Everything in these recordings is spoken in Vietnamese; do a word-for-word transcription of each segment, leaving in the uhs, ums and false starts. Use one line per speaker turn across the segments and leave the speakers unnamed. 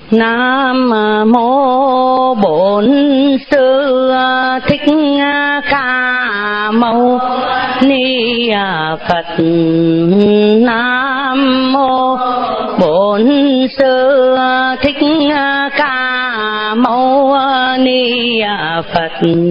Nam mô Bổn Sư Thích Ca Mâu Ni Phật. Nam mô Bổn Sư Thích Ca Mâu Ni Phật.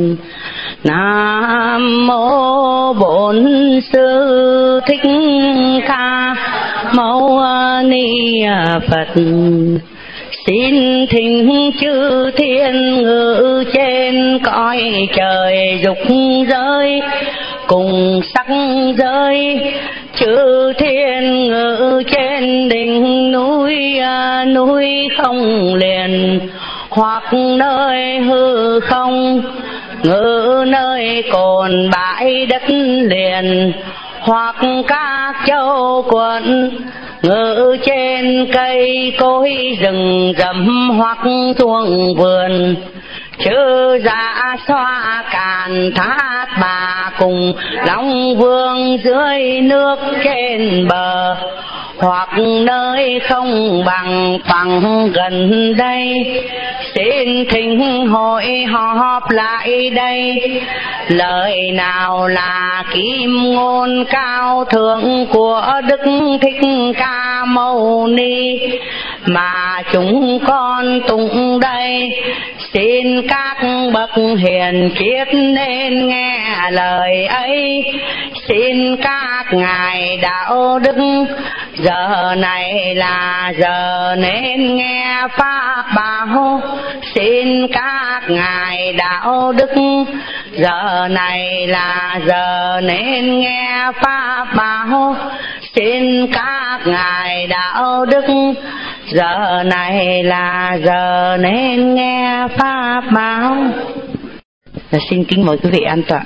Nam mô Bổn Sư Thích Ca Mâu Ni Phật. Xin thỉnh chư thiên ngự trên cõi trời dục giới cùng sắc giới, chư thiên ngự trên đỉnh núi núi không liền, hoặc nơi hư không ngự nơi cồn bãi đất liền, hoặc các châu quận ngự trên cây cối rừng rậm, hoặc thuồng vườn chư dạ xoa càn thác bà cùng long vương dưới nước trên bờ, hoặc nơi không bằng phẳng gần đây. Xin thỉnh hội họp lại đây, lời nào là kim ngôn cao thượng của Đức Thích Ca Mâu Ni mà chúng con tụng đây. Xin các bậc hiền triết nên nghe lời ấy. Xin các ngài đạo đức giờ này là giờ nên nghe pháp bảo. Xin các ngài đạo đức giờ này là giờ nên nghe pháp bảo. Xin các ngài đạo đức giờ này là giờ nên nghe pháp bảo. Và xin kính mời quý vị an tọa.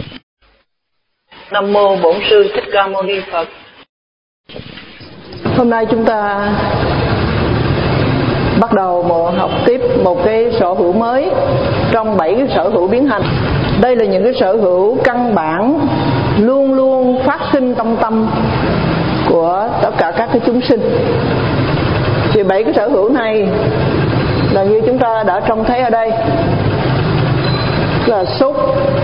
Nam mô Bổn Sư Thích Ca Mâu Ni Phật. Hôm nay chúng ta bắt đầu một học tiếp một cái sở hữu mới trong bảy cái sở hữu biến hành. Đây là những cái sở hữu căn bản luôn luôn phát sinh trong tâm của tất cả các cái chúng sinh. Thì bảy cái sở hữu này là như chúng ta đã trông thấy ở đây, là xúc,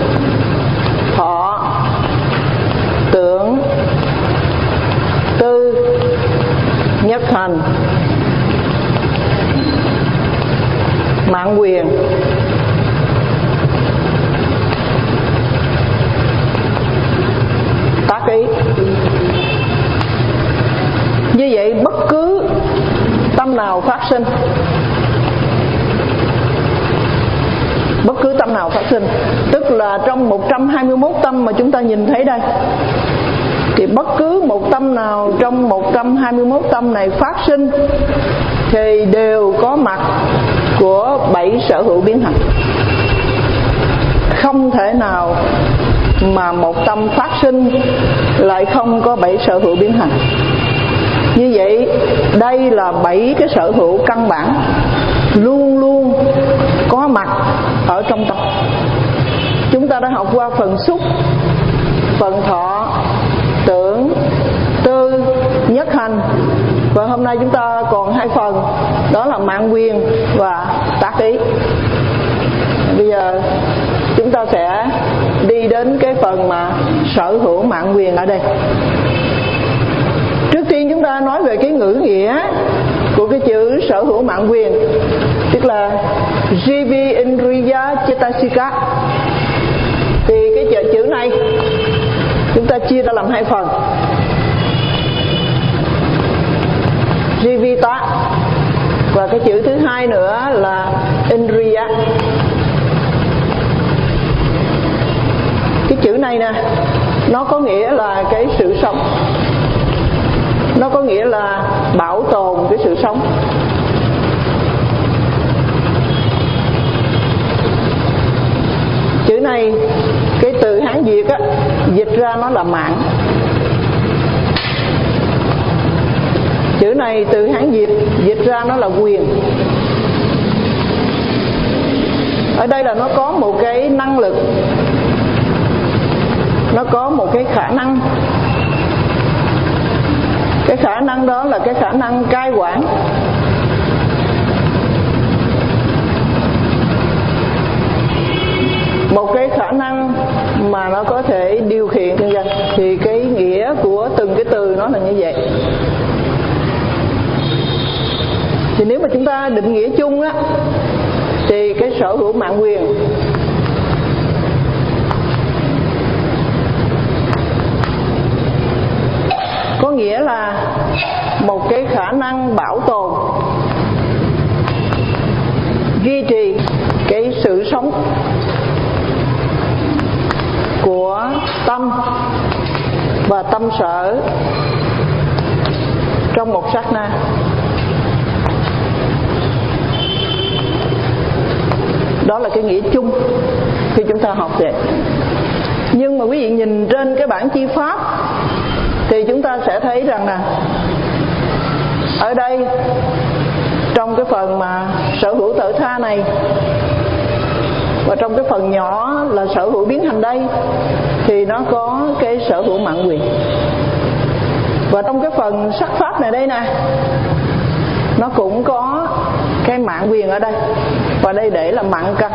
thọ, tưởng, tư, nhất hành, mạng quyền, tác ý. Như vậy bất cứ tâm nào phát sinh, bất cứ tâm nào phát sinh, tức là trong một trăm hai mươi mốt tâm mà chúng ta nhìn thấy đây, thì bất cứ một tâm nào trong một trăm hai mươi mốt tâm này phát sinh thì đều có mặt của bảy sở hữu biến hành. Không thể nào mà một tâm phát sinh lại không có bảy sở hữu biến hành. Như vậy đây là bảy cái sở hữu căn bản luôn luôn có mặt ở trong tâm. Chúng ta đã học qua phần xúc, phần thọ, tưởng, tư, nhất hành, và hôm nay chúng ta còn hai phần, đó là mạng quyền và tác ý. Bây giờ chúng ta sẽ đi đến cái phần mà sở hữu mạng quyền ở đây. Trước tiên chúng ta nói về cái ngữ nghĩa của cái chữ sở hữu mạng quyền, tức là Jivi Indriya Chetasika. Thì cái chữ này chúng ta chia ra làm hai phần. Jivita, và cái chữ thứ hai nữa là Indriya. Cái chữ này nè, nó có nghĩa là cái sự sống, nó có nghĩa là bảo tồn cái sự sống. Chữ này, cái từ Hán Việt á, dịch ra nó là mạng. Chữ này từ Hán Việt dịch ra nó là quyền. Ở đây là nó có một cái năng lực, nó có một cái khả năng. Cái khả năng đó là cái khả năng cai quản. Thì nếu mà chúng ta định nghĩa chung á, thì cái sở hữu mạng quyền có nghĩa là một cái khả năng bảo tồn, duy trì cái sự sống của tâm và tâm sở trong một sát na. Đó là cái nghĩa chung khi chúng ta học vậy. Nhưng mà quý vị nhìn trên cái bản chi pháp thì chúng ta sẽ thấy rằng là ở đây trong cái phần mà sở hữu tự tha này, và trong cái phần nhỏ là sở hữu biến hành đây, thì nó có cái sở hữu mạng quyền. Và trong cái phần sắc pháp này đây nè, nó cũng có cái mạng quyền ở đây, và đây để là mạng căn.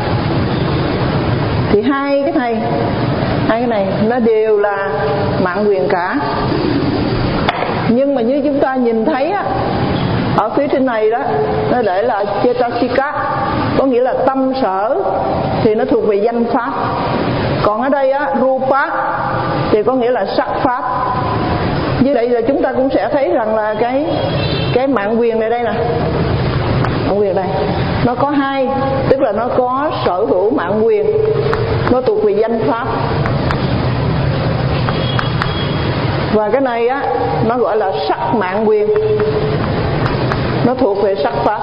Thì hai cái này hai cái này nó đều là mạng quyền cả. Nhưng mà như chúng ta nhìn thấy á, ở phía trên này đó, nó để là Cetasika, có nghĩa là tâm sở, thì nó thuộc về danh pháp. Còn ở đây á, Rupa thì có nghĩa là sắc pháp. Như vậy là chúng ta cũng sẽ thấy rằng là cái cái mạng quyền này đây nè, mạng quyền này nó có hai, tức là nó có sở hữu mạng quyền, nó thuộc về danh pháp. Và cái này á, nó gọi là sắc mạng quyền, nó thuộc về sắc pháp.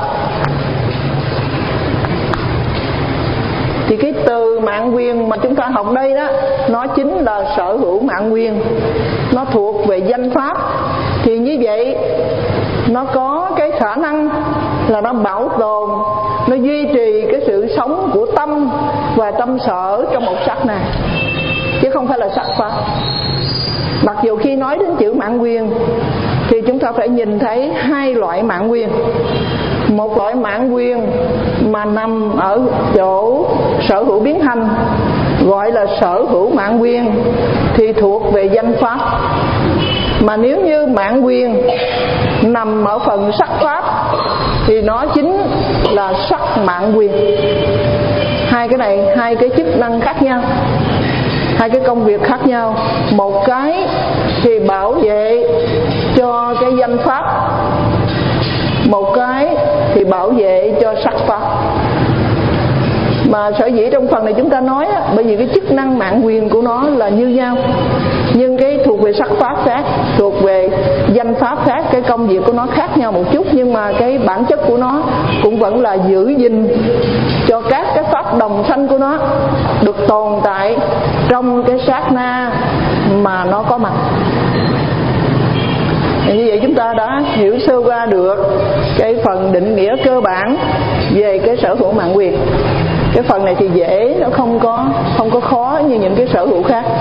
Thì cái từ mạng quyền mà chúng ta học đây đó, nó chính là sở hữu mạng quyền, nó thuộc về danh pháp. Thì như vậy nó có cái khả năng là nó bảo tồn, nó duy trì cái sự sống của tâm và tâm sở trong một sắc này, chứ không phải là sắc pháp. Mặc dù khi nói đến chữ mạng quyền thì chúng ta phải nhìn thấy hai loại mạng quyền. Một loại mạng quyền mà nằm ở chỗ sở hữu biến hành, gọi là sở hữu mạng quyền, thì thuộc về danh pháp. Mà nếu như mạng quyền nằm ở phần sắc pháp thì nó chính là sắc mạng quyền. Hai cái này, hai cái chức năng khác nhau, hai cái công việc khác nhau. Một cái thì bảo vệ cho cái danh pháp, một cái thì bảo vệ cho sắc pháp. Mà sở dĩ trong phần này chúng ta nói á, bởi vì cái chức năng mạng quyền của nó là như nhau, nhưng cái thuộc về sắc pháp khác, thuộc về danh pháp khác, cái công việc của nó khác nhau một chút, nhưng mà cái bản chất của nó cũng vẫn là giữ gìn cho các cái pháp đồng sanh của nó được tồn tại trong cái sát na mà nó có mặt. Như vậy chúng ta đã hiểu sơ qua được cái phần định nghĩa cơ bản về cái sở hữu mạng quyền. Cái phần này thì dễ, nó không có không có khó như những cái sở hữu khác.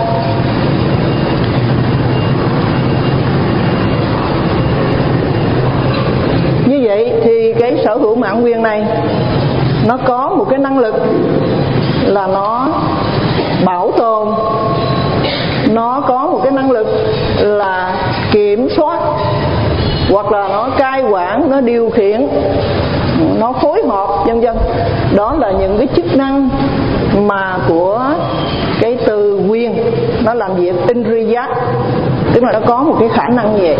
Như vậy thì cái sở hữu mạng quyền này nó có một cái năng lực là nó bảo tồn, nó có một cái năng lực là kiểm soát, hoặc là nó cai quản, nó điều khiển, nó phối hợp, vân vân. Đó là những cái chức năng mà của cái từ quyền, nó làm việc indriya, tức là nó có một cái khả năng như vậy.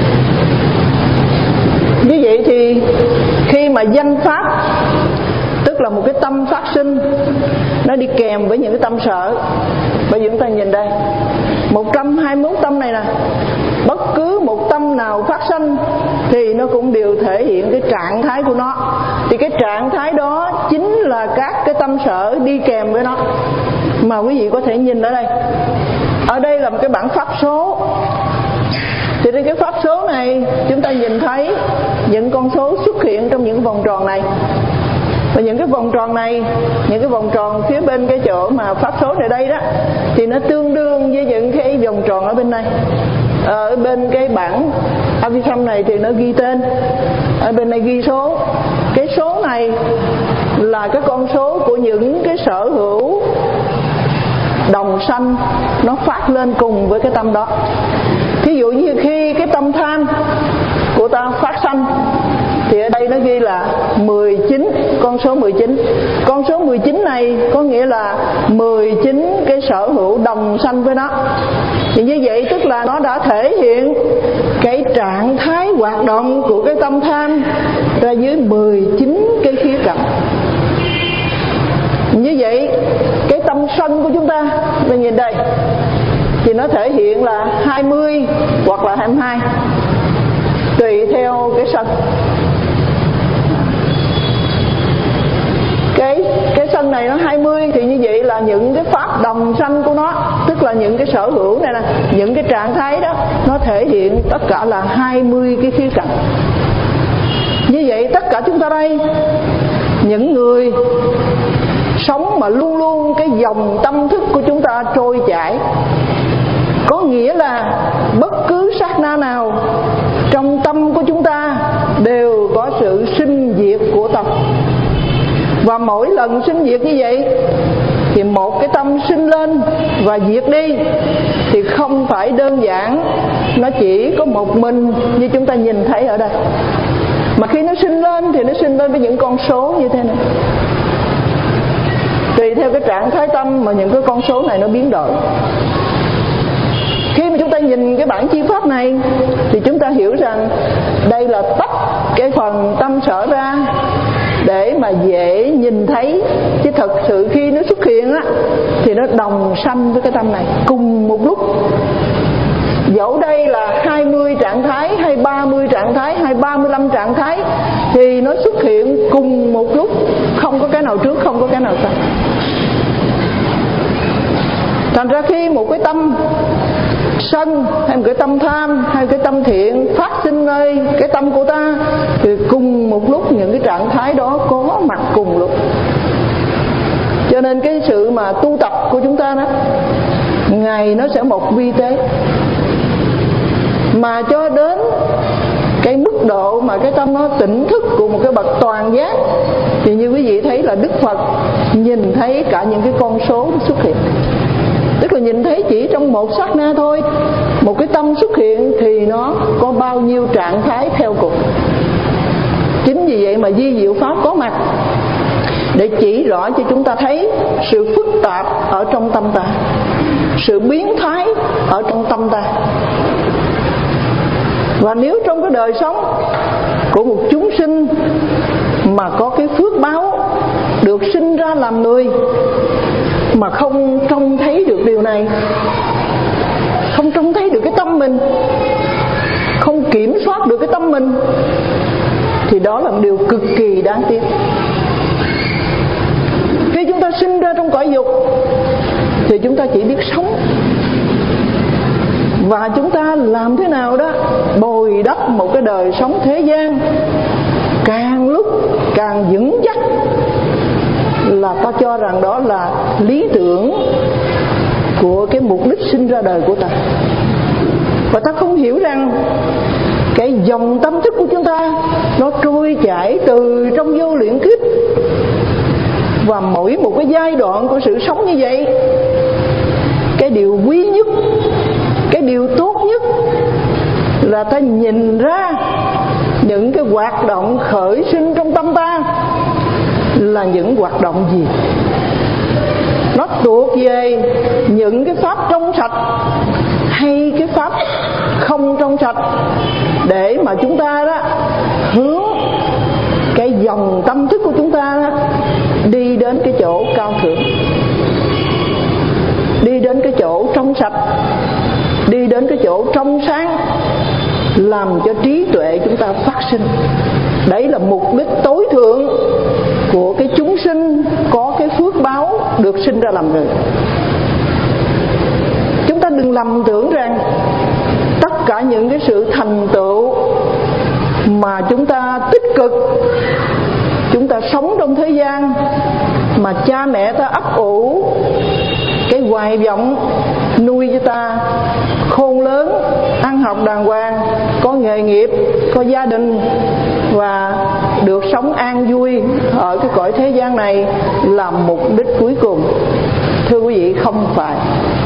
Như vậy thì khi mà danh pháp, tức là một cái tâm phát sinh, nó đi kèm với những cái tâm sở. Bây giờ chúng ta nhìn đây, một trăm hai mươi mốt tâm này nè, bất cứ một tâm nào phát sinh thì nó cũng đều thể hiện cái trạng thái của nó. Thì cái trạng thái đó chính là các cái tâm sở đi kèm với nó. Mà quý vị có thể nhìn ở đây, ở đây là một cái bảng pháp số. Thì trên cái pháp số này chúng ta nhìn thấy những con số xuất hiện trong những vòng tròn này. Và những cái vòng tròn này, những cái vòng tròn phía bên cái chỗ mà pháp số này đây đó, thì nó tương đương với những cái vòng tròn ở bên này. Ở bên cái bảng Avisam này thì nó ghi tên, ở bên này ghi số. Cái số này là cái con số của những cái sở hữu đồng sanh nó phát lên cùng với cái tâm đó. Thí dụ như khi cái tâm tham của ta phát sanh thì ở đây đây nó ghi là mười chín, con số mười chín. Con số mười chín này có nghĩa là mười chín cái sở hữu đồng sanh với nó. Thì như vậy tức là nó đã thể hiện cái trạng thái hoạt động của cái tâm tham ra dưới mười chín cái khía cạnh. Như vậy cái tâm sân của chúng ta, mình nhìn đây, thì nó thể hiện là hai mươi hoặc là hai mươi hai, tùy theo cái sân. Cái cái sân này nó hai mươi thì như vậy là những cái pháp đồng sanh của nó, tức là những cái sở hữu này nè, những cái trạng thái đó nó thể hiện tất cả là hai mươi cái khía cạnh. Như vậy tất cả chúng ta đây, những người sống mà luôn luôn cái dòng tâm thức của chúng ta trôi chảy, có nghĩa là bất cứ sát na nào trong tâm của chúng ta đều có sự sinh diệt của tâm. Và mỗi lần sinh diệt như vậy thì một cái tâm sinh lên và diệt đi, thì không phải đơn giản nó chỉ có một mình như chúng ta nhìn thấy ở đây, mà khi nó sinh lên thì nó sinh lên với những con số như thế này. Tùy theo cái trạng thái tâm mà những cái con số này nó biến đổi. Khi mà chúng ta nhìn cái bản chi pháp này thì chúng ta hiểu rằng đây là tách cái phần tâm sở ra để mà dễ nhìn thấy, chứ thật sự khi nó xuất hiện á thì nó đồng sanh với cái tâm này cùng một lúc. Dẫu đây là hai mươi trạng thái hay ba mươi trạng thái hay ba mươi lăm trạng thái thì nó xuất hiện cùng một lúc, không có cái nào trước, không có cái nào sau. Thành ra khi một cái tâm sân hay một cái tâm tham hay một cái tâm thiện phát sinh nơi cái tâm của ta thì cùng một lúc những cái trạng thái đó có mặt cùng lúc. Cho nên cái sự mà tu tập của chúng ta đó, ngày nó sẽ một vi tế, mà cho đến cái mức độ mà cái tâm nó tỉnh thức của một cái bậc toàn giác thì như quý vị thấy là Đức Phật nhìn thấy cả những cái con số xuất hiện. Tức là nhìn thấy chỉ trong một sát na thôi, một cái tâm xuất hiện thì nó có bao nhiêu trạng thái theo cùng. Chính vì vậy mà vi diệu pháp có mặt để chỉ rõ cho chúng ta thấy sự phức tạp ở trong tâm ta, sự biến thái ở trong tâm ta. Và nếu trong cái đời sống của một chúng sinh mà có cái phước báo được sinh ra làm người mà không trông thấy được điều này, không trông thấy được cái tâm mình, không kiểm soát được cái tâm mình, thì đó là một điều cực kỳ đáng tiếc. Khi chúng ta sinh ra trong cõi dục thì chúng ta chỉ biết sống, và chúng ta làm thế nào đó bồi đắp một cái đời sống thế gian càng lúc càng vững chắc, là ta cho rằng đó là lý tưởng của cái mục đích sinh ra đời của ta. Và ta không hiểu rằng cái dòng tâm thức của chúng ta nó trôi chảy từ trong vô lượng kiếp, và mỗi một cái giai đoạn của sự sống như vậy, cái điều quý nhất, cái điều tốt nhất là ta nhìn ra những cái hoạt động khởi sinh trong tâm ta là những hoạt động gì. Nó thuộc về những cái pháp trong sạch hay cái pháp không trong sạch, để mà chúng ta đó hướng cái dòng tâm thức của chúng ta đó đi đến cái chỗ cao thượng, đi đến cái chỗ trong sạch, đi đến cái chỗ trong sáng, làm cho trí tuệ chúng ta phát sinh. Đấy là mục đích tối thượng của cái chúng sinh có cái phước báo được sinh ra làm người. Chúng ta đừng lầm tưởng rằng tất cả những cái sự thành tựu mà chúng ta tích cực, chúng ta sống trong thế gian mà cha mẹ ta ấp ủ cái hoài vọng nuôi cho ta khôn lớn, ăn học đàng hoàng, có nghề nghiệp, có gia đình và được sống an vui ở cái cõi thế gian này là mục đích cuối cùng. Thưa quý vị, không phải.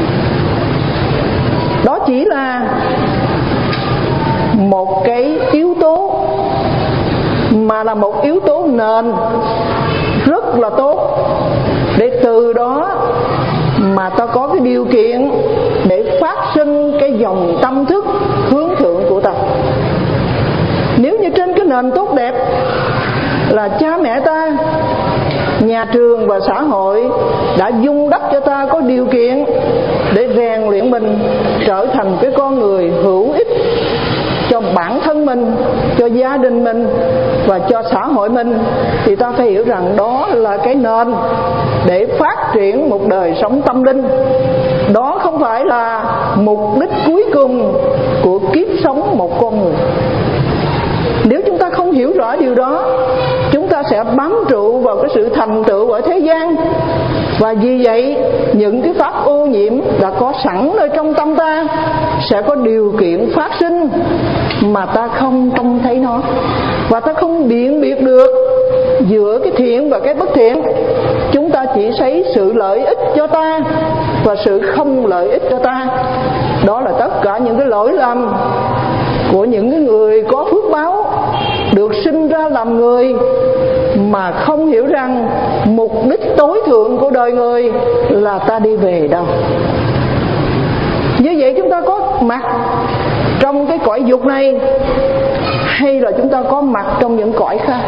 Đó chỉ là một cái yếu tố mà mà là một yếu tố nền rất là tốt, để từ đó mà ta có cái điều kiện để phát sinh cái dòng tâm thức hướng thượng của ta. Nếu như trên cái nền tốt đẹp là cha mẹ ta, nhà trường và xã hội đã dung đắp cho ta có điều kiện để rèn luyện mình trở thành cái con người hữu ích cho bản thân mình, cho gia đình mình và cho xã hội mình, thì ta phải hiểu rằng đó là cái nền để phát triển một đời sống tâm linh. Đó không phải là mục đích cuối cùng của kiếp sống một con người. Nếu chúng ta không hiểu rõ điều đó, chúng ta sẽ bám trụ vào cái sự thành tựu ở thế gian. Và vì vậy, những cái pháp ô nhiễm đã có sẵn nơi trong tâm ta sẽ có điều kiện phát sinh mà ta không trông thấy nó, và ta không biện biệt được giữa cái thiện và cái bất thiện. Chúng ta chỉ thấy sự lợi ích cho ta và sự không lợi ích cho ta. Đó là tất cả những cái lỗi lầm của những cái người có phước báo, được sinh ra làm người mà không hiểu rằng mục đích tối thượng của đời người là ta đi về đâu. Như vậy chúng ta có mặt trong cái cõi dục này, hay là chúng ta có mặt trong những cõi khác?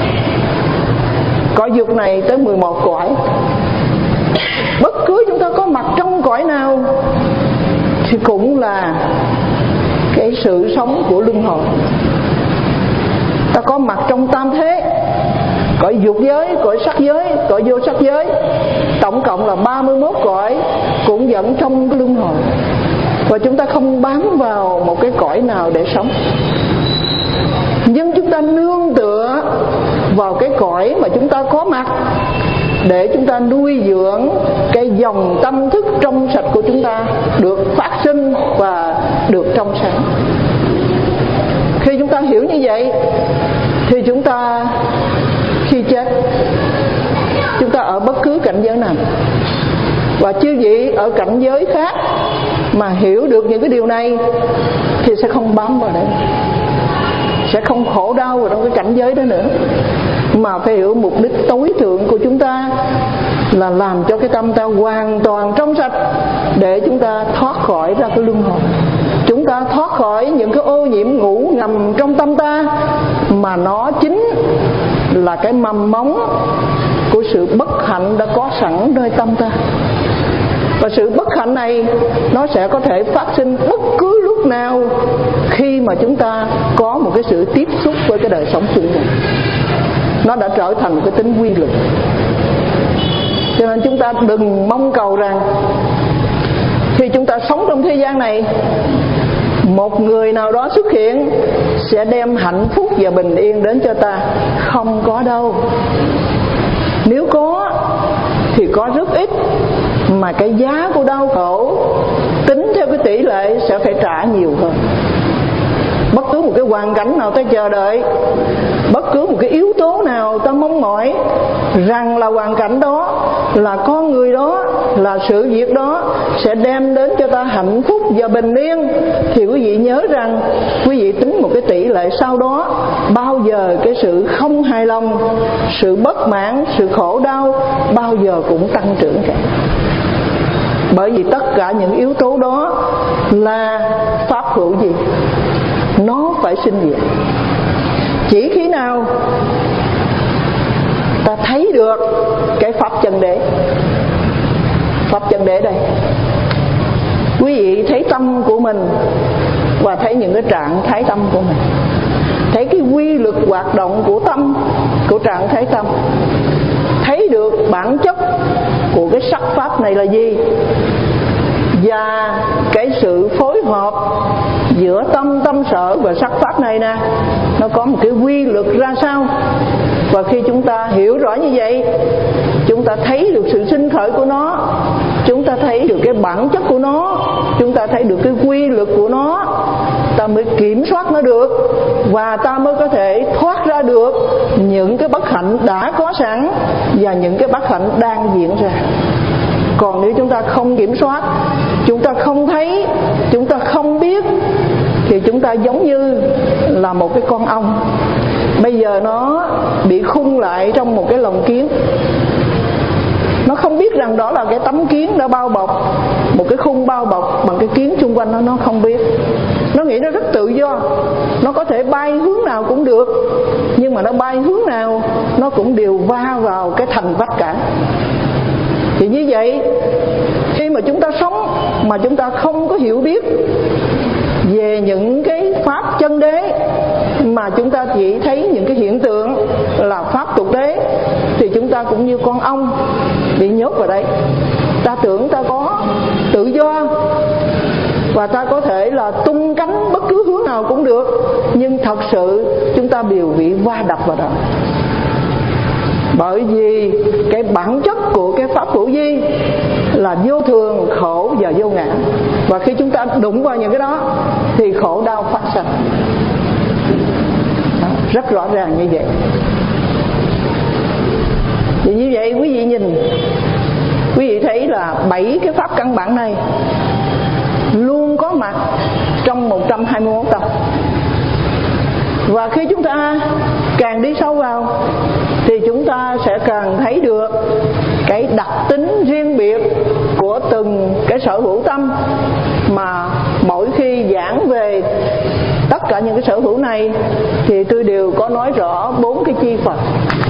Cõi dục này tới mười một cõi. Bất cứ chúng ta có mặt trong cõi nào thì cũng là cái sự sống của luân hồi. Ta có mặt trong tam thế, cõi dục giới, cõi sắc giới, cõi vô sắc giới, tổng cộng là ba mươi mốt cõi cũng vẫn trong cái luân hồi. Và chúng ta không bám vào một cái cõi nào để sống, nhưng chúng ta nương tựa vào cái cõi mà chúng ta có mặt để chúng ta nuôi dưỡng cái dòng tâm thức trong sạch của chúng ta được phát sinh và được trong sáng. Khi chúng ta hiểu như vậy thì chúng ta khi chết, chúng ta ở bất cứ cảnh giới nào, và chư vị ở cảnh giới khác mà hiểu được những cái điều này thì sẽ không bám vào đấy, sẽ không khổ đau vào trong cái cảnh giới đó nữa, mà phải hiểu mục đích tối thượng của chúng ta là làm cho cái tâm ta hoàn toàn trong sạch để chúng ta thoát khỏi ra cái luân hồi. Chúng ta thoát khỏi những cái ô nhiễm ngủ ngầm trong tâm ta, mà nó chính là cái mầm móng của sự bất hạnh đã có sẵn nơi tâm ta. Và sự bất hạnh này nó sẽ có thể phát sinh bất cứ lúc nào khi mà chúng ta có một cái sự tiếp xúc với cái đời sống chung này. Nó đã trở thành một cái tính quy luật. Cho nên chúng ta đừng mong cầu rằng khi chúng ta sống trong thế gian này, một người nào đó xuất hiện sẽ đem hạnh phúc và bình yên đến cho ta. Không có đâu. Nếu có thì có rất ít, mà cái giá của đau khổ tính theo cái tỷ lệ sẽ phải trả nhiều hơn. Bất cứ một cái hoàn cảnh nào ta chờ đợi, bất cứ một cái yếu tố nào ta mong mỏi rằng là hoàn cảnh đó, là con người đó, là sự việc đó sẽ đem đến cho ta hạnh phúc và bình yên, thì quý vị nhớ rằng quý vị tính một cái tỷ lệ sau đó, bao giờ cái sự không hài lòng, sự bất mãn, sự khổ đau bao giờ cũng tăng trưởng cả. Bởi vì tất cả những yếu tố đó là pháp hữu gì? Nó phải sinh diệt. Chỉ khi nào ta thấy được cái pháp chân đế, pháp chân đế đây, quý vị thấy tâm của mình và thấy những cái trạng thái tâm của mình, thấy cái quy luật hoạt động của tâm, của trạng thái tâm, thấy được bản chất của cái sắc pháp này là gì, và cái sự phối hợp giữa tâm, tâm sở và sắc pháp này nè, nó có một cái quy luật ra sao. Và khi chúng ta hiểu rõ như vậy, chúng ta thấy được sự sinh khởi của nó, chúng ta thấy được cái bản chất của nó, chúng ta thấy được cái quy luật của nó, ta mới kiểm soát nó được, và ta mới có thể thoát ra được những cái bất hạnh đã có sẵn và những cái bất hạnh đang diễn ra. Còn nếu chúng ta không kiểm soát, chúng ta không thấy, chúng ta không biết, thì chúng ta giống như là một cái con ong bây giờ nó bị khung lại trong một cái lồng kiến. Nó không biết rằng đó là cái tấm kiến đã bao bọc, một cái khung bao bọc bằng cái kiến chung quanh nó, nó không biết. Nó nghĩ nó rất tự do, nó có thể bay hướng nào cũng được, nhưng mà nó bay hướng nào nó cũng đều va vào cái thành vách cả. Thì như vậy, khi mà chúng ta sống mà chúng ta không có hiểu biết về những cái pháp chân đế, mà chúng ta chỉ thấy những cái hiện tượng là pháp tục đế, thì chúng ta cũng như con ong bị nhốt vào đây. Ta tưởng ta có tự do và ta có thể là tung cánh bất cứ hướng nào cũng được, nhưng thật sự chúng ta đều bị va đập vào đó. Bởi vì cái bản chất của cái pháp hữu vi là vô thường, khổ và vô ngã. Và khi chúng ta đụng vào những cái đó thì khổ đau phát sinh. Rất rõ ràng như vậy. Thì như vậy quý vị nhìn, quý vị thấy là bảy cái pháp căn bản này luôn có mặt trong một trăm hai mươi mốt tâm. Và khi chúng ta càng đi sâu vào thì chúng ta sẽ càng thấy được cái đặc tính riêng biệt của từng cái sở hữu tâm, mà mỗi khi giảng về tất cả những cái sở hữu này thì tôi đều có nói rõ bốn cái chi phần,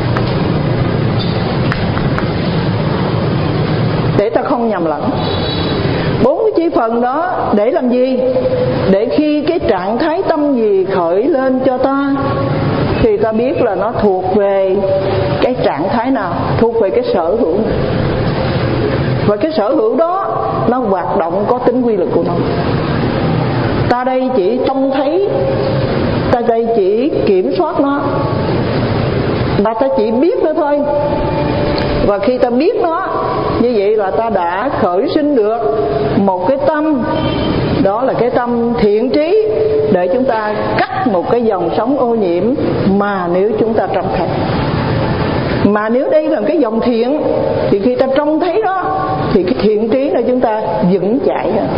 để ta không nhầm lẫn. Bốn cái chi phần đó để làm gì? Để khi cái trạng thái tâm gì khởi lên cho ta thì ta biết là nó thuộc về cái trạng thái nào, thuộc về cái sở hữu nào. Và cái sở hữu đó nó hoạt động có tính quy luật của nó. Ta đây chỉ trông thấy, ta đây chỉ kiểm soát nó, và ta chỉ biết nó thôi. Và khi ta biết nó, như vậy là ta đã khởi sinh được một cái tâm, đó là cái tâm thiện trí, để chúng ta cắt một cái dòng sống ô nhiễm mà nếu chúng ta trông thấy. Mà nếu đây là cái dòng thiện thì khi ta trông thấy đó thì cái thiện trí này chúng ta vững chãi hơn.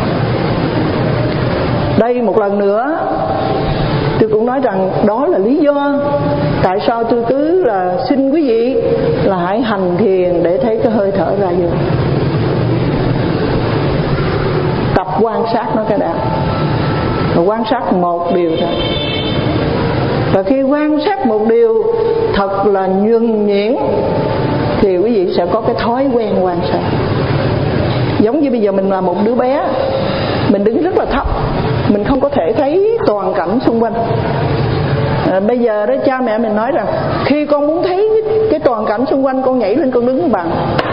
Đây một lần nữa tôi cũng nói rằng đó là lý do tại sao tôi cứ là xin quý vị là hãy hành thiền để thấy cái hơi thở ra vô. Tập quan sát nó cái đã, và quan sát một điều thôi. Và khi quan sát một điều thật là nhuần nhuyễn thì quý vị sẽ có cái thói quen quan sát. Giống như bây giờ mình là một đứa bé, mình đứng rất là thấp, mình không có thể thấy toàn cảnh xung quanh. À, bây giờ đó cha mẹ mình nói rằng khi con muốn thấy cái toàn cảnh xung quanh, con nhảy lên con đứng bằng,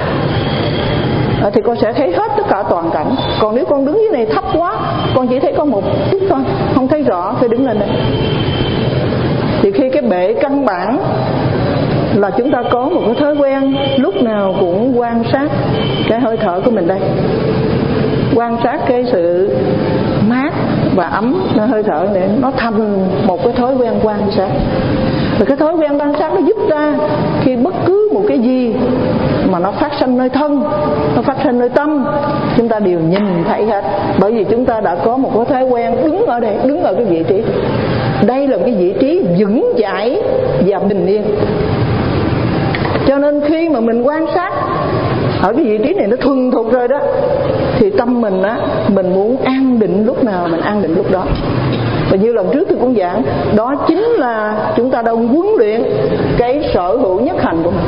à, thì con sẽ thấy hết tất cả toàn cảnh. Còn nếu con đứng dưới này thấp quá, con chỉ thấy có một chút thôi, không thấy rõ, phải đứng lên đây. Thì khi cái bệ căn bản là chúng ta có một cái thói quen lúc nào cũng quan sát cái hơi thở của mình đây, quan sát cái sự mát và ấm nó hơi thở để nó thành một cái thói quen quan sát. Và cái thói quen quan sát nó giúp ta khi bất cứ một cái gì mà nó phát sinh nơi thân, nó phát sinh nơi tâm, chúng ta đều nhìn thấy hết. Bởi vì chúng ta đã có một cái thói quen đứng ở đây, đứng ở cái vị trí. Đây là cái vị trí vững chãi và bình yên. Cho nên khi mà mình quan sát ở cái vị trí này nó thuần thục rồi đó, thì tâm mình á, mình muốn an định lúc nào mình an định lúc đó. Và như lần trước tôi cũng giảng, đó chính là chúng ta đang huấn luyện cái sở hữu nhất hành của mình.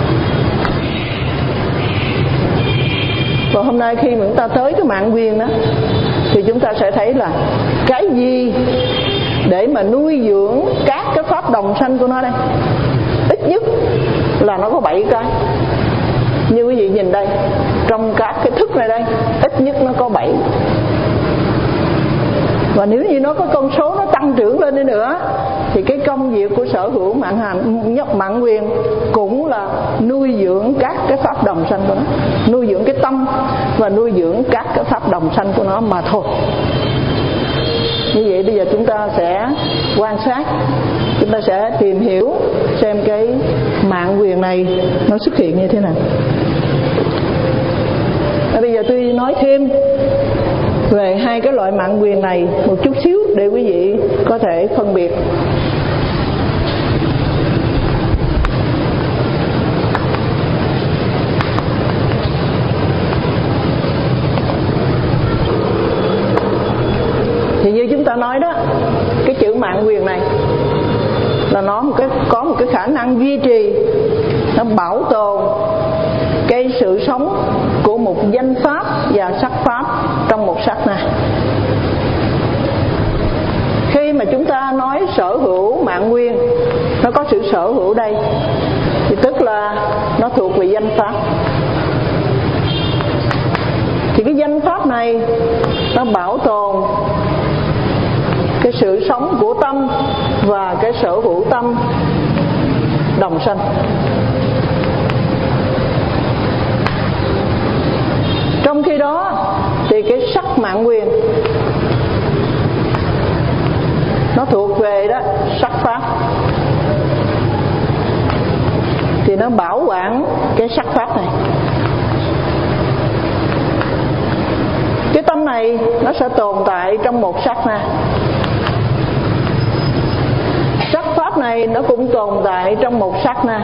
Và hôm nay khi mà chúng ta tới cái mạng quyền đó, thì chúng ta sẽ thấy là cái gì để mà nuôi dưỡng các cái pháp đồng sanh của nó đây. Ít nhất là nó có bảy cái. Như quý vị nhìn đây, trong các cái thức này đây, ít nhất nó có bảy. Và nếu như nó có con số nó tăng trưởng lên đi nữa, thì cái công việc của sở hữu mạng hành nhất mạng quyền cũng là nuôi dưỡng các cái pháp đồng sanh của nó, nuôi dưỡng cái tâm và nuôi dưỡng các cái pháp đồng sanh của nó mà thôi. Như vậy bây giờ chúng ta sẽ quan sát, chúng ta sẽ tìm hiểu xem cái mạng quyền này nó xuất hiện như thế nào. Và bây giờ tôi nói thêm về hai cái loại mạng quyền này một chút xíu để quý vị có thể phân biệt. là nó một cái, có một cái khả năng duy trì, nó bảo tồn cái sự sống của một danh pháp và sắc pháp trong một sát na. Khi mà chúng ta nói sở hữu mạng nguyên, nó có sự sở hữu đây, thì tức là nó thuộc về danh pháp. Thì cái danh pháp này nó bảo tồn cái sự sống của tâm và cái sở hữu tâm đồng sanh. Trong khi đó thì cái sắc mạng nguyên nó thuộc về đó sắc pháp, thì nó bảo quản cái sắc pháp này. Cái tâm này nó sẽ tồn tại trong một sát na, sắc pháp này nó cũng tồn tại trong một sát na.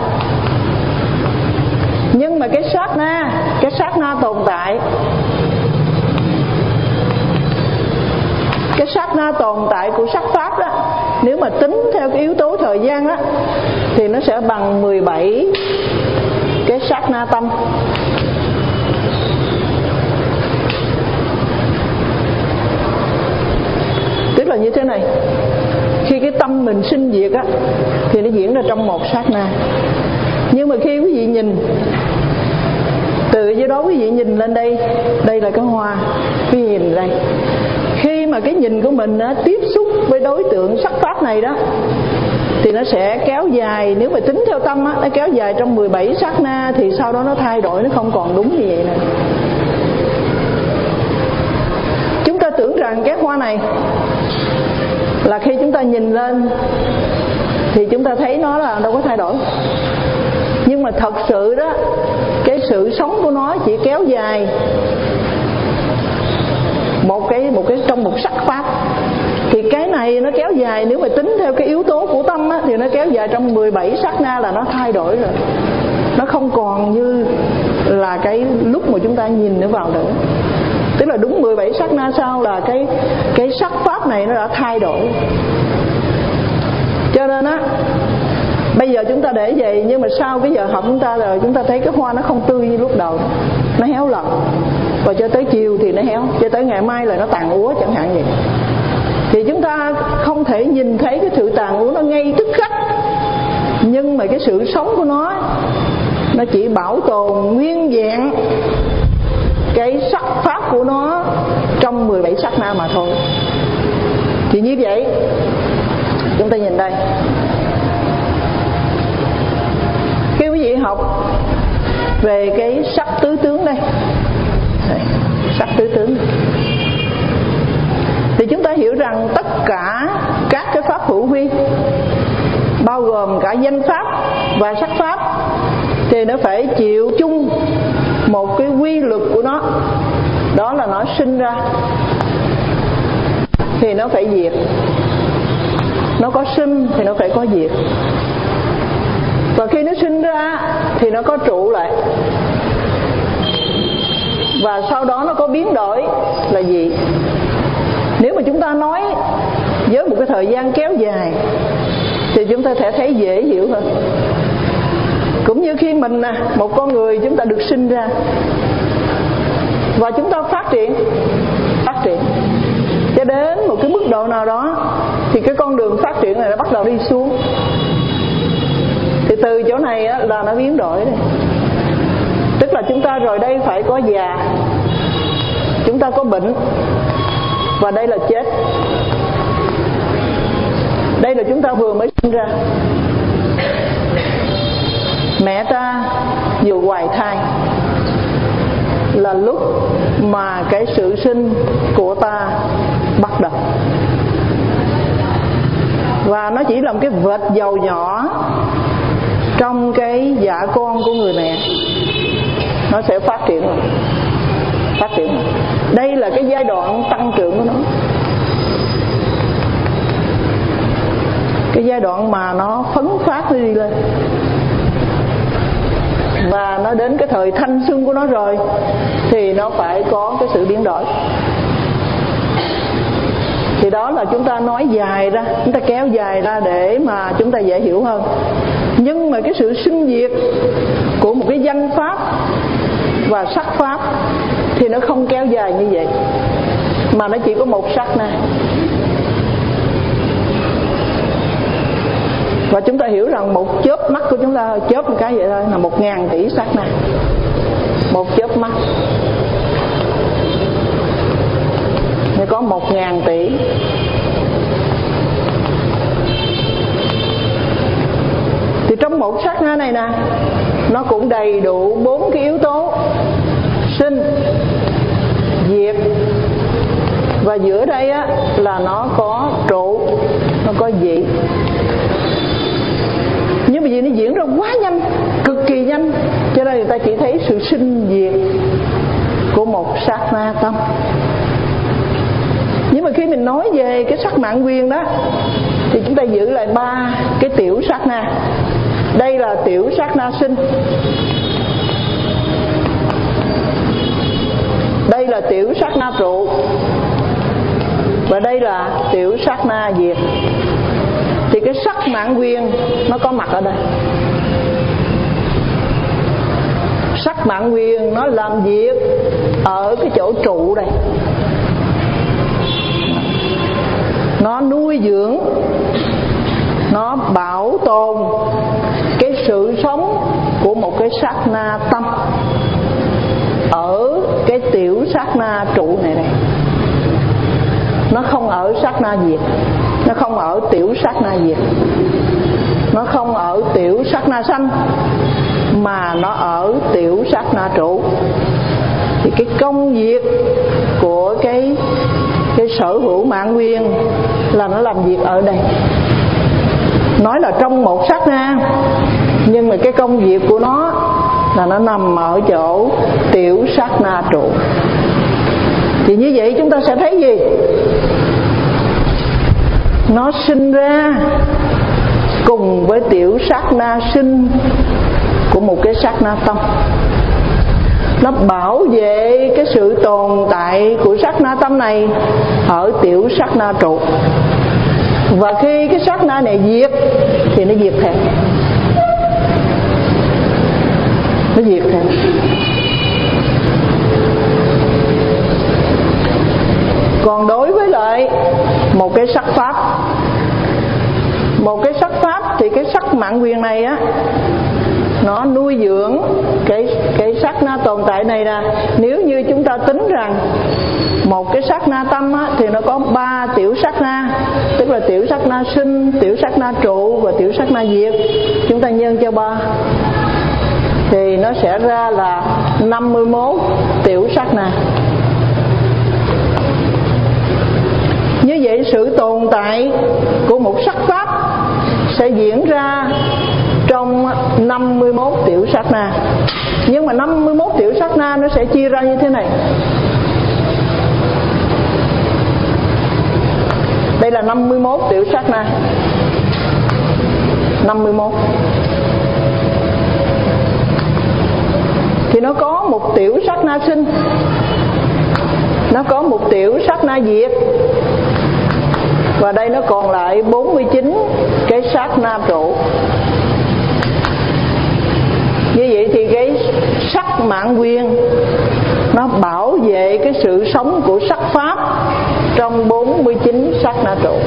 Nhưng mà cái sát na, cái sát na tồn tại, cái sát na tồn tại của sắc pháp đó, nếu mà tính theo cái yếu tố thời gian đó, thì nó sẽ bằng mười bảy cái sát na tâm. Tức là như thế này, khi cái tâm mình sinh diệt á, thì nó diễn ra trong một sát na. Nhưng mà khi quý vị nhìn từ dưới đó, quý vị nhìn lên đây, đây là cái hoa, quý vị nhìn đây, khi mà cái nhìn của mình á, tiếp xúc với đối tượng sắc pháp này đó, thì nó sẽ kéo dài. Nếu mà tính theo tâm á, nó kéo dài trong mười bảy sát na, thì sau đó nó thay đổi, nó không còn đúng như vậy nữa. Chúng ta tưởng rằng cái hoa này là khi chúng ta nhìn lên thì chúng ta thấy nó là đâu có thay đổi. Nhưng mà thật sự đó, cái sự sống của nó chỉ kéo dài một cái một cái trong một sắc pháp. Thì cái này nó kéo dài, nếu mà tính theo cái yếu tố của tâm á, thì nó kéo dài trong mười bảy sát na là nó thay đổi rồi. Nó không còn như là cái lúc mà chúng ta nhìn nó vào nữa. Tức là đúng mười bảy sát na sau là cái cái sắc pháp này nó đã thay đổi. Cho nên á, bây giờ chúng ta để vậy, nhưng mà sau cái giờ học chúng ta rồi, chúng ta thấy cái hoa nó không tươi như lúc đầu, nó héo lần, và cho tới chiều thì nó héo, cho tới ngày mai là nó tàn úa chẳng hạn vậy. Thì chúng ta không thể nhìn thấy cái sự tàn úa nó ngay tức khắc, nhưng mà cái sự sống của nó, nó chỉ bảo tồn nguyên vẹn cái sắc pháp của nó trong mười bảy sát na mà thôi. Thì như vậy, chúng ta nhìn đây, khi quý vị học về cái sắc tứ tướng đây, đây sắc tứ tướng, thì chúng ta hiểu rằng tất cả các cái pháp hữu vi, bao gồm cả danh pháp và sắc pháp, thì nó phải chịu chung một cái quy luật của nó, đó là nó sinh ra thì nó phải diệt, nó có sinh thì nó phải có diệt, và khi nó sinh ra thì nó có trụ lại, và sau đó nó có biến đổi là gì. Nếu mà chúng ta nói với một cái thời gian kéo dài thì chúng ta sẽ thấy dễ hiểu hơn. Cũng như khi mình nè, một con người chúng ta được sinh ra và chúng ta phát triển phát triển cho đến một cái mức độ nào đó, thì cái con đường phát triển này nó bắt đầu đi xuống. Thì từ chỗ này á, là nó biến đổi đây. Tức là chúng ta rồi đây phải có già, chúng ta có bệnh, và đây là chết. Đây là chúng ta vừa mới sinh ra, mẹ ta vừa hoài thai, là lúc mà cái sự sinh của ta bắt đầu. Và nó chỉ là một cái vệt dầu nhỏ trong cái dạ con của người mẹ, nó sẽ phát triển rồi, phát triển rồi. Đây là cái giai đoạn tăng trưởng của nó, cái giai đoạn mà nó phấn phát đi lên. Và nó đến cái thời thanh xuân của nó rồi thì nó phải có cái sự biến đổi. Thì đó là chúng ta nói dài ra, chúng ta kéo dài ra để mà chúng ta dễ hiểu hơn. Nhưng mà cái sự sinh diệt của một cái danh pháp và sắc pháp thì nó không kéo dài như vậy, mà nó chỉ có một sát na. Và chúng ta hiểu rằng một chớp mắt của chúng ta, chớp một cái vậy thôi, là một ngàn tỷ sát na. Một chớp mắt thì có một ngàn tỷ. Thì trong một sát na này nè, nó cũng đầy đủ bốn cái yếu tố: sinh, diệt, và giữa đây á là nó có trụ, nó có dị. Nhưng mà vì nó diễn ra quá nhanh, cực kỳ nhanh, cho nên người ta chỉ thấy sự sinh diệt của một sát na tâm. Nhưng mà khi mình nói về cái sắc mạng nguyên đó thì chúng ta giữ lại ba cái tiểu sát na. Đây là tiểu sát na sinh, đây là tiểu sát na trụ, và đây là tiểu sát na diệt. Thì cái sắc mạng nguyên nó có mặt ở đây. Sắc mạng nguyên nó làm việc ở cái chỗ trụ đây, nó nuôi dưỡng, nó bảo tồn cái sự sống của một cái sát na tâm ở cái tiểu sát na trụ này này. Nó không ở sát na diệt, nó không ở tiểu sát na diệt, nó không ở tiểu sát na sanh, mà nó ở tiểu sát na trụ. Thì cái công việc của cái cái sở hữu mạng nguyên là nó làm việc ở đây. Nói là trong một sát na, nhưng mà cái công việc của nó là nó nằm ở chỗ tiểu sát na trụ. Thì như vậy chúng ta sẽ thấy gì? Nó sinh ra cùng với tiểu sát na sinh của một cái sát na tâm. Nó bảo vệ cái sự tồn tại của sát na tâm này ở tiểu sát na trụ. Và khi cái sát na này diệt thì nó diệt theo. Nó diệt theo. Còn đối với lại một cái sắc pháp, một cái sắc pháp thì cái sắc mạng quyền này á, nó nuôi dưỡng cái cái sát na tồn tại này nè. Nếu như chúng ta tính rằng một cái sát na tâm á, thì nó có ba tiểu sát na, tức là tiểu sát na sinh, tiểu sát na trụ và tiểu sát na diệt. Chúng ta nhân cho ba thì nó sẽ ra là năm mươi mốt tiểu sát na. Như vậy sự tồn tại của một sắc pháp sẽ diễn ra trong năm mươi mốt tiểu sát na. Nhưng mà năm mươi mốt tiểu sát na nó sẽ chia ra như thế này. Đây là năm mươi mốt tiểu sát na. năm mươi mốt. Thì nó có một tiểu sát na sinh, nó có một tiểu sát na diệt, và đây nó còn lại bốn mươi chín cái sát na trụ. Như vậy thì cái sắc mạng nguyên nó bảo vệ cái sự sống của sắc pháp trong bốn mươi chín sát na trụ.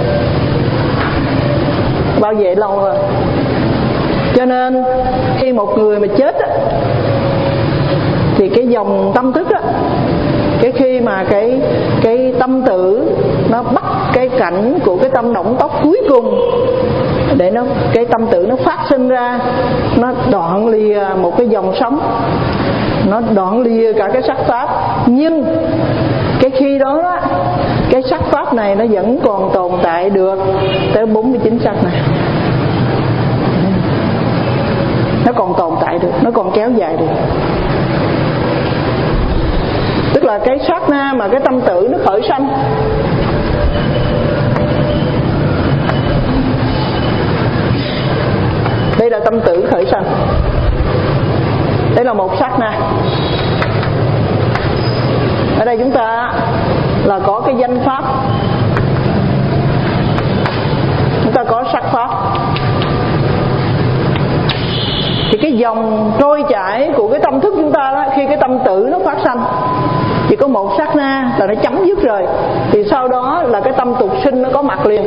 Bảo vệ lâu rồi. Cho nên khi một người mà chết á, thì cái dòng tâm thức á, cái khi mà cái cái tâm tử nó bắt cái cảnh của cái tâm động tốc cuối cùng để nó cái tâm tử nó phát sinh ra, nó đoạn lìa một cái dòng sống, nó đoạn lìa cả cái sắc pháp. Nhưng cái khi đó, đó cái sắc pháp này nó vẫn còn tồn tại được tới bốn mươi chín sắc này. Nó còn tồn tại được, nó còn kéo dài được. Tức là cái sát na mà cái tâm tử nó khởi sanh, đây là tâm tử khởi sanh, đây là một sát na. Ở đây chúng ta là có cái danh pháp chúng ta có sắc pháp. Thì cái dòng trôi chảy của cái tâm thức chúng ta đó, khi cái tâm tử nó phát sanh chỉ có một sát na là nó chấm dứt rồi, thì sau đó là cái tâm tục sinh nó có mặt liền.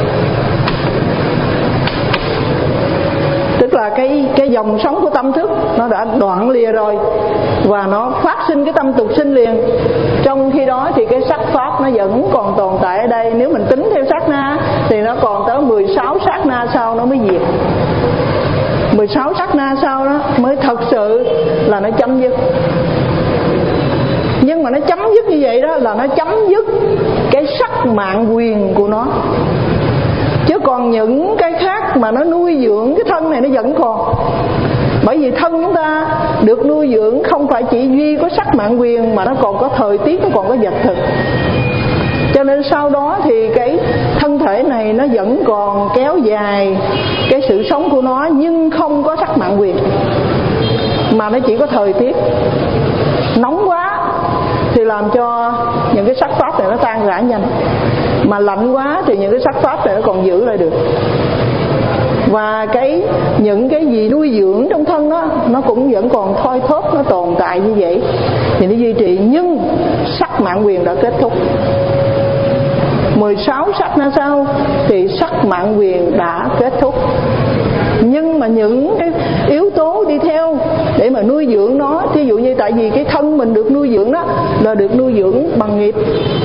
Tức là cái cái dòng sống của tâm thức nó đã đoạn lìa rồi và nó phát sinh cái tâm tục sinh liền. Trong khi đó thì cái sắc pháp nó vẫn còn tồn tại ở đây. Nếu mình tính theo sát na thì nó còn tới mười sáu sát na sau nó mới diệt. mười sáu sát na sau đó mới thật sự là nó chấm dứt. Nhưng mà nó chấm dứt như vậy đó là nó chấm dứt cái sắc mạng quyền của nó. Chứ còn những cái khác mà nó nuôi dưỡng cái thân này nó vẫn còn. Bởi vì thân chúng ta được nuôi dưỡng không phải chỉ duy có sắc mạng quyền, mà nó còn có thời tiết, nó còn có vật thực. Cho nên sau đó thì cái thân thể này nó vẫn còn kéo dài cái sự sống của nó, nhưng không có sắc mạng quyền, mà nó chỉ có thời tiết. Nóng quá thì làm cho những cái sắc pháp này nó tan rã nhanh, mà lạnh quá thì những cái sắc pháp này nó còn giữ lại được. Và cái những cái gì nuôi dưỡng trong thân đó nó cũng vẫn còn thoi thóp, nó tồn tại như vậy thì nó duy trì. Nhưng sắc mạng quyền đã kết thúc. mười sáu sắc na sau thì sắc mạng quyền đã kết thúc. Nhưng mà những cái yếu tố đi theo để mà nuôi dưỡng nó, thí dụ như tại vì cái thân mình được nuôi dưỡng đó là được nuôi dưỡng bằng nghiệp,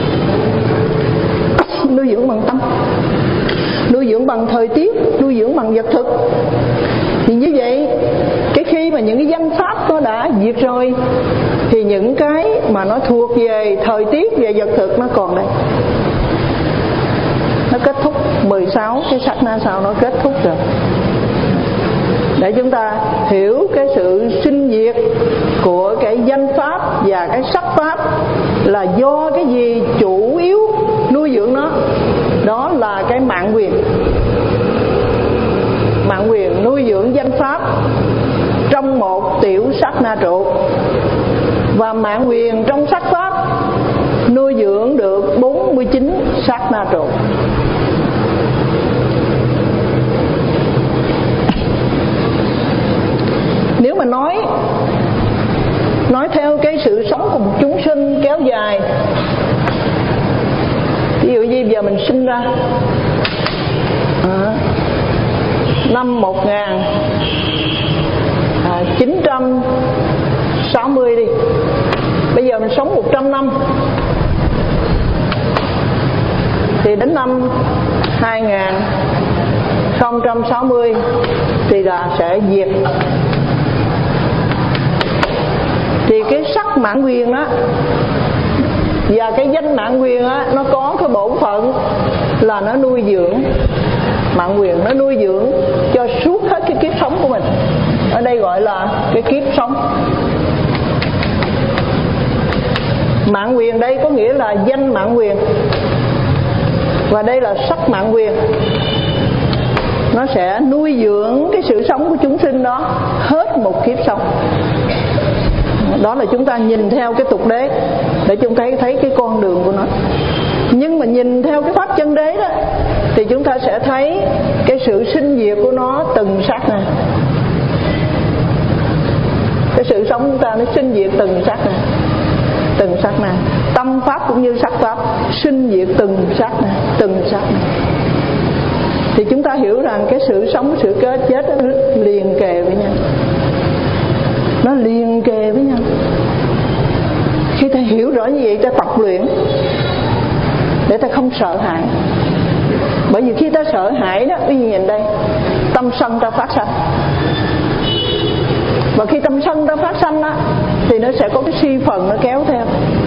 nuôi dưỡng bằng tâm, nuôi dưỡng bằng thời tiết, nuôi dưỡng bằng vật thực. Thì như vậy cái khi mà những cái danh pháp nó đã diệt rồi thì những cái mà nó thuộc về thời tiết, về vật thực nó còn đây. Nó kết thúc. Mười sáu cái sát na sau nó kết thúc rồi. Để chúng ta hiểu cái sự sinh diệt của cái danh pháp và cái sắc pháp là do cái gì chủ yếu nuôi dưỡng nó. Đó là cái mạng quyền. Mạng quyền nuôi dưỡng danh pháp trong một tiểu sát na trụ, và mạng quyền trong sắc pháp nuôi dưỡng được bốn mươi chín sát na trụ. Nếu mà nói nói theo cái sự sống của một chúng sinh kéo dài, ví dụ như giờ mình sinh ra à, năm một nghìn chín trăm sáu mươi đi, bây giờ mình sống một trăm năm, thì đến năm hai nghìn không trăm sáu mươi thì là sẽ diệt. Thì cái sắc mạng quyền đó và cái danh mạng quyền đó, nó có cái bổn phận là nó nuôi dưỡng. Mạng quyền nó nuôi dưỡng cho suốt hết cái kiếp sống của mình. Ở đây gọi là cái kiếp sống. Mạng quyền đây có nghĩa là danh mạng quyền, và đây là sắc mạng quyền. Nó sẽ nuôi dưỡng cái sự sống của chúng sinh đó hết một kiếp sống. Đó là chúng ta nhìn theo cái tục đế để chúng ta thấy cái con đường của nó. Nhưng mà nhìn theo cái pháp chân đế đó thì chúng ta sẽ thấy cái sự sinh diệt của nó từng sát na. Cái sự sống chúng ta nó sinh diệt từng sát na, từng sát na. Tâm pháp cũng như sắc pháp sinh diệt từng sát na, từng sát na. Thì chúng ta hiểu rằng cái sự sống, sự kết chết nó liền kề với nhau. Nó liền kề với nhau. Khi ta hiểu rõ như vậy, ta tập luyện để ta không sợ hãi. Bởi vì khi ta sợ hãi đó, ví dụ nhìn đây, tâm sân ta phát sanh. Và khi tâm sân ta phát sanh đó, thì nó sẽ có cái si phần nó kéo theo.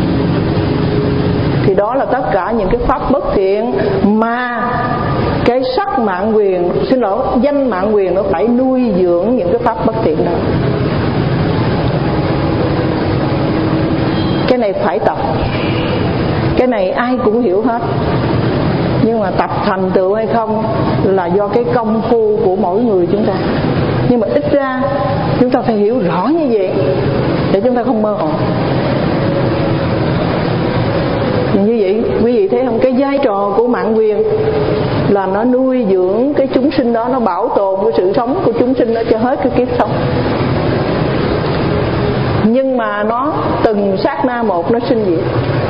Thì đó là tất cả những cái pháp bất thiện mà cái sắc mạng quyền, xin lỗi, danh mạng quyền nó phải nuôi dưỡng những cái pháp bất thiện đó. Cái này phải tập. Cái này ai cũng hiểu hết. Nhưng mà tập thành tựu hay không là do cái công phu của mỗi người chúng ta. Nhưng mà ít ra chúng ta phải hiểu rõ như vậy để chúng ta không mơ hồ. Như vậy quý vị thấy không, cái vai trò của mạng quyền là nó nuôi dưỡng cái chúng sinh đó, nó bảo tồn cái sự sống của chúng sinh đó cho hết cái kiếp sống. Nhưng mà nó từng sát na một nó sinh diệt.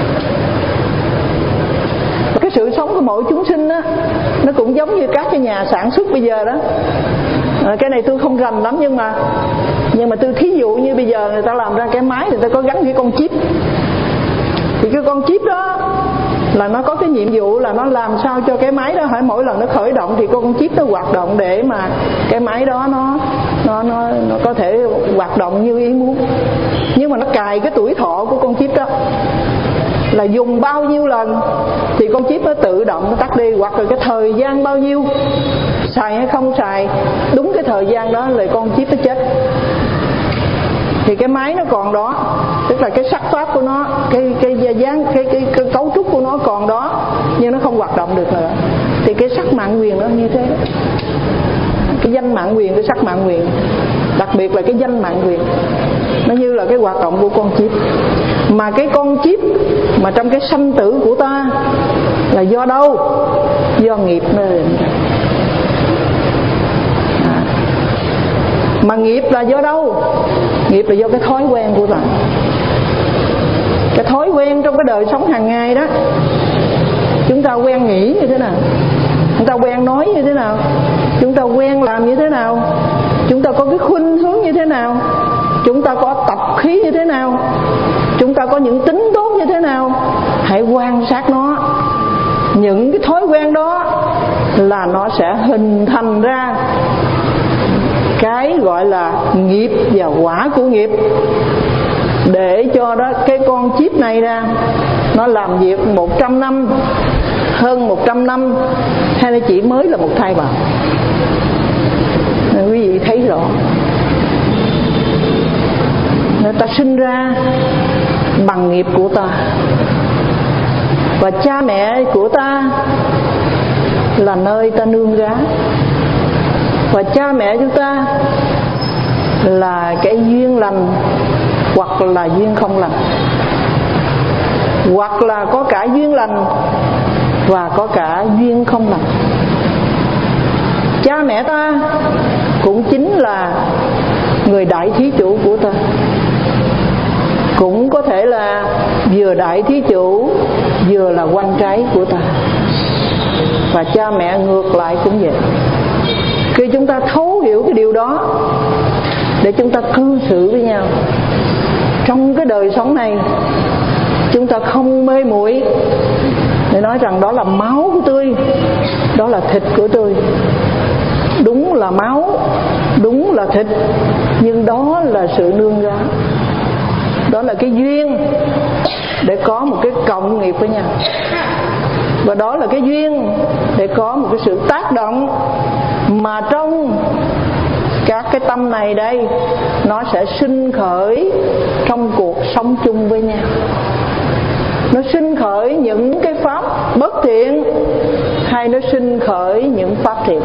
Cái sự sống của mỗi chúng sinh đó, nó cũng giống như các cái nhà sản xuất bây giờ đó. À, cái này tôi không rành lắm, nhưng mà nhưng mà tôi thí dụ như bây giờ người ta làm ra cái máy, người ta có gắn cái con chip. Thì cái con chip đó là nó có cái nhiệm vụ là nó làm sao cho cái máy đó hãy mỗi lần nó khởi động thì con chip nó hoạt động để mà cái máy đó nó nó nó nó có thể hoạt động như ý muốn. Nhưng mà nó cài cái tuổi thọ của con chip đó là dùng bao nhiêu lần thì con chip nó tự động nó tắt đi, hoặc là cái thời gian bao nhiêu, xài hay không xài đúng cái thời gian đó là con chip nó chết. Thì cái máy nó còn đó, tức là cái sắc pháp của nó, cái cái dáng cái, cái cái cấu trúc của nó còn đó, nhưng nó không hoạt động được nữa. Thì cái sắc mạng quyền nó như thế. Cái danh mạng quyền, cái sắc mạng quyền, đặc biệt là cái danh mạng quyền, nó như là cái hoạt động của con chip. Mà cái con chip mà trong cái sanh tử của ta là do đâu? Do nghiệp nó định. Mà nghiệp là do đâu? Nghiệp là do cái thói quen của ta. Cái thói quen trong cái đời sống hàng ngày đó, chúng ta quen nghĩ như thế nào, chúng ta quen nói như thế nào, chúng ta quen làm như thế nào, chúng ta có cái khuynh hướng như thế nào, chúng ta có tập khí như thế nào, chúng ta có những tính tốt như thế nào. Hãy quan sát nó. Những cái thói quen đó là nó sẽ hình thành ra cái gọi là nghiệp và quả của nghiệp, để cho đó cái con chip này ra nó làm việc một trăm năm, hơn một trăm năm, hay là chỉ mới là một thai bào. Nên quý vị thấy rõ, người ta sinh ra bằng nghiệp của ta, và cha mẹ của ta là nơi ta nương gá, và cha mẹ chúng ta là cái duyên lành hoặc là duyên không lành, hoặc là có cả duyên lành và có cả duyên không lành. Cha mẹ ta cũng chính là người đại thí chủ của ta, cũng có thể là vừa đại thí chủ vừa là quan trái của ta. Và cha mẹ ngược lại cũng vậy. Khi chúng ta thấu hiểu cái điều đó, để chúng ta cư xử với nhau trong cái đời sống này, chúng ta không mê muội để nói rằng đó là máu của tôi, đó là thịt của tôi. Đúng là máu, đúng là thịt, nhưng đó là sự nương gá, đó là cái duyên để có một cái cộng nghiệp với nhau, và đó là cái duyên để có một cái sự tác động mà trong các cái tâm này đây nó sẽ sinh khởi trong cuộc sống chung với nhau. Nó sinh khởi những cái pháp bất thiện hay nó sinh khởi những pháp thiện.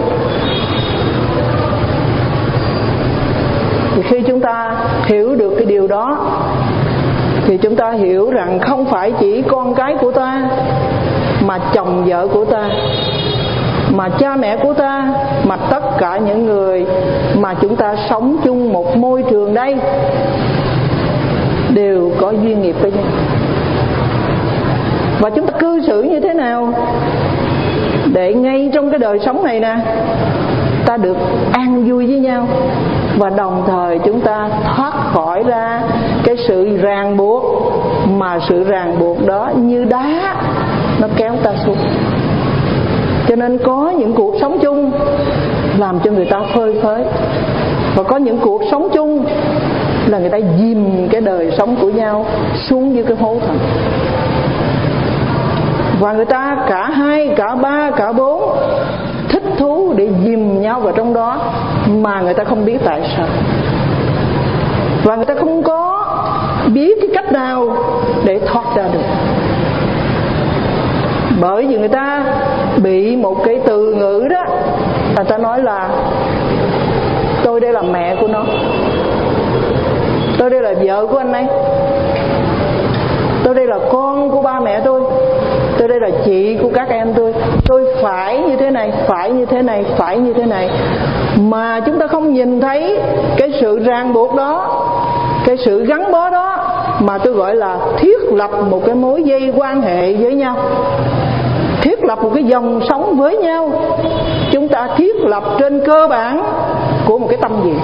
Thì khi chúng ta hiểu được cái điều đó thì chúng ta hiểu rằng không phải chỉ con cái của ta, mà chồng vợ của ta, mà cha mẹ của ta, mà tất cả những người mà chúng ta sống chung một môi trường đây đều có duyên nghiệp với nhau. Và chúng ta cư xử như thế nào để ngay trong cái đời sống này nè, ta được an vui với nhau, và đồng thời chúng ta thoát khỏi ra cái sự ràng buộc, mà sự ràng buộc đó như đá nó kéo ta xuống. Cho nên có những cuộc sống chung làm cho người ta phơi phới, và có những cuộc sống chung là người ta dìm cái đời sống của nhau xuống như cái hố thẳm. Và người ta cả hai, cả ba, cả bốn thích thú để dìm nhau vào trong đó, mà người ta không biết tại sao, và người ta không có biết cái cách nào để thoát ra được. Bởi vì người ta bị một cái từ ngữ đó, người ta nói là tôi đây là mẹ của nó, tôi đây là vợ của anh ấy, tôi đây là con của ba mẹ tôi, tôi đây đây là chị của các em tôi, tôi phải như thế này, phải như thế này, phải như thế này. Mà chúng ta không nhìn thấy cái sự ràng buộc đó, cái sự gắn bó đó, mà tôi gọi là thiết lập một cái mối dây quan hệ với nhau, thiết lập một cái dòng sống với nhau. Chúng ta thiết lập trên cơ bản của một cái tâm gì.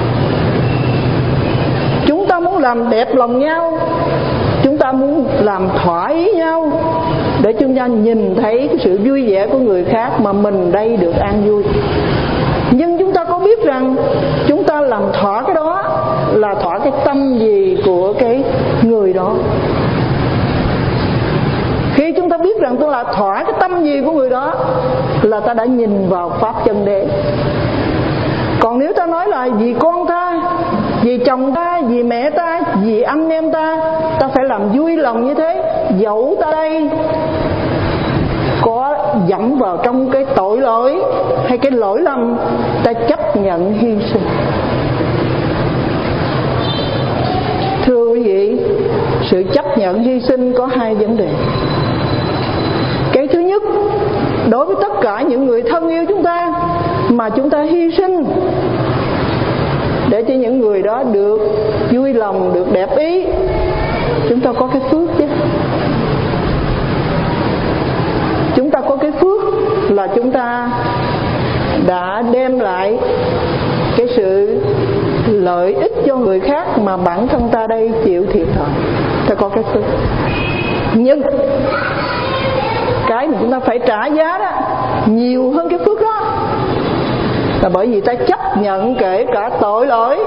Chúng ta muốn làm đẹp lòng nhau, chúng ta muốn làm thỏa ý nhau, để chúng ta nhìn thấy cái sự vui vẻ của người khác mà mình đây được an vui. Nhưng chúng ta có biết rằng chúng ta làm thỏa cái đó là thỏa cái tâm gì của cái người đó? Khi chúng ta biết rằng tôi là thỏa cái tâm gì của người đó, là ta đã nhìn vào pháp chân đế. Còn nếu ta nói là vì con ta, vì chồng ta, vì mẹ ta, vì anh em ta, ta phải làm vui lòng như thế, dẫu ta đây có dẫm vào trong cái tội lỗi hay cái lỗi lầm, ta chấp nhận hy sinh. Thưa quý vị, sự chấp nhận hy sinh có hai vấn đề. Cái thứ nhất, đối với tất cả những người thân yêu chúng ta mà chúng ta hy sinh để cho những người đó được vui lòng, được đẹp ý, chúng ta có cái phước chứ. Chúng ta có cái phước là chúng ta đã đem lại cái sự lợi ích cho người khác mà bản thân ta đây chịu thiệt thòi. Ta có cái phước. Nhưng cái mà chúng ta phải trả giá đó nhiều hơn cái phước đó, là bởi vì ta chấp nhận kể cả tội lỗi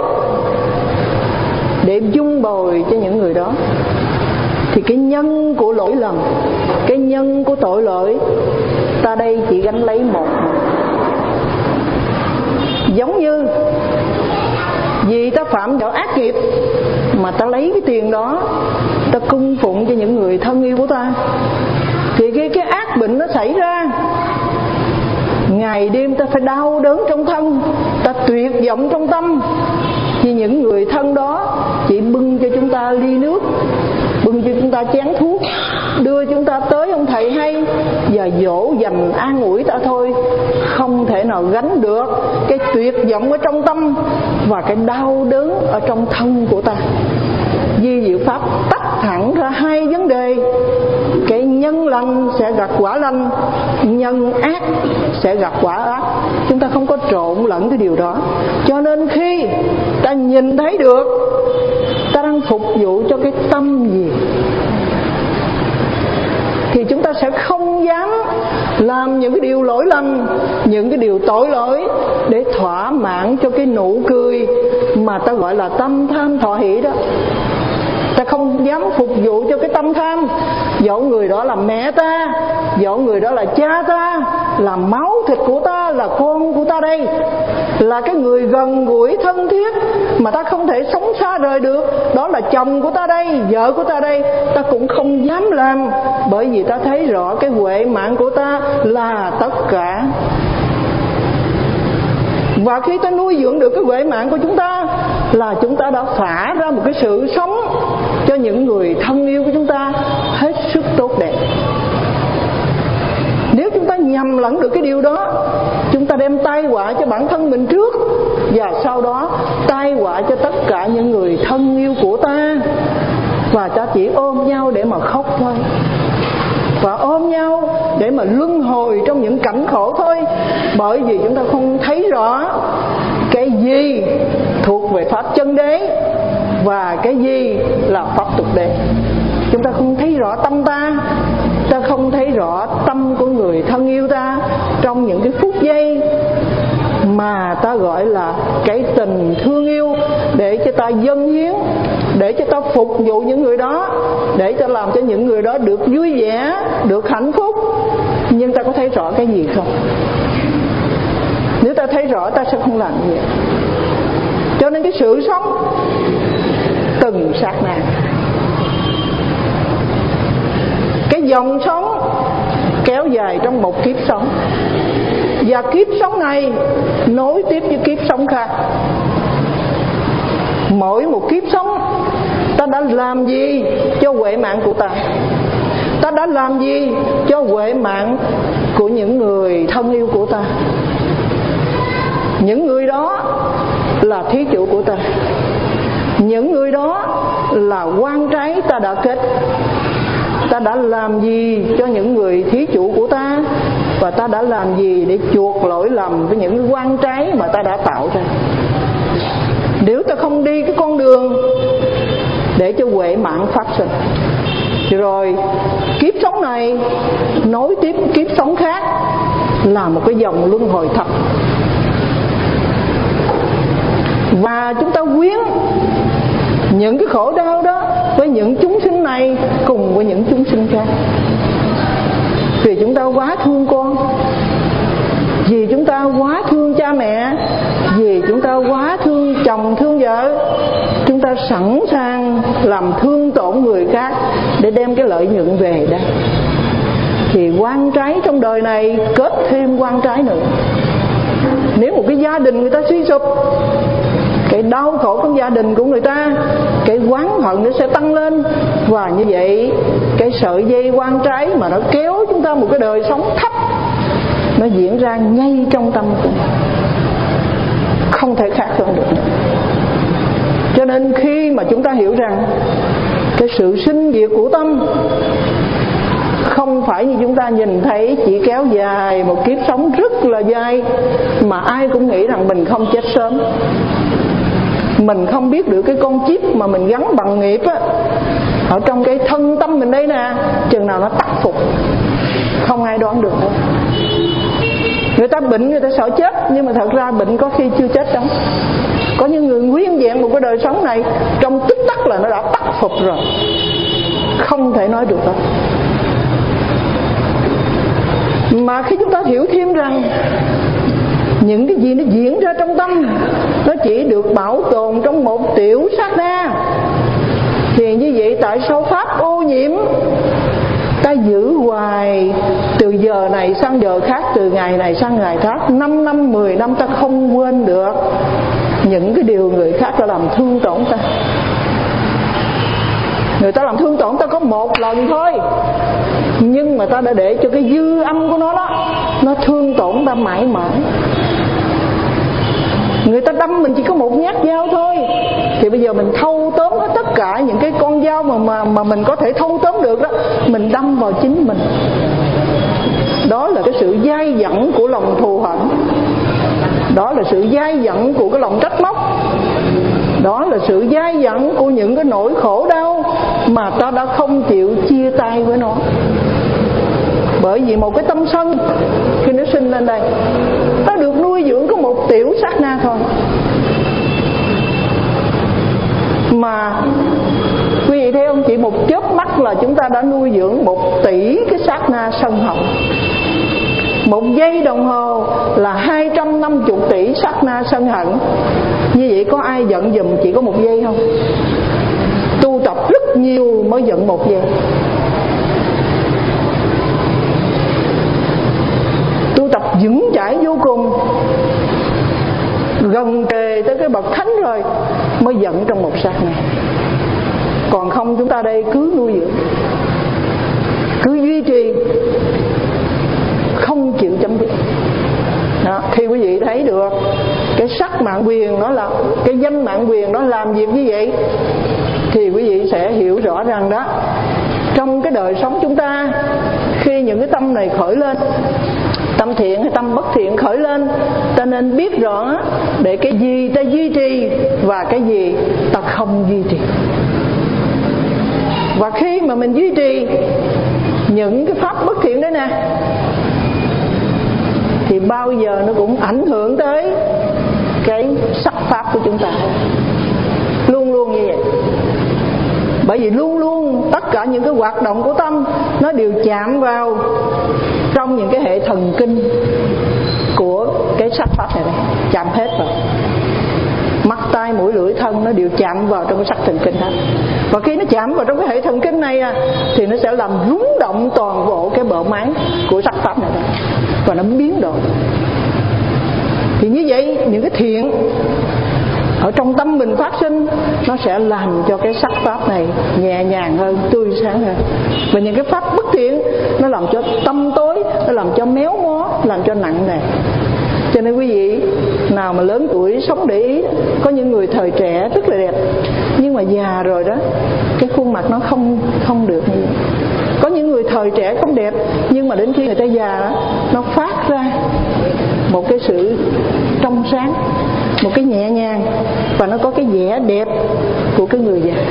để dung bồi cho những người đó. Thì cái nhân của lỗi lầm, cái nhân của tội lỗi, ta đây chỉ gánh lấy một. Giống như vì ta phạm vào ác nghiệp mà ta lấy cái tiền đó ta cung phụng cho những người thân yêu của ta, thì khi cái ác bệnh nó xảy ra, ngày đêm ta phải đau đớn trong thân, ta tuyệt vọng trong tâm, thì những người thân đó chỉ bưng cho chúng ta ly nước, bưng cho chúng ta chén thuốc, đưa chúng ta tới ông thầy hay và dỗ dành an ủi ta thôi, không thể nào gánh được cái tuyệt vọng ở trong tâm và cái đau đớn ở trong thân của ta. Di Diệu Pháp tách thẳng ra hai vấn đề: cái nhân lành sẽ gặt quả lành, nhân ác sẽ gặt quả ác. Chúng ta không có trộn lẫn cái điều đó. Cho nên khi ta nhìn thấy được ta đang phục vụ cho cái tâm gì, thì chúng ta sẽ không dám làm những cái điều lỗi lầm, những cái điều tội lỗi để thỏa mãn cho cái nụ cười mà ta gọi là tâm tham thọ hỷ đó. Ta không dám phục vụ cho cái tâm tham, dẫu người đó là mẹ ta, dẫu người đó là cha ta, là máu thịt của ta, là con của ta đây, là cái người gần gũi thân thiết mà ta không thể sống xa rời được, đó là chồng của ta đây, vợ của ta đây, ta cũng không dám làm, bởi vì ta thấy rõ cái huệ mạng của ta là tất cả. Và khi ta nuôi dưỡng được cái huệ mạng của chúng ta, là chúng ta đã phả ra một cái sự sống cho những người thân yêu của chúng ta hết sức tốt đẹp. Nếu chúng ta nhầm lẫn được cái điều đó, chúng ta đem tai họa cho bản thân mình trước, và sau đó tai họa cho tất cả những người thân yêu của ta. Và ta chỉ ôm nhau để mà khóc thôi, và ôm nhau để mà luân hồi trong những cảnh khổ thôi. Bởi vì chúng ta không thấy rõ cái gì thuộc về pháp chân đế và cái gì là pháp tục đế. Chúng ta không thấy rõ tâm ta, ta không thấy rõ tâm của người thân yêu ta trong những cái phút giây mà ta gọi là cái tình thương yêu, để cho ta dâng hiến, để cho ta phục vụ những người đó, để cho làm cho những người đó được vui vẻ, được hạnh phúc. Nhưng ta có thấy rõ cái gì không? Nếu ta thấy rõ, ta sẽ không làm gì. Cho nên cái sự sống từng sát na, cái dòng sống kéo dài trong một kiếp sống, và kiếp sống này nối tiếp với kiếp sống khác. Mỗi một kiếp sống ta đã làm gì cho huệ mạng của ta, Ta đã làm gì cho huệ mạng của những người thân yêu của ta? Những người đó là thí chủ của ta. Những người đó là quan trái ta đã kết. Ta đã làm gì cho những người thí chủ của ta, và ta đã làm gì để chuộc lỗi lầm với những quan trái mà ta đã tạo ra. Nếu ta không đi cái con đường để cho huệ mạng phát sinh, rồi kiếp sống này nối tiếp kiếp sống khác, là một cái dòng luân hồi thật. Và chúng ta quyến những cái khổ đau đó với những chúng sinh này cùng với những chúng sinh khác. Vì chúng ta quá thương con, vì chúng ta quá thương cha mẹ, vì chúng ta quá thương chồng thương vợ, chúng ta sẵn sàng làm thương tổn người khác để đem cái lợi nhuận về đây. Thì oan trái trong đời này kết thêm oan trái nữa. Nếu một cái gia đình người ta suy sụp, cái đau khổ trong gia đình của người ta, cái oán hận nó sẽ tăng lên. Và như vậy cái sợi dây oan trái mà nó kéo chúng ta một cái đời sống thấp, nó diễn ra ngay trong tâm của mình, không thể khác hơn được nữa. Cho nên khi mà chúng ta hiểu rằng cái sự sinh diệt của tâm không phải như chúng ta nhìn thấy chỉ kéo dài một kiếp sống rất là dài, mà ai cũng nghĩ rằng mình không chết sớm. Mình không biết được cái con chip mà mình gắn bằng nghiệp á, ở trong cái thân tâm mình đây nè, chừng nào nó tắt phục, không ai đoán được đâu. Người ta bệnh người ta sợ chết, nhưng mà thật ra bệnh có khi chưa chết đâu. Có những người nguyên vẹn một cái đời sống này, trong tích tắc là nó đã tắt phục rồi, không thể nói được hết. Mà khi chúng ta hiểu thêm rằng những cái gì nó diễn ra trong tâm nó chỉ được bảo tồn trong một tiểu sát na, thì như vậy tại sao pháp ô nhiễm ta giữ hoài, từ giờ này sang giờ khác, từ ngày này sang ngày khác, năm năm, mười năm ta không quên được những cái điều người khác đã làm thương tổn ta. Người ta làm thương tổn ta có một lần thôi, nhưng mà ta đã để cho cái dư âm của nó đó, nó thương tổn ta mãi mãi. Người ta đâm mình chỉ có một nhát dao thôi, thì bây giờ mình thâu tóm hết tất cả những cái con dao mà, mà, mà mình có thể thâu tóm được đó, mình đâm vào chính mình. Đó là cái sự dai dẳng của lòng thù hận, đó là sự dai dẳng của cái lòng trách móc, đó là sự dai dẳng của những cái nỗi khổ đau mà ta đã không chịu chia tay với nó. Bởi vì một cái tâm sân khi nó sinh lên đây, ta được nuôi dưỡng có một tiểu sát na thôi, mà quý vị thấy không, chỉ một chớp mắt là chúng ta đã nuôi dưỡng một tỷ cái sát na sân hận. Một giây đồng hồ là hai trăm năm mươi tỷ sát na sân hận. Như vậy có ai giận dùm chỉ có một giây không? Tu tập rất nhiều mới giận một giây. Tu tập vững chãi vô cùng, gần kề tới cái bậc thánh rồi mới giận trong một sát này. Còn không chúng ta đây cứ nuôi dưỡng, cứ duy trì, không chịu chấm dứt. Đó, khi quý vị thấy được cái sắc mạng quyền đó, là cái danh mạng quyền đó làm việc như vậy, thì quý vị sẽ hiểu rõ rằng đó, trong cái đời sống chúng ta, khi những cái tâm này khởi lên, tâm thiện hay tâm bất thiện khởi lên, ta nên biết rõ để cái gì ta duy trì và cái gì ta không duy trì. Và khi mà mình duy trì những cái pháp bất thiện đấy nè, thì bao giờ nó cũng ảnh hưởng tới cái sắc pháp của chúng ta, luôn luôn như vậy. Bởi vì luôn luôn tất cả những cái hoạt động của tâm nó đều chạm vào trong những cái hệ thần kinh của cái sắc pháp này, này chạm hết vào. Mắt, tai, mũi, lưỡi, thân nó đều chạm vào trong cái sắc thần kinh hết. Và khi nó chạm vào trong cái hệ thần kinh này thì nó sẽ làm rung động toàn bộ cái bờ máng của sắc pháp này, này và nó biến đổi. Thì như vậy những cái thiện ở trong tâm mình phát sinh, nó sẽ làm cho cái sắc pháp này nhẹ nhàng hơn, tươi sáng hơn. Và những cái pháp bất thiện nó làm cho tâm tối, nó làm cho méo mó, làm cho nặng nề. Cho nên quý vị nào mà lớn tuổi sống để ý, có những người thời trẻ rất là đẹp, nhưng mà già rồi đó, cái khuôn mặt nó không không được như vậy. Có những người thời trẻ không đẹp, nhưng mà đến khi người ta già đó, nó phát ra một cái sự trong sáng, một cái nhẹ nhàng, và nó có cái vẻ đẹp của cái người già.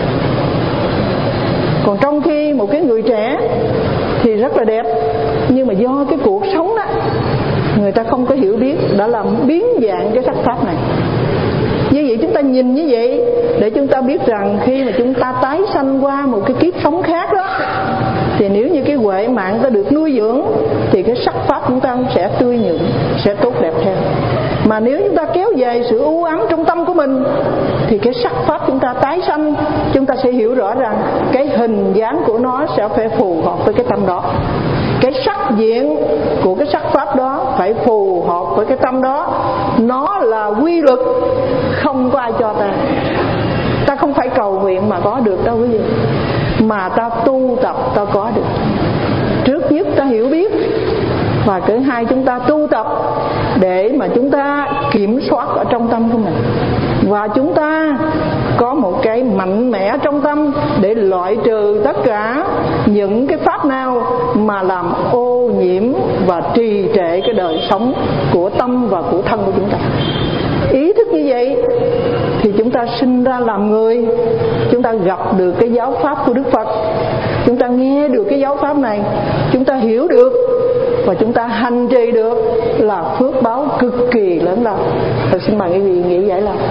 Còn trong khi một cái người trẻ thì rất là đẹp, nhưng mà do cái cuộc sống đó, người ta không có hiểu biết, đã làm biến dạng cái sắc pháp này. Như vậy chúng ta nhìn như vậy để chúng ta biết rằng khi mà chúng ta tái sanh qua một cái kiếp sống khác đó, thì nếu như cái huệ mạng ta được nuôi dưỡng thì cái sắc pháp chúng ta sẽ tươi nhuận, sẽ tốt đẹp theo. Mà nếu chúng ta kéo dài sự u ám trong tâm của mình thì cái sắc pháp chúng ta tái sanh, chúng ta sẽ hiểu rõ rằng cái hình dáng của nó sẽ phải phù hợp với cái tâm đó. Cái sắc diện của cái sắc pháp đó phải phù hợp với cái tâm đó. Nó là quy luật, không có ai cho ta. Ta không phải cầu nguyện mà có được đâu quý vị, mà ta tu tập ta có được. Trước nhất ta hiểu biết, và thứ hai chúng ta tu tập để mà chúng ta kiểm soát ở trong tâm của mình, và chúng ta có một cái mạnh mẽ trong tâm để loại trừ tất cả những cái pháp nào mà làm ô nhiễm và trì trệ cái đời sống của tâm và của thân của chúng ta. Ý thức như vậy thì chúng ta sinh ra làm người, chúng ta gặp được cái giáo pháp của Đức Phật, chúng ta nghe được cái giáo pháp này, chúng ta hiểu được và chúng ta hành trì được, là phước báo cực kỳ lớn lao. Tôi xin mời quý vị nghĩ vậy là.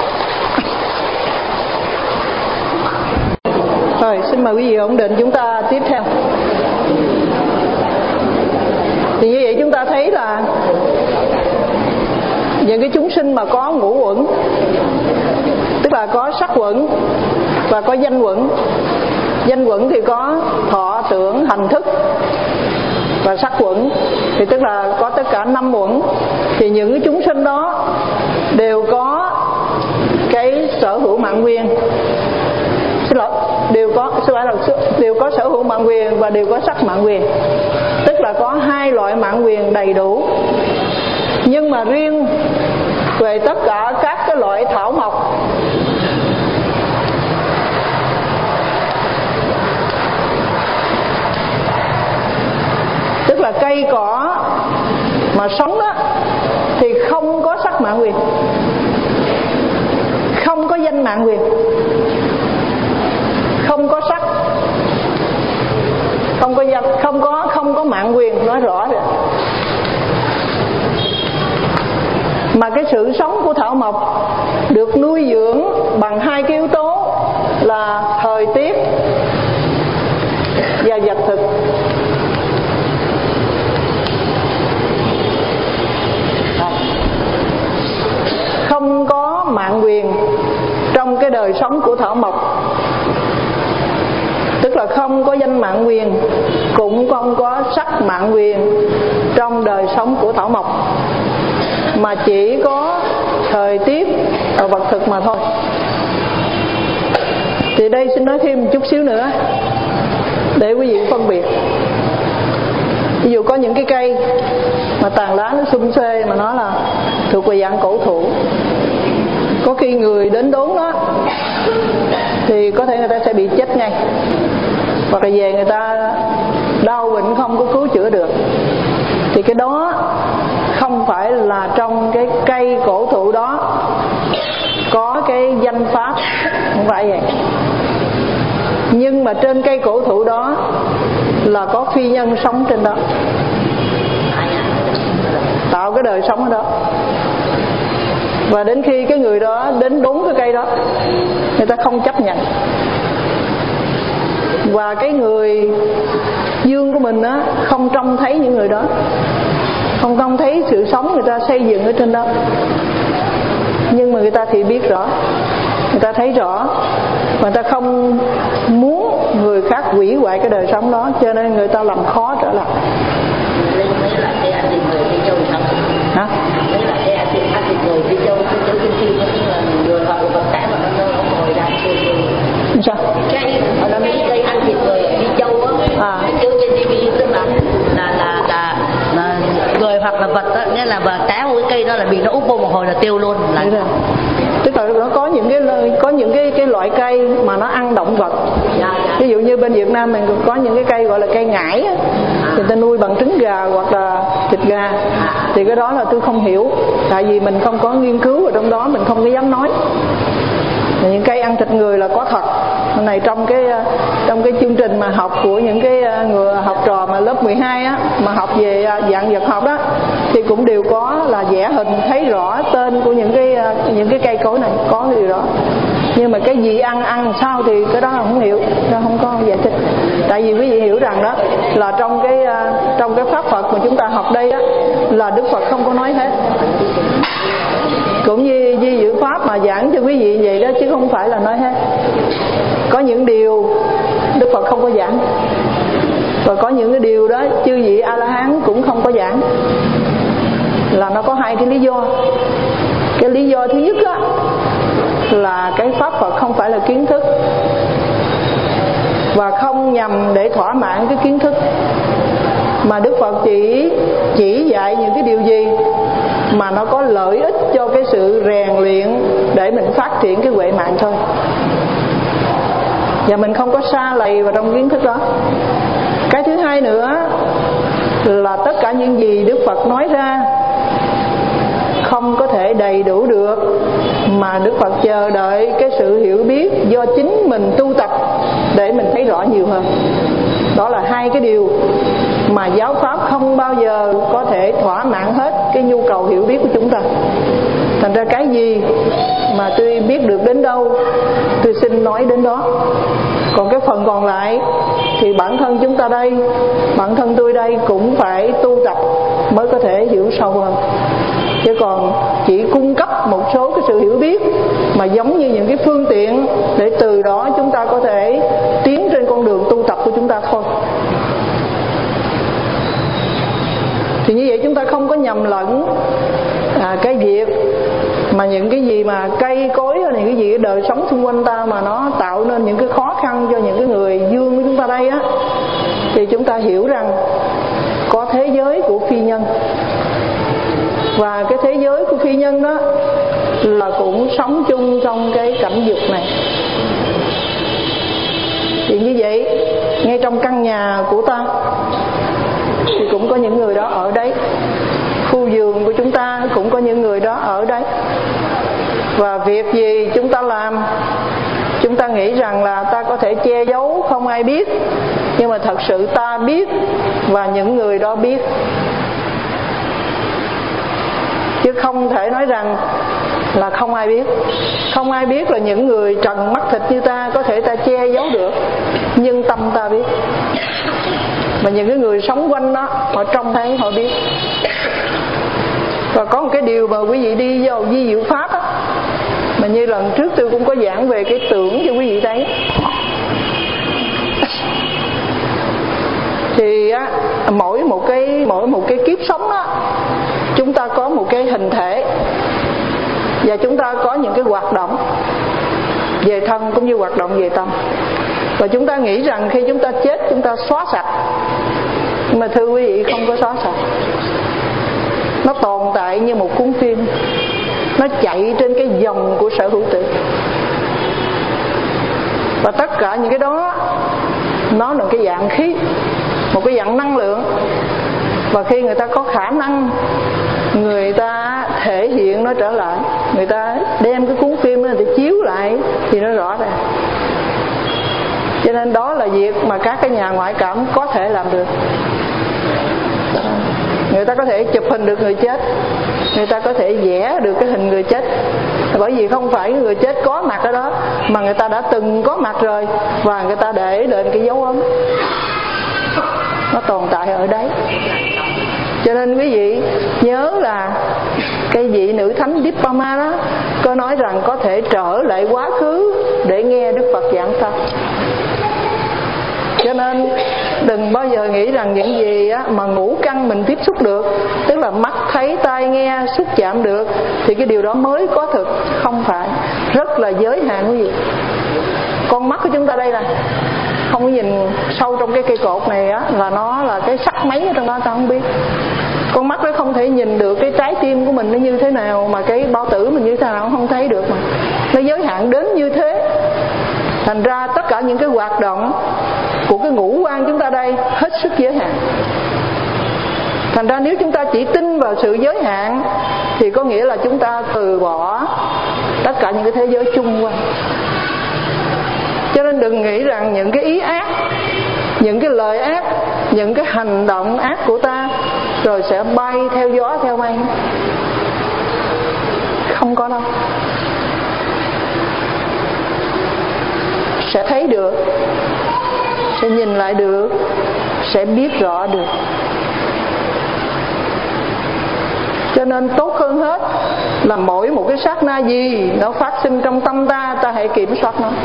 Rồi, xin mời quý vị ổn định, chúng ta tiếp theo. Thì như vậy chúng ta thấy là những cái chúng sinh mà có ngũ uẩn, tức là có sắc uẩn và có danh uẩn. Danh uẩn thì có thọ tưởng hành thức, và sắc uẩn thì tức là có tất cả năm uẩn. Thì những cái chúng sinh đó đều có cái sở hữu mạng quyền, xin lỗi, đều có xin lỗi là đều có sở hữu mạng quyền và đều có sắc mạng quyền, tức là có hai loại mạng quyền đầy đủ. Nhưng mà riêng về tất cả các cái loại thảo mộc, tức là cây cỏ mà sống đó, thì không có sắc mạng quyền, không có danh mạng quyền, không có sắc, không có danh, không có không có mạng quyền, nói rõ rồi. Mà cái sự sống của thảo mộc được nuôi dưỡng bằng hai cái yếu tố là thời tiết và vật thực. Không có mạng quyền trong cái đời sống của thảo mộc, tức là không có danh mạng quyền, cũng không có sắc mạng quyền trong đời sống của thảo mộc, mà chỉ có thời tiết và vật thực mà thôi. Thì đây xin nói thêm một chút xíu nữa để quý vị phân biệt. Ví dụ có những cái cây mà tàn lá nó xum xê mà nó là thuộc về dạng cổ thụ, có khi người đến đốn đó thì có thể người ta sẽ bị chết ngay, hoặc là về người ta đau bệnh không có cứu chữa được. Thì cái đó không phải là trong cái cây cổ thụ đó có cái danh pháp, không phải vậy. Nhưng mà trên cây cổ thụ đó là có phi nhân sống trên đó, tạo cái đời sống ở đó. Và đến khi cái người đó đến đúng cái cây đó, người ta không chấp nhận. Và cái người dương của mình á không trông thấy những người đó, không trông thấy sự sống người ta xây dựng ở trên đó. Nhưng mà người ta thì biết rõ, người ta thấy rõ, mà người ta không muốn người khác hủy hoại cái đời sống đó, cho nên người ta làm khó trở lại. Hả? Sao?
Cây ở đó mấy cây ăn thịt người đi châu á,
à.
chiếu trên ti vi tức là là là là, là người hoặc là vật đó, nghĩa là và té một cái cây đó là bị nó úp vô một hồi là tiêu luôn là.
Tức là nó có những cái có những cái cái loại cây mà nó ăn động vật. Dạ, dạ. Ví dụ như bên Việt Nam mình có những cái cây gọi là cây ngải á, người ta nuôi bằng trứng gà hoặc là thịt gà. Thì cái đó là tôi không hiểu, tại vì mình không có nghiên cứu ở trong đó, mình không có dám nói. Những cây ăn thịt người là có thật. Hôm này trong cái trong cái chương trình mà học của những cái người học trò mà lớp mười hai á, mà học về dạng vật học đó, thì cũng đều có là vẽ hình thấy rõ tên của những cái những cái cây cối này, có cái điều đó. Nhưng mà cái gì ăn ăn sao thì cái đó là không hiểu, nó không có giải thích. Tại vì quý vị hiểu rằng đó là trong cái trong cái pháp Phật mà chúng ta học đây á, là Đức Phật không có nói hết. Cũng như di dự pháp mà giảng cho quý vị vậy đó, chứ không phải là nói hết. Có những điều Đức Phật không có giảng, và có những cái điều đó chư vị A La Hán cũng không có giảng. Là nó có hai cái lý do. Cái lý do thứ nhất á, là cái pháp Phật không phải là kiến thức, và không nhằm để thỏa mãn cái kiến thức, mà Đức Phật chỉ chỉ dạy những cái điều gì mà nó có lợi ích cho cái sự rèn luyện để mình phát triển cái huệ mạng thôi. Và mình không có sa lầy vào trong kiến thức đó. Cái thứ hai nữa là tất cả những gì Đức Phật nói ra không có thể đầy đủ được, mà Đức Phật chờ đợi cái sự hiểu biết do chính mình tu tập để mình thấy rõ nhiều hơn. Đó là hai cái điều mà giáo pháp không bao giờ có thể thỏa mãn hết cái nhu cầu hiểu biết của chúng ta. Thành ra cái gì mà tôi biết được đến đâu, tôi xin nói đến đó. Còn cái phần còn lại thì bản thân chúng ta đây, bản thân tôi đây cũng phải tu tập mới có thể hiểu sâu hơn. Chứ còn chỉ cung cấp một số cái sự hiểu biết mà giống như những cái phương tiện để từ đó chúng ta có thể tiến trên con đường tu tập của chúng ta thôi. Thì như vậy chúng ta không có nhầm lẫn à, cái việc mà những cái gì mà cây cối hay những cái gì đời sống xung quanh ta mà nó tạo nên những cái khó khăn cho những cái người dương của chúng ta đây á, thì chúng ta hiểu rằng có thế giới của phi nhân, và cái thế giới của phi nhân đó là cũng sống chung trong cái cảnh dục này. Thì như vậy ngay trong căn nhà của ta thì cũng có những người đó ở đấy, khu vườn của chúng ta cũng có những người đó ở đấy. Và việc gì chúng ta làm, chúng ta nghĩ rằng là ta có thể che giấu không ai biết, nhưng mà thật sự ta biết và những người đó biết. Chứ không thể nói rằng là không ai biết. Không ai biết là những người trần mắt thịt như ta có thể ta che giấu được, nhưng tâm ta biết. Mà những cái người sống quanh đó, họ trông thấy họ biết. Và có một cái điều mà quý vị đi vào di diệu pháp á, mà như lần trước tôi cũng có giảng về cái tưởng cho quý vị thấy. Thì á, mỗi một cái mỗi một cái kiếp sống á, chúng ta có một cái hình thể và chúng ta có những cái hoạt động về thân cũng như hoạt động về tâm. Và chúng ta nghĩ rằng khi chúng ta chết chúng ta xóa sạch, nhưng mà thưa quý vị, không có xóa sạch. Nó tồn tại như một cuốn phim, nó chạy trên cái dòng của sở hữu tử. Và tất cả những cái đó nó là cái dạng khí, một cái dạng năng lượng. Và khi người ta có khả năng, người ta thể hiện nó trở lại, người ta đem cái cuốn phim đó để chiếu lại thì nó rõ ràng. Cho nên đó là việc mà các cái nhà ngoại cảm có thể làm được. Người ta có thể chụp hình được người chết, người ta có thể vẽ được cái hình người chết, bởi vì không phải người chết có mặt ở đó, mà người ta đã từng có mặt rồi, và người ta để lên cái dấu ấn. Nó tồn tại ở đấy. Cho nên quý vị nhớ là cái vị nữ thánh Dippama đó có nói rằng có thể trở lại quá khứ để nghe Đức Phật giảng pháp. Cho nên đừng bao giờ nghĩ rằng những gì á, mà ngũ căn mình tiếp xúc được, tức là mắt thấy, tai nghe, xúc chạm được, thì cái điều đó mới có thực. Không phải, rất là giới hạn quý vị. Con mắt của chúng ta đây này, không có nhìn sâu trong cái cây cột này á, là nó là cái sắc mấy ở trong đó ta không biết. Con mắt nó không thể nhìn được cái trái tim của mình nó như thế nào, mà cái bao tử mình như thế nào không thấy được, mà nó giới hạn đến như thế. Thành ra tất cả những cái hoạt động của cái ngũ quan chúng ta đây hết sức giới hạn. Thành ra nếu chúng ta chỉ tin vào sự giới hạn thì có nghĩa là chúng ta từ bỏ tất cả những cái thế giới chung quanh. Cho nên đừng nghĩ rằng những cái ý ác, những cái lời ác, những cái hành động ác của ta rồi sẽ bay theo gió theo mây. Không có đâu. Sẽ thấy được, sẽ nhìn lại được, sẽ biết rõ được. Cho nên tốt hơn hết là mỗi một cái sát na gì nó phát sinh trong tâm ta, ta hãy kiểm soát nó.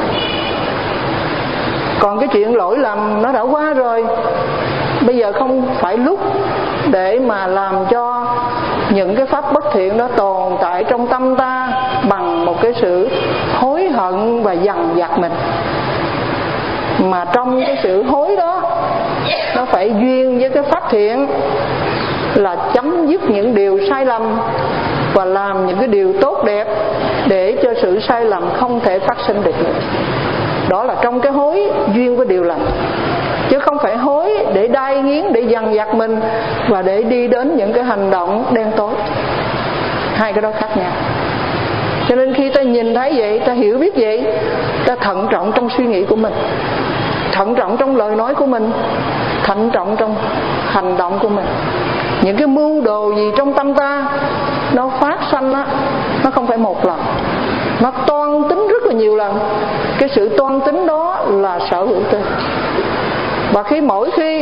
Còn cái chuyện lỗi lầm nó đã qua rồi, bây giờ không phải lúc để mà làm cho những cái pháp bất thiện đó tồn tại trong tâm ta bằng một cái sự hối hận và dằn vặt mình. Mà trong cái sự hối đó, nó phải duyên với cái pháp thiện, là chấm dứt những điều sai lầm và làm những cái điều tốt đẹp để cho sự sai lầm không thể phát sinh được nữa. Đó là trong cái hối duyên với điều lành, chứ không phải hối để đai nghiến, để dằn vặt mình và để đi đến những cái hành động đen tối. Hai cái đó khác nhau. Cho nên khi ta nhìn thấy vậy, ta hiểu biết vậy, ta thận trọng trong suy nghĩ của mình, thận trọng trong lời nói của mình, thận trọng trong hành động của mình. Những cái mưu đồ gì trong tâm ta nó phát sanh á, nó không phải một lần, nó toan tính rất là nhiều lần. Cái sự toan tính đó là sở hữu tư. Và khi mỗi khi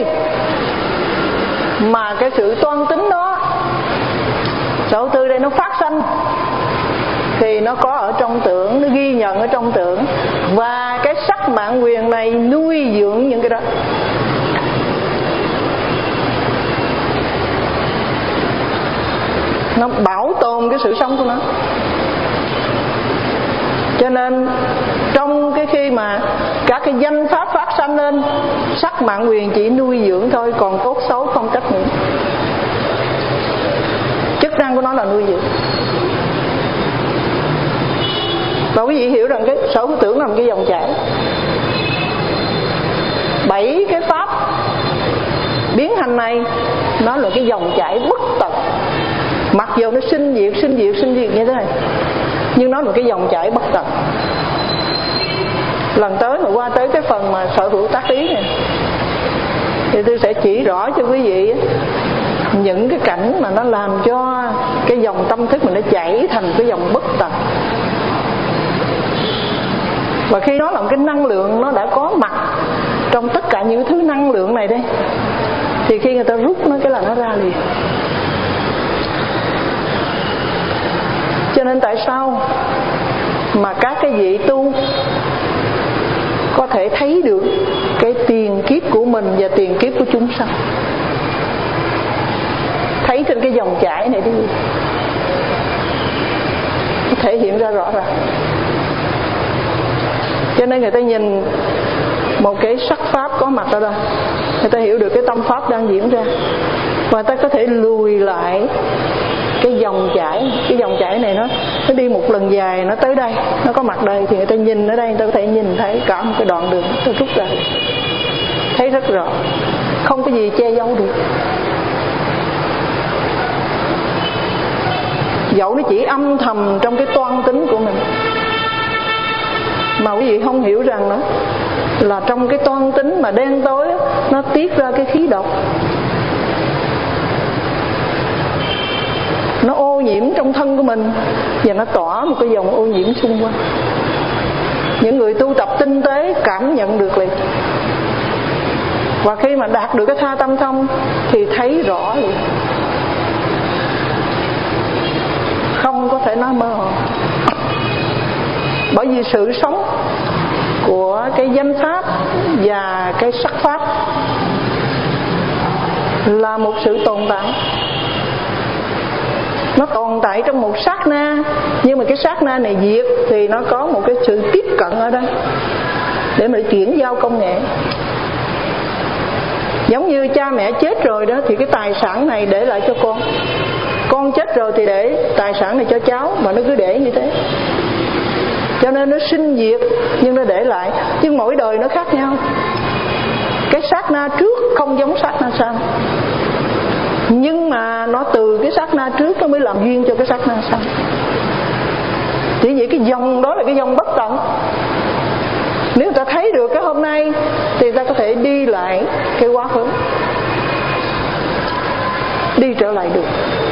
mà cái sự toan tính đó, sở hữu tư đây nó phát sanh, thì nó có ở trong tưởng, nó ghi nhận ở trong tưởng. Và cái sắc mạng quyền này nuôi dưỡng những cái đó. Nó bảo tồn cái sự sống của nó. Cho nên trong cái khi mà các cái danh pháp phát sanh lên, sắc mạng quyền chỉ nuôi dưỡng thôi, còn tốt xấu không trách nhiệm. Chức năng của nó là nuôi dưỡng. Và quý vị hiểu rằng cái sở hữu tưởng là một cái dòng chảy. Bảy cái pháp biến hành này nó là cái dòng chảy bất tận. Mặc dù nó sinh diệt, sinh diệt, sinh diệt như thế này, nhưng nó là cái dòng chảy bất tận. Lần tới mà qua tới cái phần mà sở hữu tác ý này, thì tôi sẽ chỉ rõ cho quý vị những cái cảnh mà nó làm cho cái dòng tâm thức mình nó chảy thành cái dòng bất tận. Và khi nó là một cái năng lượng, nó đã có mặt trong tất cả những thứ năng lượng này đây, thì khi người ta rút nó cái là nó ra liền. Cho nên tại sao mà các cái vị tu có thể thấy được cái tiền kiếp của mình và tiền kiếp của chúng sanh, thấy trên cái dòng chảy này đi, nó thể hiện ra rõ ràng. Cho nên người ta nhìn một cái sắc pháp có mặt ở đây, người ta hiểu được cái tâm pháp đang diễn ra, và ta có thể lùi lại cái dòng chảy. Cái dòng chảy này nó nó đi một lần dài, nó tới đây, nó có mặt đây, thì người ta nhìn ở đây, người ta có thể nhìn thấy cả một cái đoạn đường nó rút ra, thấy rất rõ, không có gì che giấu được. Dẫu nó chỉ âm thầm trong cái toan tính của mình, mà quý vị không hiểu rằng đó là trong cái toan tính mà đen tối, nó tiết ra cái khí độc, nó ô nhiễm trong thân của mình, và nó tỏa một cái dòng ô nhiễm xung quanh. Những người tu tập tinh tế cảm nhận được liền, và khi mà đạt được cái tha tâm thông thì thấy rõ liền, không có thể nói mơ hồ. Bởi vì sự sống của cái danh pháp và cái sắc pháp là một sự tồn tại. Nó tồn tại trong một sát na, nhưng mà cái sát na này diệt thì nó có một cái sự tiếp cận ở đây. để mà chuyển giao công nghệ. Giống như cha mẹ chết rồi đó thì cái tài sản này để lại cho con, con chết rồi thì để tài sản này cho cháu, mà nó cứ để như thế. Cho nên nó sinh diệt nhưng nó để lại, nhưng mỗi đời nó khác nhau. Cái sát na trước không giống sát na sau, nhưng mà nó từ cái sát na trước nó mới làm duyên cho cái sát na sau. Chỉ vậy cái dòng đó là cái dòng bất tận. Nếu ta thấy được cái hôm nay thì ta có thể đi lại cái quá khứ, đi trở lại được.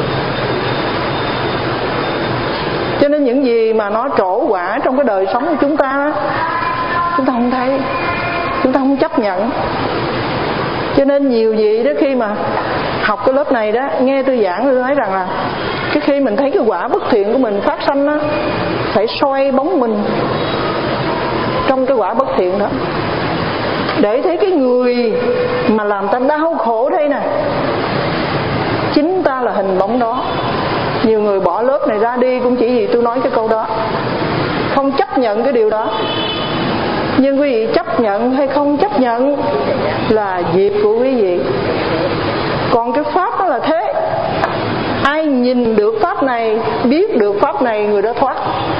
Cho nên những gì mà nó trổ quả trong cái đời sống của chúng ta, chúng ta không thấy, chúng ta không chấp nhận. Cho nên nhiều vị đó khi mà học cái lớp này đó, nghe tôi giảng tôi nói rằng là cái khi mình thấy cái quả bất thiện của mình phát sanh đó, phải soi bóng mình trong cái quả bất thiện đó, để thấy cái người mà làm ta đau khổ đây nè, chính ta là hình bóng đó. Nhiều người bỏ lớp này ra đi cũng chỉ vì tôi nói cái câu đó, không chấp nhận cái điều đó. Nhưng quý vị chấp nhận hay không chấp nhận là việc của quý vị. Còn cái pháp đó là thế, ai nhìn được pháp này, biết được pháp này, người đó thoát.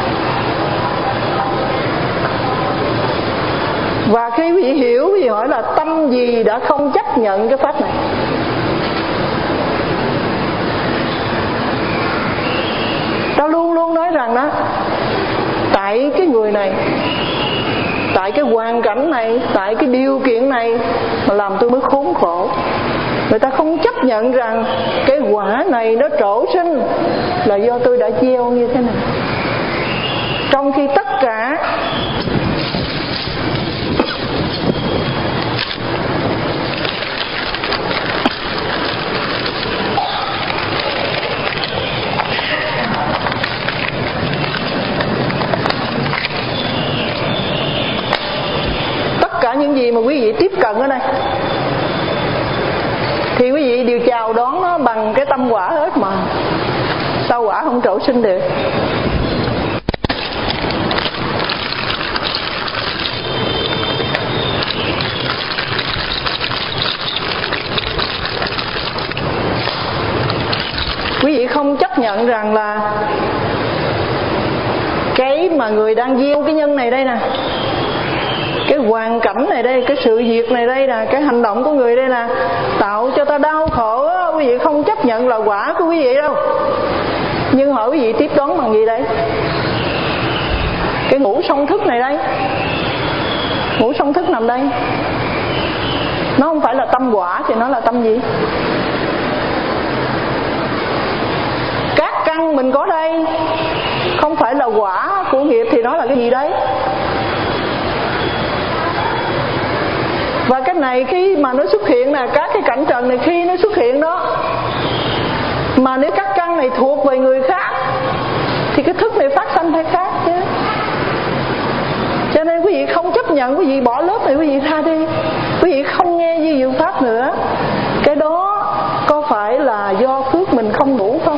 Và khi quý vị hiểu, quý vị hỏi là tâm gì đã không chấp nhận cái pháp này? Ta luôn luôn nói rằng đó, tại cái người này, tại cái hoàn cảnh này, tại cái điều kiện này mà làm tôi mới khốn khổ. Người ta không chấp nhận rằng cái quả này nó trổ sinh là do tôi đã gieo như thế này. Trong khi tất cả những gì mà quý vị tiếp cận ở đây thì quý vị đều chào đón nó bằng cái tâm quả hết, mà sao quả không trổ sinh được? Quý vị không chấp nhận rằng là cái mà người đang gieo cái nhân này đây nè, cái hoàn cảnh này đây, cái sự việc này đây nè, cái hành động của người đây nè, tạo cho ta đau khổ á, quý vị không chấp nhận là quả của quý vị đâu. Nhưng hỏi quý vị tiếp đón bằng gì đây? Cái ngũ song thức này đây, ngũ song thức nằm đây, nó không phải là tâm quả thì nó là tâm gì? Các căn mình có đây không phải là quả của nghiệp thì nó là cái gì đấy? Và cái này khi mà nó xuất hiện nè, các cái cảnh trần này khi nó xuất hiện đó, mà nếu các căn này thuộc về người khác thì cái thức này phát sanh phải khác chứ. Cho nên quý vị không chấp nhận, quý vị bỏ lớp này, quý vị ra đi, quý vị không nghe di diệu pháp nữa. Cái đó có phải là do phước mình không đủ không?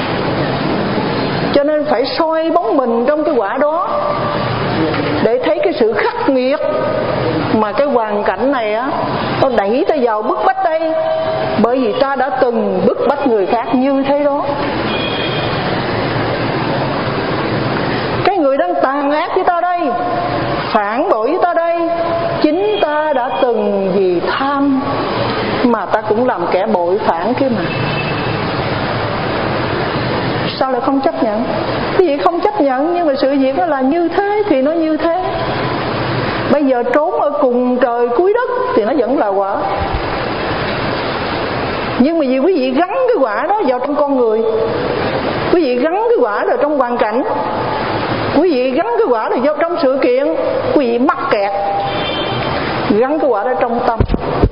Cho nên phải soi bóng mình trong cái quả đó để thấy cái sự khắc nghiệt mà cái hoàn cảnh này á, nó đẩy ta vào bức bách đây, bởi vì ta đã từng bức bách người khác như thế đó. Cái người đang tàn ác với ta đây, phản bội với ta đây, chính ta đã từng vì tham mà ta cũng làm kẻ bội phản kia mà. Sao lại không chấp nhận? Cái gì không chấp nhận, nhưng mà sự việc nó là như thế thì nó như thế. Bây giờ trốn ở cùng trời cuối đất thì nó vẫn là quả. Nhưng mà vì quý vị gắn cái quả đó vào trong con người, quý vị gắn cái quả vào trong hoàn cảnh, quý vị gắn cái quả này vào trong sự kiện, quý vị mắc kẹt. Gắn cái quả đó trong tâm.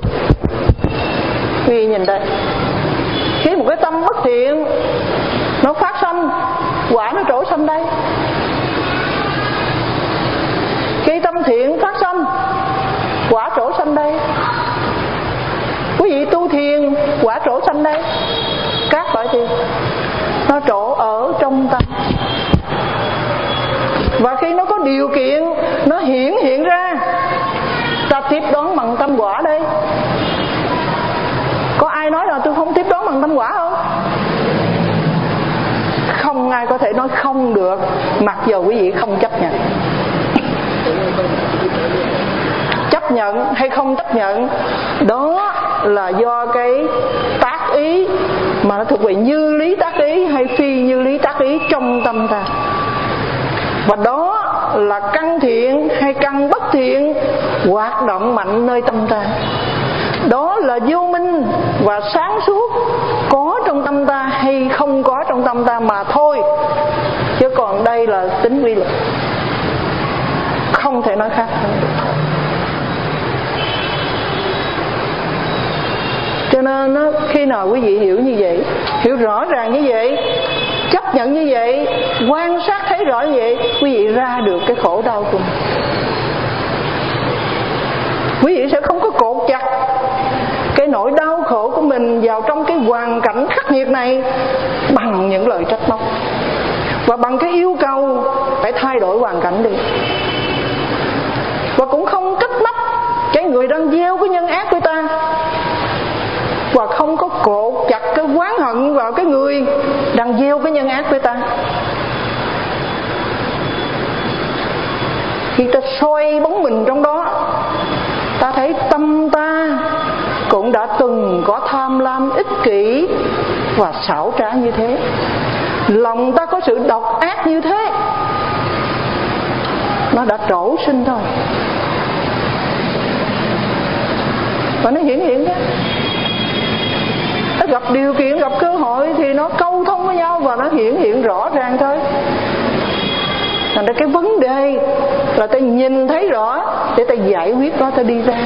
Quý vị nhìn đây, khi một cái tâm bất thiện nó phát sanh, quả nó trổ sanh đây. Khi tâm thiện phát sanh, quả trổ sanh đây. Quý vị tu thiền, quả trổ sanh đây. Các loại gì nó trổ ở trong tâm. Và khi nó có điều kiện, nó hiển hiện ra Ta tiếp đón bằng tâm quả đây. Có ai nói là tôi không tiếp đón bằng tâm quả không? Không ai có thể nói không được, mặc dù quý vị không chấp nhận. Chấp nhận hay không chấp nhận, đó là do cái tác ý, mà nó thuộc về như lý tác ý hay phi như lý tác ý trong tâm ta. Và đó là căn thiện hay căn bất thiện hoạt động mạnh nơi tâm ta. Đó là vô minh và sáng suốt có trong tâm ta hay không có trong tâm ta mà thôi. Chứ còn đây là tính quy luật, không thể nói khác hơn được. Cho nên đó, khi nào quý vị hiểu như vậy, hiểu rõ ràng như vậy, chấp nhận như vậy, quan sát thấy rõ như vậy, quý vị ra được cái khổ đau của mình. Quý vị sẽ không có cột chặt cái nỗi đau khổ của mình vào trong cái hoàn cảnh khắc nghiệt này bằng những lời trách móc và bằng cái yêu cầu phải thay đổi hoàn cảnh đi. Và cũng không trách móc cái người đang gieo cái nhân ác với ta, và không có cột chặt cái oán hận vào cái người đang gieo cái nhân ác với ta. Khi ta soi bóng mình trong đó, ta thấy tâm ta cũng đã từng có tham lam ích kỷ và xảo trá như thế. Lòng ta có sự độc ác như thế, nó đã trổ sinh thôi. Và nó hiển hiện đó. Nó gặp điều kiện, gặp cơ hội thì nó câu thông với nhau và nó hiển hiện rõ ràng thôi. Thành ra cái vấn đề là ta nhìn thấy rõ để ta giải quyết nó, ta đi ra.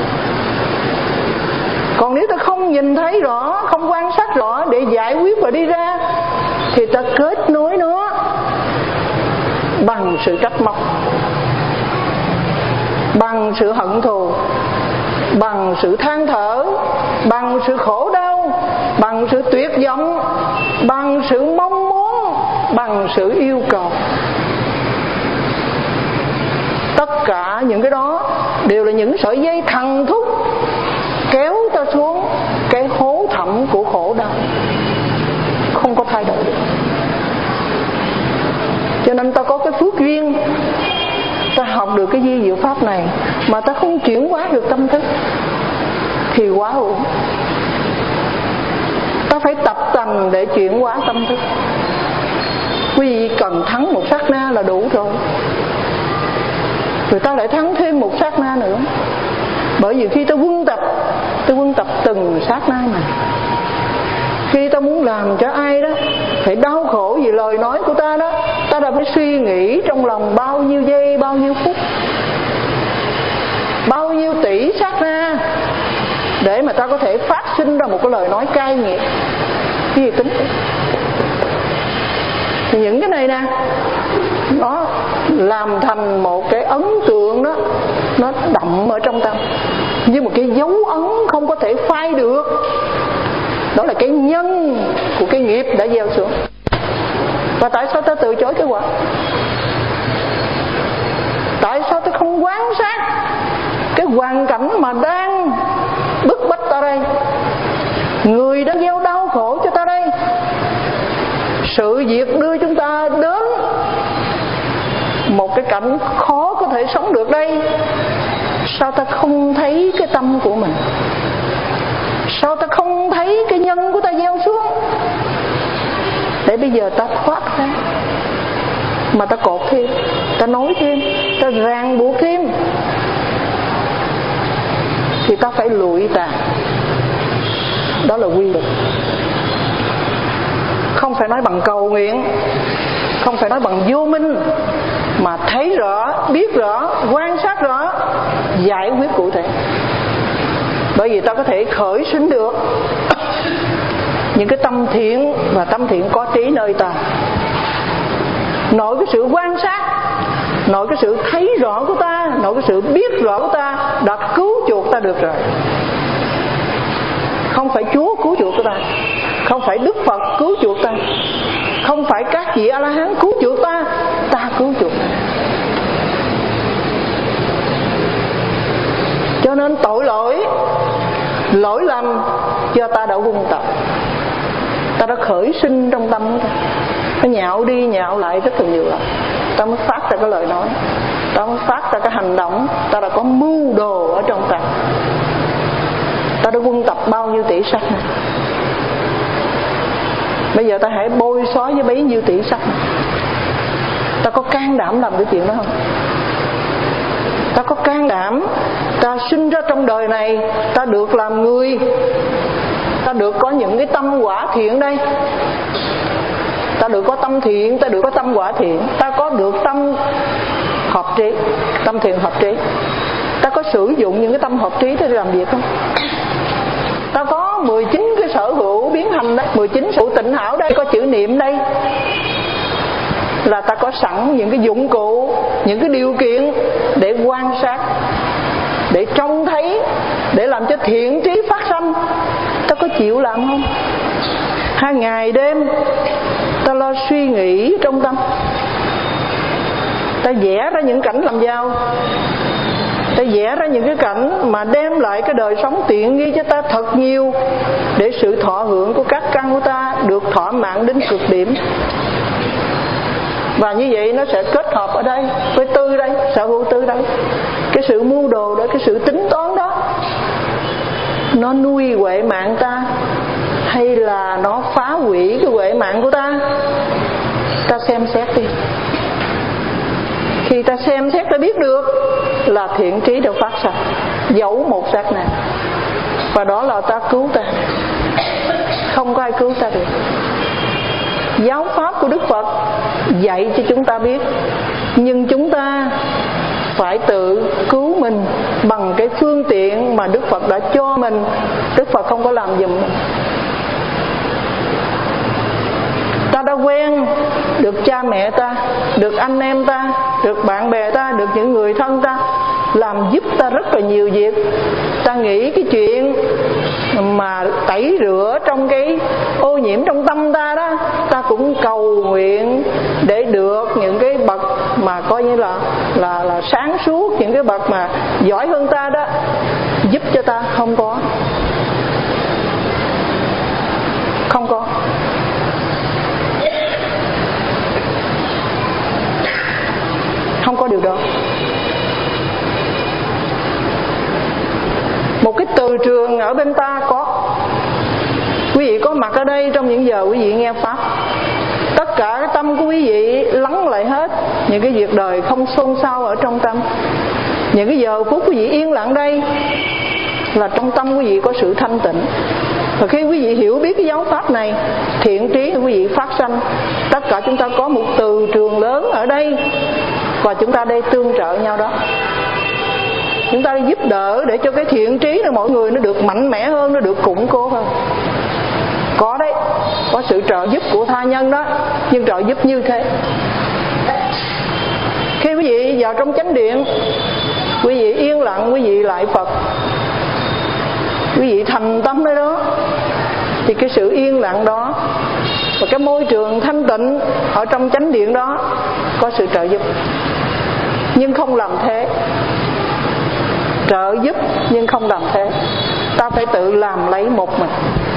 Còn nếu ta không nhìn thấy rõ, không quan sát rõ để giải quyết và đi ra, thì ta kết nối nó bằng sự trách móc, bằng sự hận thù, bằng sự than thở, bằng sự khổ đau, bằng sự tuyệt vọng, bằng sự mong muốn, bằng sự yêu cầu. Tất cả những cái đó đều là những sợi dây thằn thúc kéo ta xuống cái hố thẳm của khổ đau, không có thay đổi được. Cho nên ta có cái phước duyên, ta học được cái vi diệu pháp này mà ta không chuyển hóa được tâm thức thì quá uổng. Ta phải tập tành để chuyển hóa tâm thức. Quý vị cần thắng một sát na là đủ rồi, rồi ta lại thắng thêm một sát na nữa. Bởi vì khi ta quân tập, ta quân tập từng sát na này. Khi ta muốn làm cho ai đó phải đau khổ vì lời nói của ta đó, ta đã phải suy nghĩ trong lòng bao nhiêu giây, bao nhiêu phút, bao nhiêu tỷ sát na để mà ta có thể phát sinh ra một cái lời nói cay nghiệt. Cái gì tính thế? Thì những cái này nè, nó làm thành một cái ấn tượng đó, nó đậm ở trong tâm, như một cái dấu ấn không có thể phai được. Đó là cái nhân của cái nghiệp đã gieo xuống. Và tại sao ta từ chối cái quả? Tại sao ta không quan sát cái hoàn cảnh mà đang bức bách ta đây, người đã gieo đau khổ cho ta đây, sự việc đưa chúng ta đến một cái cảnh khó có thể sống được đây? Sao ta không thấy cái tâm của mình? Sao ta không thấy cái nhân của ta gieo xuống để bây giờ ta thoát ra, mà ta cột thêm, ta nối thêm, ta ràng buộc thêm? Thì ta phải lụi tàn. Đó là quy luật. Không phải nói bằng cầu nguyện, không phải nói bằng vô minh, mà thấy rõ, biết rõ, quan sát rõ, giải quyết cụ thể. Bởi vì ta có thể khởi sinh được những cái tâm thiện, và tâm thiện có trí nơi ta. Nội cái sự quan sát, nội cái sự thấy rõ của ta, nội cái sự biết rõ của ta đã cứu chuộc ta được rồi. Không phải Chúa cứu chuộc ta, không phải Đức Phật cứu chuộc ta, không phải các vị A-la-hán cứu chuộc ta, ta cứu chuộc ta. Cho nên tội lỗi, lỗi lầm do ta đã quân tập, ta đã khởi sinh trong tâm của ta. Nó nhạo đi nhạo lại rất là nhiều lần, ta mới phát ra cái lời nói, ta mới phát ra cái hành động. Ta đã có mưu đồ ở trong ta. Ta đã quân tập bao nhiêu tỷ sắc này. Bây giờ ta hãy bôi xóa với bấy nhiêu tỷ sắc này. Ta có can đảm làm cái chuyện đó không? Ta có can đảm, ta sinh ra trong đời này, ta được làm người, ta được có những cái tâm quả thiện đây. Ta được có tâm thiện, ta được có tâm quả thiện, ta có được tâm hợp trí, tâm thiện hợp trí. Ta có sử dụng những cái tâm hợp trí để làm việc không? Ta có mười chín cái sở hữu biến hành đấy, mười chín sự tịnh hảo đây, có chữ niệm đây. Là ta có sẵn những cái dụng cụ, những cái điều kiện để quan sát, để trông thấy, để làm cho thiện trí phát sanh. Ta có chịu làm không? Hai ngày đêm ta lo suy nghĩ trong tâm, ta vẽ ra những cảnh làm giàu, ta vẽ ra những cái cảnh mà đem lại cái đời sống tiện nghi cho ta thật nhiều, để sự thọ hưởng của các căn của ta được thỏa mãn đến cực điểm. Và như vậy nó sẽ kết hợp ở đây với tư đây, sở hữu tư đây. Cái sự mưu đồ đó, cái sự tính toán đó, nó nuôi huệ mạng ta hay là nó phá hủy cái huệ mạng của ta? Ta xem xét đi. Khi ta xem xét ta biết được là thiện trí được phát sanh, dẫu một sát na. Và đó là ta cứu ta, không có ai cứu ta được. Giáo pháp của Đức Phật dạy cho chúng ta biết, nhưng chúng ta phải tự cứu mình bằng cái phương tiện mà Đức Phật đã cho mình. Đức Phật không có làm giùm mình. Ta đã quen được cha mẹ ta, được anh em ta, được bạn bè ta, được những người thân ta làm giúp ta rất là nhiều việc. Ta nghĩ cái chuyện mà tẩy rửa trong cái ô nhiễm trong tâm ta đó, ta cũng cầu nguyện để được những cái bậc mà coi như là là là sáng suốt, những cái bậc mà giỏi hơn ta đó giúp cho ta. Không có, không có. Không có điều đó. Một cái từ trường ở bên ta có. Quý vị có mặt ở đây trong những giờ quý vị nghe pháp, tất cả cái tâm của quý vị lắng lại hết những cái việc đời không xôn xao ở trong tâm. Những cái giờ phút quý vị yên lặng đây là trong tâm quý vị có sự thanh tịnh. Và khi quý vị hiểu biết cái giáo pháp này, thiện trí của quý vị phát sanh. Tất cả chúng ta có một từ trường lớn ở đây, và chúng ta đây tương trợ nhau đó. Chúng ta đi giúp đỡ để cho cái thiện trí của mọi người nó được mạnh mẽ hơn, nó được củng cố hơn. Có đấy, có sự trợ giúp của tha nhân đó, nhưng trợ giúp như thế. Khi quý vị vào trong chánh điện, quý vị yên lặng, quý vị lại Phật, quý vị thành tâm ở đó, thì cái sự yên lặng đó và cái môi trường thanh tịnh ở trong chánh điện đó có sự trợ giúp. Nhưng không làm thế. Trợ giúp nhưng không làm thế. Ta phải tự làm lấy một mình.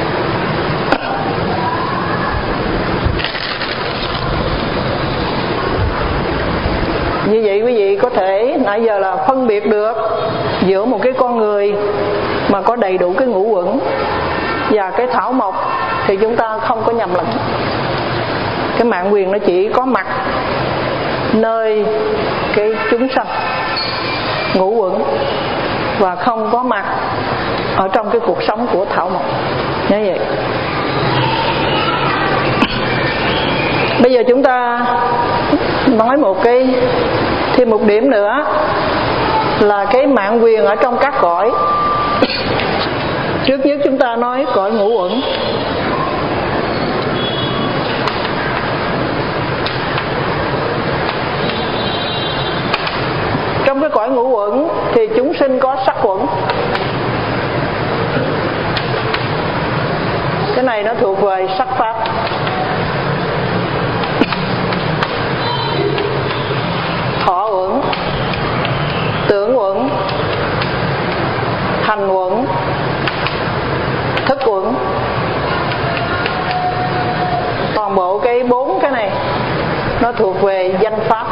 Như vậy quý vị có thể nãy giờ là phân biệt được giữa một cái con người mà có đầy đủ cái ngũ uẩn và cái thảo mộc, thì chúng ta không có nhầm lẫn. Cái mạng quyền nó chỉ có mặt nơi cái chúng sanh ngũ uẩn và không có mặt ở trong cái cuộc sống của thảo mộc. Như vậy. Bây giờ chúng ta nói một cái thêm một điểm nữa là cái mạng quyền ở trong các cõi. Trước nhất chúng ta nói cõi ngũ uẩn. Trong cái cõi ngũ uẩn thì chúng sinh có sắc uẩn. Cái này nó thuộc về sắc pháp. Thọ uẩn, tưởng uẩn, nó thuộc về danh pháp.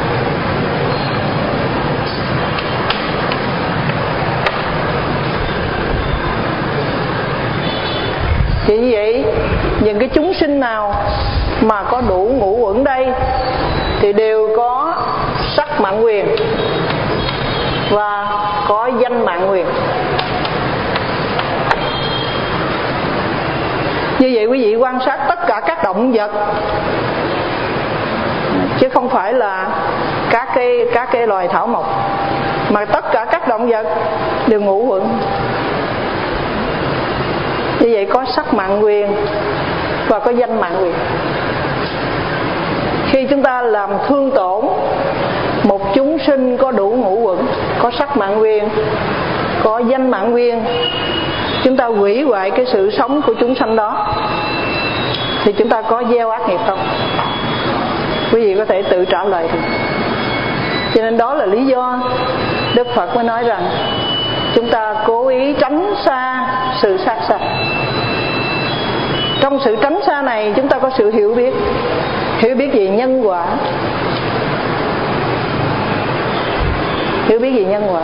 Thì như vậy, những cái chúng sinh nào mà có đủ ngũ uẩn đây thì đều có sắc mạng quyền và có danh mạng quyền. Như vậy quý vị quan sát tất cả các động vật, chứ không phải là các cái các cái loài thảo mộc, mà tất cả các động vật đều ngũ uẩn. Như vậy có sắc mạng quyền và có danh mạng quyền. Khi chúng ta làm thương tổn một chúng sinh có đủ ngũ uẩn, có sắc mạng quyền, có danh mạng quyền, chúng ta hủy hoại cái sự sống của chúng sanh đó, thì chúng ta có gieo ác nghiệp không? Quý vị có thể tự trả lời được. Cho nên đó là lý do Đức Phật mới nói rằng chúng ta cố ý tránh xa sự sát sanh. Trong sự tránh xa này chúng ta có sự hiểu biết. Hiểu biết về nhân quả. Hiểu biết về nhân quả.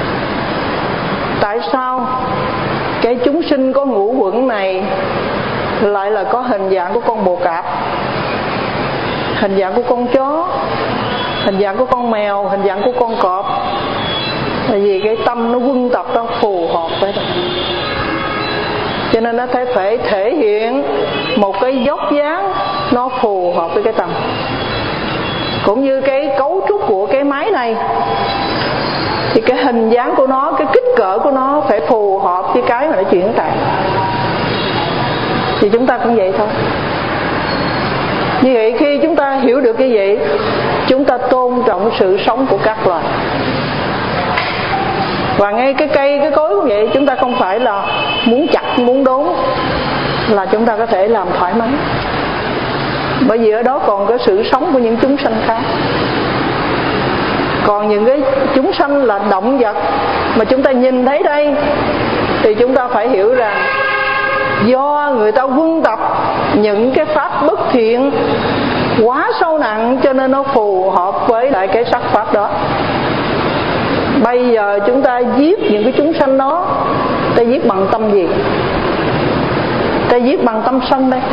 Tại sao cái chúng sinh có ngũ uẩn này lại là có hình dạng của con bồ cạp, hình dạng của con chó, hình dạng của con mèo, hình dạng của con cọp? Là vì cái tâm nó quân tập nó phù hợp với đó. Cho nên nó phải phải thể hiện một cái dốc dáng nó phù hợp với cái tâm. Cũng như cái cấu trúc của cái máy này, thì cái hình dáng của nó, cái kích cỡ của nó phải phù hợp với cái mà nó chuyển tải. Thì chúng ta cũng vậy thôi. Như vậy khi chúng ta hiểu được như vậy, chúng ta tôn trọng sự sống của các loài. Và ngay cái cây, cái cối cũng vậy, chúng ta không phải là muốn chặt, muốn đốn là chúng ta có thể làm thoải mái. Bởi vì ở đó còn có sự sống của những chúng sanh khác. Còn những cái chúng sanh là động vật mà chúng ta nhìn thấy đây, thì chúng ta phải hiểu rằng do người ta quân tập những cái pháp bất thiện quá sâu nặng, cho nên nó phù hợp với lại cái sắc pháp đó. Bây giờ chúng ta giết những cái chúng sanh đó, ta giết bằng tâm gì? Ta giết bằng tâm sân đây.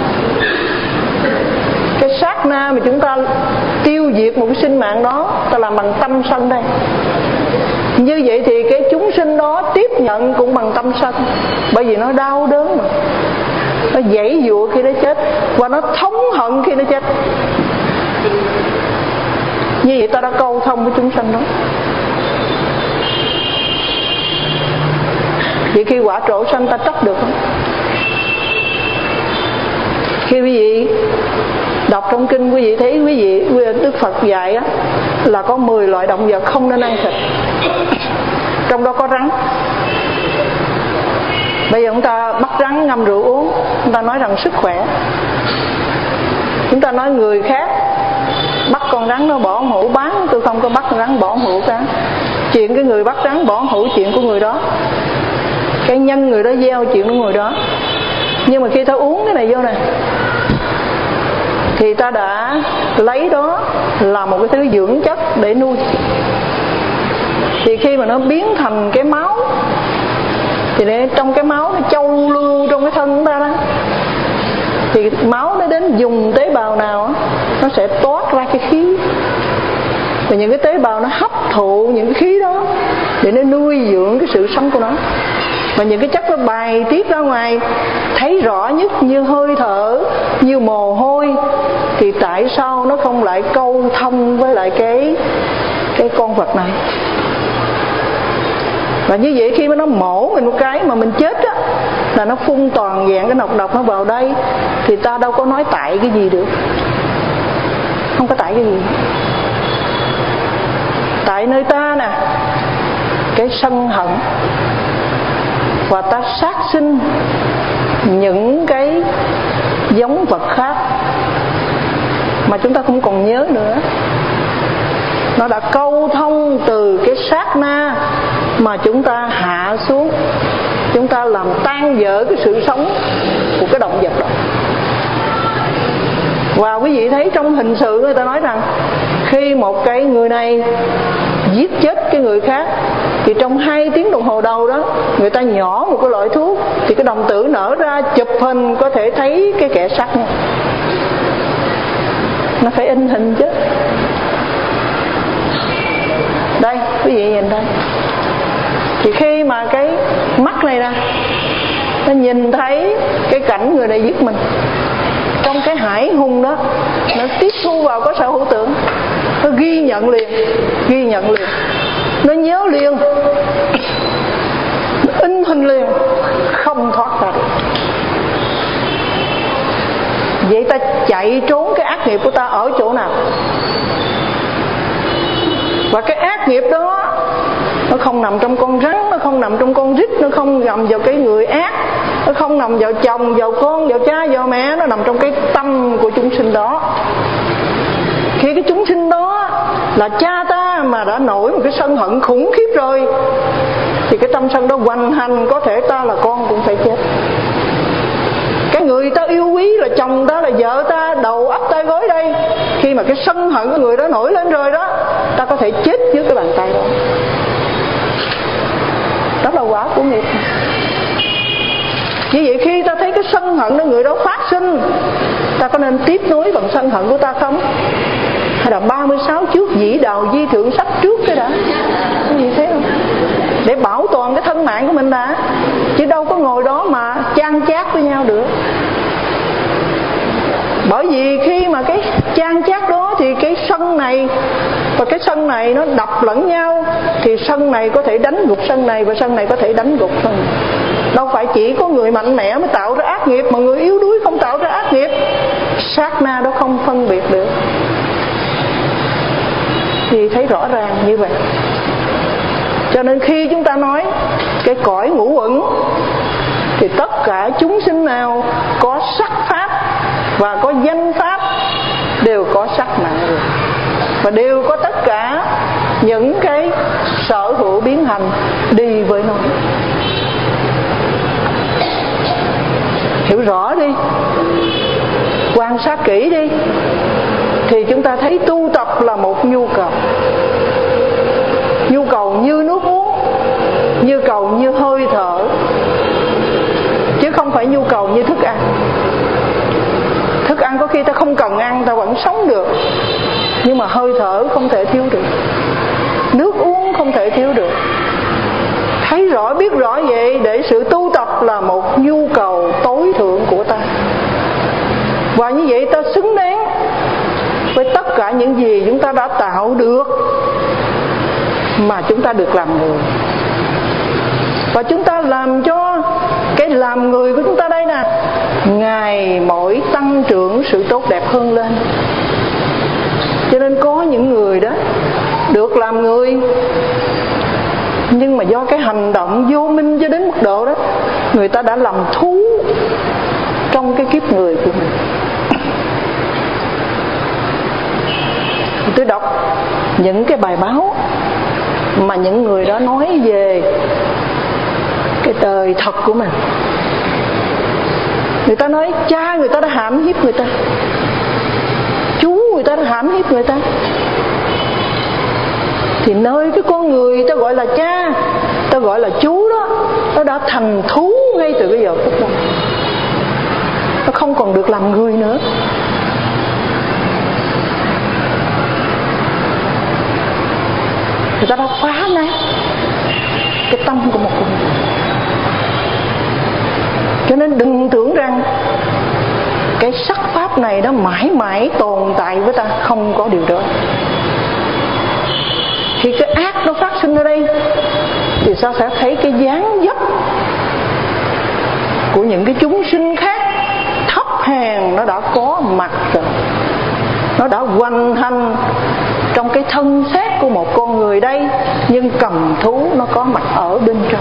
Cái sát na mà chúng ta tiêu diệt một cái sinh mạng đó, ta làm bằng tâm sân đây. Như vậy thì cái chúng sinh đó tiếp nhận cũng bằng tâm sân. Bởi vì nó đau đớn mà, nó giãy giụa khi nó chết, và nó thống hận khi nó chết. Như vậy ta đã câu thông với chúng sanh đó. Vậy khi quả trổ sanh ta trách được không? Khi quý vị đọc trong kinh, quý vị thấy quý vị Đức Phật dạy á, là có mười loại động vật không nên ăn thịt. Trong đó có rắn. Bây giờ chúng ta bắt rắn ngâm rượu uống, chúng ta nói rằng sức khỏe. Chúng ta nói người khác bắt con rắn nó bỏ hũ bán, tôi không có bắt con rắn bỏ hũ bán. Chuyện cái người bắt rắn bỏ hũ chuyện của người đó, cái nhân người đó gieo chuyện của người đó. Nhưng mà khi ta uống cái này vô này, thì ta đã lấy đó là một cái thứ dưỡng chất để nuôi. Thì khi mà nó biến thành cái máu, thì để trong cái máu nó châu lưu trong cái thân chúng ta đó, thì máu nó đến dùng tế bào nào nó sẽ toát ra cái khí. Và những cái tế bào nó hấp thụ những cái khí đó để nó nuôi dưỡng cái sự sống của nó. Và những cái chất nó bài tiết ra ngoài thấy rõ nhất như hơi thở, như mồ hôi, thì tại sao nó không lại câu thông với lại cái cái con vật này? Và như vậy khi mà nó mổ mình một cái mà mình chết á, là nó phun toàn dạng cái nọc độc nó vào đây, thì ta đâu có nói tại cái gì được. Không có tại cái gì. Tại nơi ta nè, cái sân hận, và ta sát sinh những cái giống vật khác mà chúng ta không còn nhớ nữa. Nó đã câu thông từ cái sát na mà chúng ta hạ xuống, chúng ta làm tan vỡ cái sự sống của cái động vật đó. Và quý vị thấy trong hình sự người ta nói rằng khi một cái người này giết chết cái người khác thì trong hai tiếng đồng hồ đầu đó người ta nhỏ một cái loại thuốc thì cái đồng tử nở ra, chụp hình có thể thấy cái kẻ sát nhân. Nó phải in hình chứ. Đây quý vị nhìn đây, thì khi mà cái mắt này nè nó nhìn thấy cái cảnh người này giết mình, trong cái hải hùng đó nó tiếp thu vào có sở hữu tưởng, nó ghi nhận liền, ghi nhận liền, nó nhớ liền, nó in hình liền, không thoát ra được. Vậy ta chạy trốn cái ác nghiệp của ta ở chỗ nào? Và cái ác nghiệp đó nó không nằm trong con rắn, nó không nằm trong con rít, nó không nằm vào cái người ác, nó không nằm vào chồng, vào con, vào cha, vào mẹ, nó nằm trong cái tâm của chúng sinh đó. Khi cái chúng sinh đó là cha ta mà đã nổi một cái sân hận khủng khiếp rồi thì cái tâm sân đó hoành hành, có thể ta là con cũng phải chết. Cái người ta yêu quý là chồng ta, là vợ ta, đầu ấp tay gối đây, khi mà cái sân hận của người đó nổi lên rồi đó, ta có thể chết dưới cái bàn tay đó. Đó là quả của nghiệp. Như vậy khi ta thấy cái sân hận của người đó phát sinh, ta có nên tiếp nối bằng sân hận của ta không? Hay là ba mươi sáu trước dĩ đạo di thượng sách trước cái đã? Cái gì thế không? Để bảo toàn cái thân mạng của mình đã, chứ đâu có ngồi đó mà chan chát với nhau được. Bởi vì khi mà cái chan chát đó thì cái sân này và cái sân này nó đập lẫn nhau, thì sân này có thể đánh gục sân này và sân này có thể đánh gục sân này. Đâu phải chỉ có người mạnh mẽ mới tạo ra ác nghiệp, mà người yếu đuối không tạo ra ác nghiệp. Sát na đó không phân biệt được. Thì thấy rõ ràng như vậy. Cho nên khi chúng ta nói cái cõi ngũ uẩn thì tất cả chúng sinh nào có sắc pháp và có danh pháp đều có sắc mạng rồi, và đều có tất cả những cái sở hữu biến hành đi với nó. Hiểu rõ đi, quan sát kỹ đi, thì chúng ta thấy tu tập là một nhu cầu. Nhu cầu như nước uống, nhu cầu như hơi thở, chứ không phải nhu cầu như thức ăn. Thức ăn có khi ta không cần ăn ta vẫn sống được, nhưng mà hơi thở không thể thiếu được, nước uống không thể thiếu được. Thấy rõ biết rõ vậy, để sự tu tập là một nhu cầu tối thượng của ta. Và như vậy ta xứng đáng với tất cả những gì chúng ta đã tạo được mà chúng ta được làm người. Và chúng ta làm cho cái làm người của chúng ta đây nè ngày mỗi tăng trưởng sự tốt đẹp hơn lên. Cho nên có những người đó được làm người, nhưng mà do cái hành động vô minh cho đến mức độ đó, người ta đã làm thú trong cái kiếp người của mình. Tôi đọc những cái bài báo mà những người đó nói về cái đời thật của mình. Người ta nói cha người ta đã hãm hiếp người ta, chú người ta đã hãm hiếp người ta, thì nơi cái con người ta gọi là cha, ta gọi là chú đó, nó đã thành thú ngay từ cái giờ phút đó. Nó không còn được làm người nữa. Người ta đã phá nát cái tâm của một con người. Cho nên đừng tưởng rằng cái sắc pháp này nó mãi mãi tồn tại với ta, không có điều đó. Khi cái ác nó phát sinh ở đây thì sao sẽ thấy cái dáng dấp của những cái chúng sinh khác thấp hèn nó đã có mặt rồi. Nó đã hoành hành trong cái thân xác của một con người đây, nhưng cầm thú nó có mặt ở bên trong.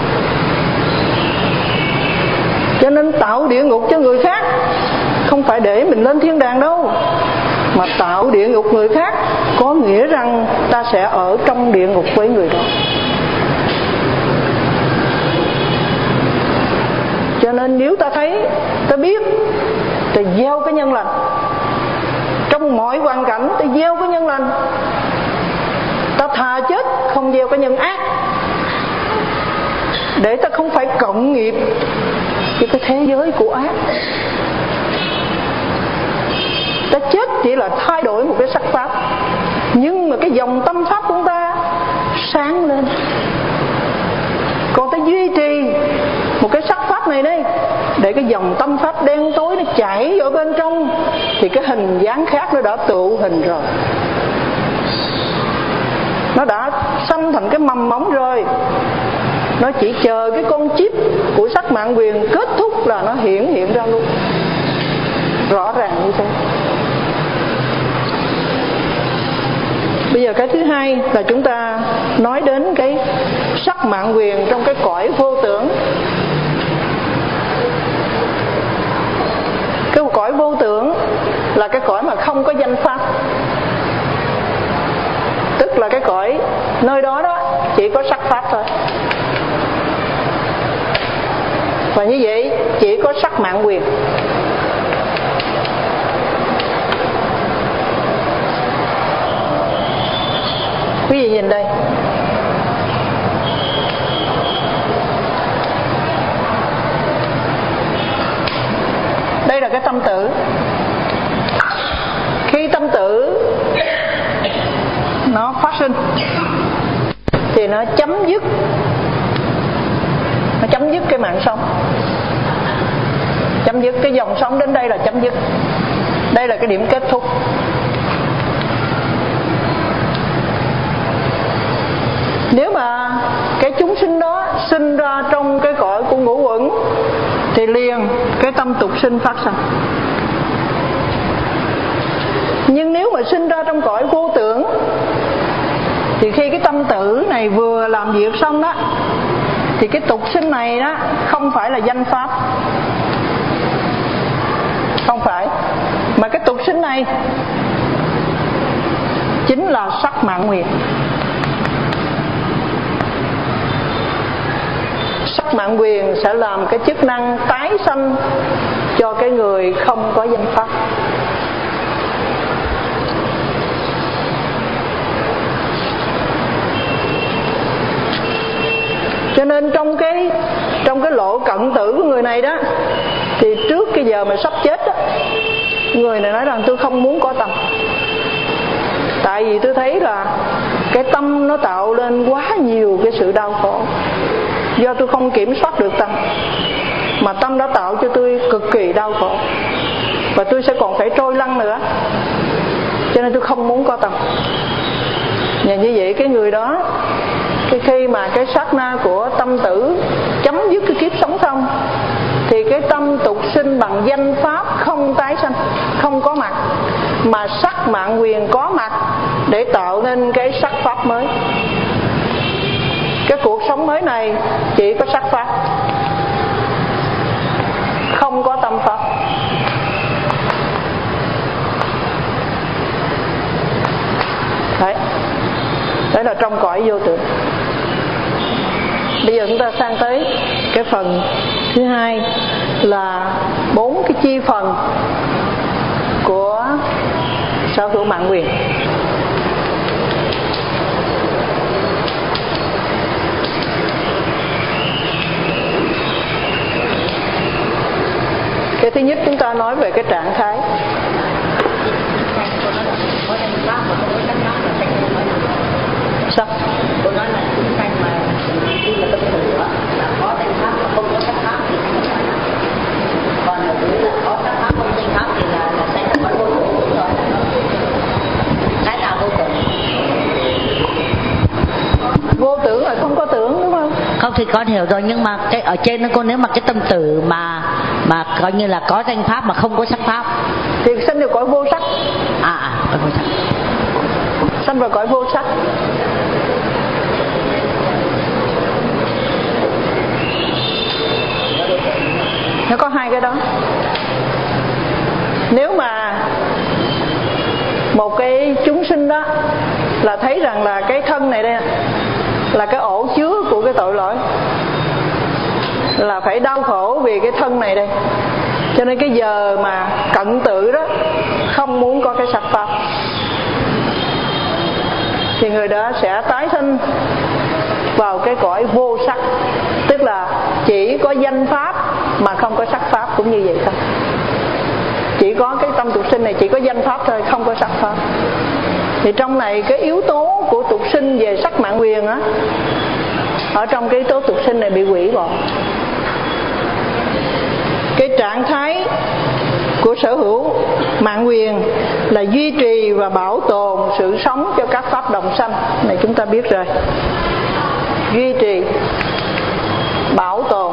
Cho nên tạo địa ngục cho người khác không phải để mình lên thiên đàng đâu, mà tạo địa ngục người khác có nghĩa rằng ta sẽ ở trong địa ngục với người đó. Cho nên nếu ta thấy, ta biết, ta gieo cái nhân lành, gieo cái nhân lành. Ta thà chết không gieo cái nhân ác, để ta không phải cộng nghiệp với cái thế giới của ác. Ta chết chỉ là thay đổi một cái sắc pháp, nhưng mà cái dòng tâm pháp của ta sáng lên. Còn ta duy trì một cái sắc pháp này đây, để cái dòng tâm pháp đen tối nó chảy ở bên trong, thì cái hình dáng khác nó đã tụ hình rồi, nó đã sanh thành cái mầm móng rồi. Nó chỉ chờ cái con chip của sắc mạng quyền kết thúc là nó hiển hiện ra luôn, rõ ràng như thế. Bây giờ cái thứ hai là chúng ta nói đến cái sắc mạng quyền trong cái cõi vô tưởng. Cái cõi vô tưởng là cái cõi mà không có danh pháp, tức là cái cõi nơi đó đó chỉ có sắc pháp thôi. Và như vậy chỉ có sắc mạng quyền. Quý vị nhìn đây, đây là cái tâm tử. Khi tâm tử nó phát sinh thì nó chấm dứt, nó chấm dứt cái mạng sống, chấm dứt cái dòng sống đến đây là chấm dứt. Đây là cái điểm kết thúc. Nếu mà cái chúng sinh đó sinh ra trong cái cõi của ngũ uẩn thì liền cái tâm tục sinh phát sinh. Nhưng nếu mà sinh ra trong cõi vô tưởng thì khi cái tâm tử này vừa làm việc xong đó, thì cái tục sinh này đó không phải là danh pháp, không phải, mà cái tục sinh này chính là sắc mạng nguyện. Sắc mạng quyền sẽ làm cái chức năng tái sanh cho cái người không có danh pháp. Cho nên trong cái trong cái lộ cận tử của người này đó, thì trước cái giờ mà sắp chết đó, người này nói rằng tôi không muốn có tâm, tại vì tôi thấy là cái tâm nó tạo lên quá nhiều cái sự đau khổ, do tôi không kiểm soát được tâm, mà tâm đã tạo cho tôi cực kỳ đau khổ, và tôi sẽ còn phải trôi lăn nữa, cho nên tôi không muốn có tâm. Và như vậy cái người đó, cái khi mà cái sát na của tâm tử chấm dứt cái kiếp sống xong, thì cái tâm tục sinh bằng danh pháp không tái sanh, không có mặt, mà sắc mạng quyền có mặt để tạo nên cái sắc pháp mới. Cái cuộc sống mới này chỉ có sắc pháp, không có tâm pháp. Đấy, đấy là trong cõi vô tưởng. Bây giờ chúng ta sang tới cái phần thứ hai là bốn cái chi phần của sở hữu mạng quyền. Cái thứ nhất chúng ta nói về cái trạng thái. Sao?
Tôi nói là chúng sanh mà khi mà tâm tử là có danh pháp và không có sắc pháp thì không phải là. Còn ở dưới là có sắc pháp không danh pháp thì là là sanh là có vô tưởng rồi. Cái nào vô tưởng?
Vô tưởng là không có tưởng, đúng không?
Không thì con hiểu rồi, nhưng mà cái ở trên nó cô, nếu mà cái tâm tử mà mà coi như là có danh pháp mà không có sắc pháp
thì sanh được cõi vô sắc.
À à, cõi vô sắc.
Sanh vào cõi vô sắc. Nó có hai cái đó. Nếu mà một cái chúng sinh đó là thấy rằng là cái thân này đây là cái ổ chứa của cái tội lỗi, là phải đau khổ vì cái thân này đây, cho nên cái giờ mà cận tử đó không muốn có cái sắc pháp, thì người đó sẽ tái sinh vào cái cõi vô sắc, tức là chỉ có danh pháp mà không có sắc pháp, cũng như vậy thôi. Chỉ có cái tâm tục sinh này chỉ có danh pháp thôi, không có sắc pháp. Thì trong này cái yếu tố của tục sinh về sắc mạng quyền á, ở trong cái yếu tố tục sinh này bị hủy bỏ. Cái trạng thái của sở hữu mạng quyền là duy trì và bảo tồn sự sống cho các pháp đồng sanh. Này chúng ta biết rồi. Duy trì, bảo tồn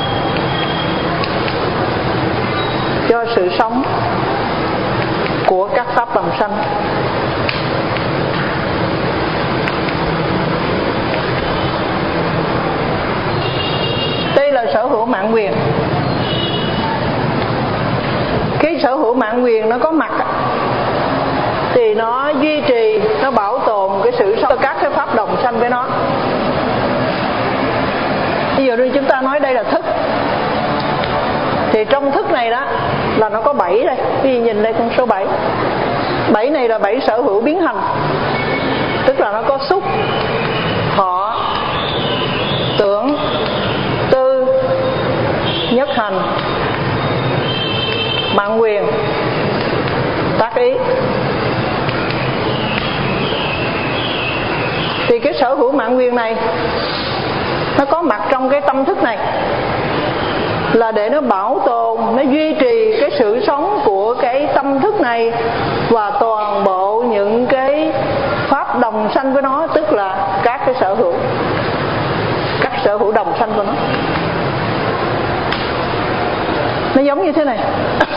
cho sự sống của các pháp đồng sanh. Đây là sở hữu mạng quyền. Cái sở hữu mạng quyền nó có mặt thì nó duy trì, nó bảo tồn cái sự sống cho các cái pháp đồng sanh với nó. Bây giờ chúng ta nói đây là thức, thì trong thức này đó là nó có bảy đây. Quý vị nhìn đây con số bảy. Bảy này là bảy sở hữu biến hành, tức là nó có xúc, thọ, tưởng, tư, nhất hành, mạng quyền, tác ý. Thì cái sở hữu mạng quyền này nó có mặt trong cái tâm thức này là để nó bảo tồn, nó duy trì cái sự sống của cái tâm thức này và toàn bộ những cái pháp đồng sanh với nó, tức là các cái sở hữu, các sở hữu đồng sanh của nó. Nó giống như thế này.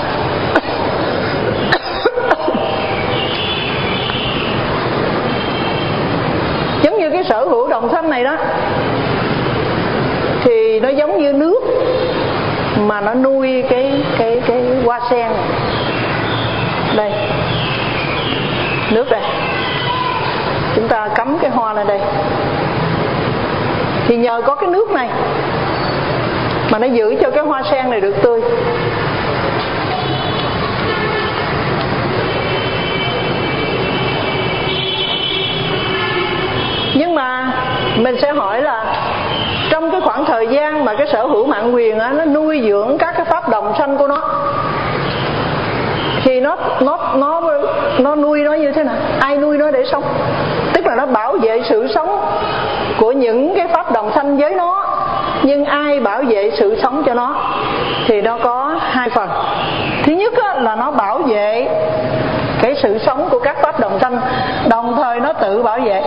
Giống như cái sở hữu đồng sanh này đó, thì nó giống như nước mà nó nuôi cái cái cái hoa sen này. Đây, nước đây, chúng ta cắm cái hoa lên đây, thì nhờ có cái nước này mà nó giữ cho cái hoa sen này được tươi. Nhưng mà mình sẽ hỏi là trong cái khoảng thời gian mà cái sở hữu mạng quyền á, nó nuôi dưỡng các cái pháp đồng sanh của nó, thì nó nó nó nó nuôi nó như thế nào? Ai nuôi nó để sống? Tức là nó bảo vệ sự sống của những cái pháp đồng sanh với nó. Nhưng ai bảo vệ sự sống cho nó? Thì nó có hai phần. Thứ nhất á, là nó bảo vệ cái sự sống của các pháp đồng sanh, đồng thời nó tự bảo vệ.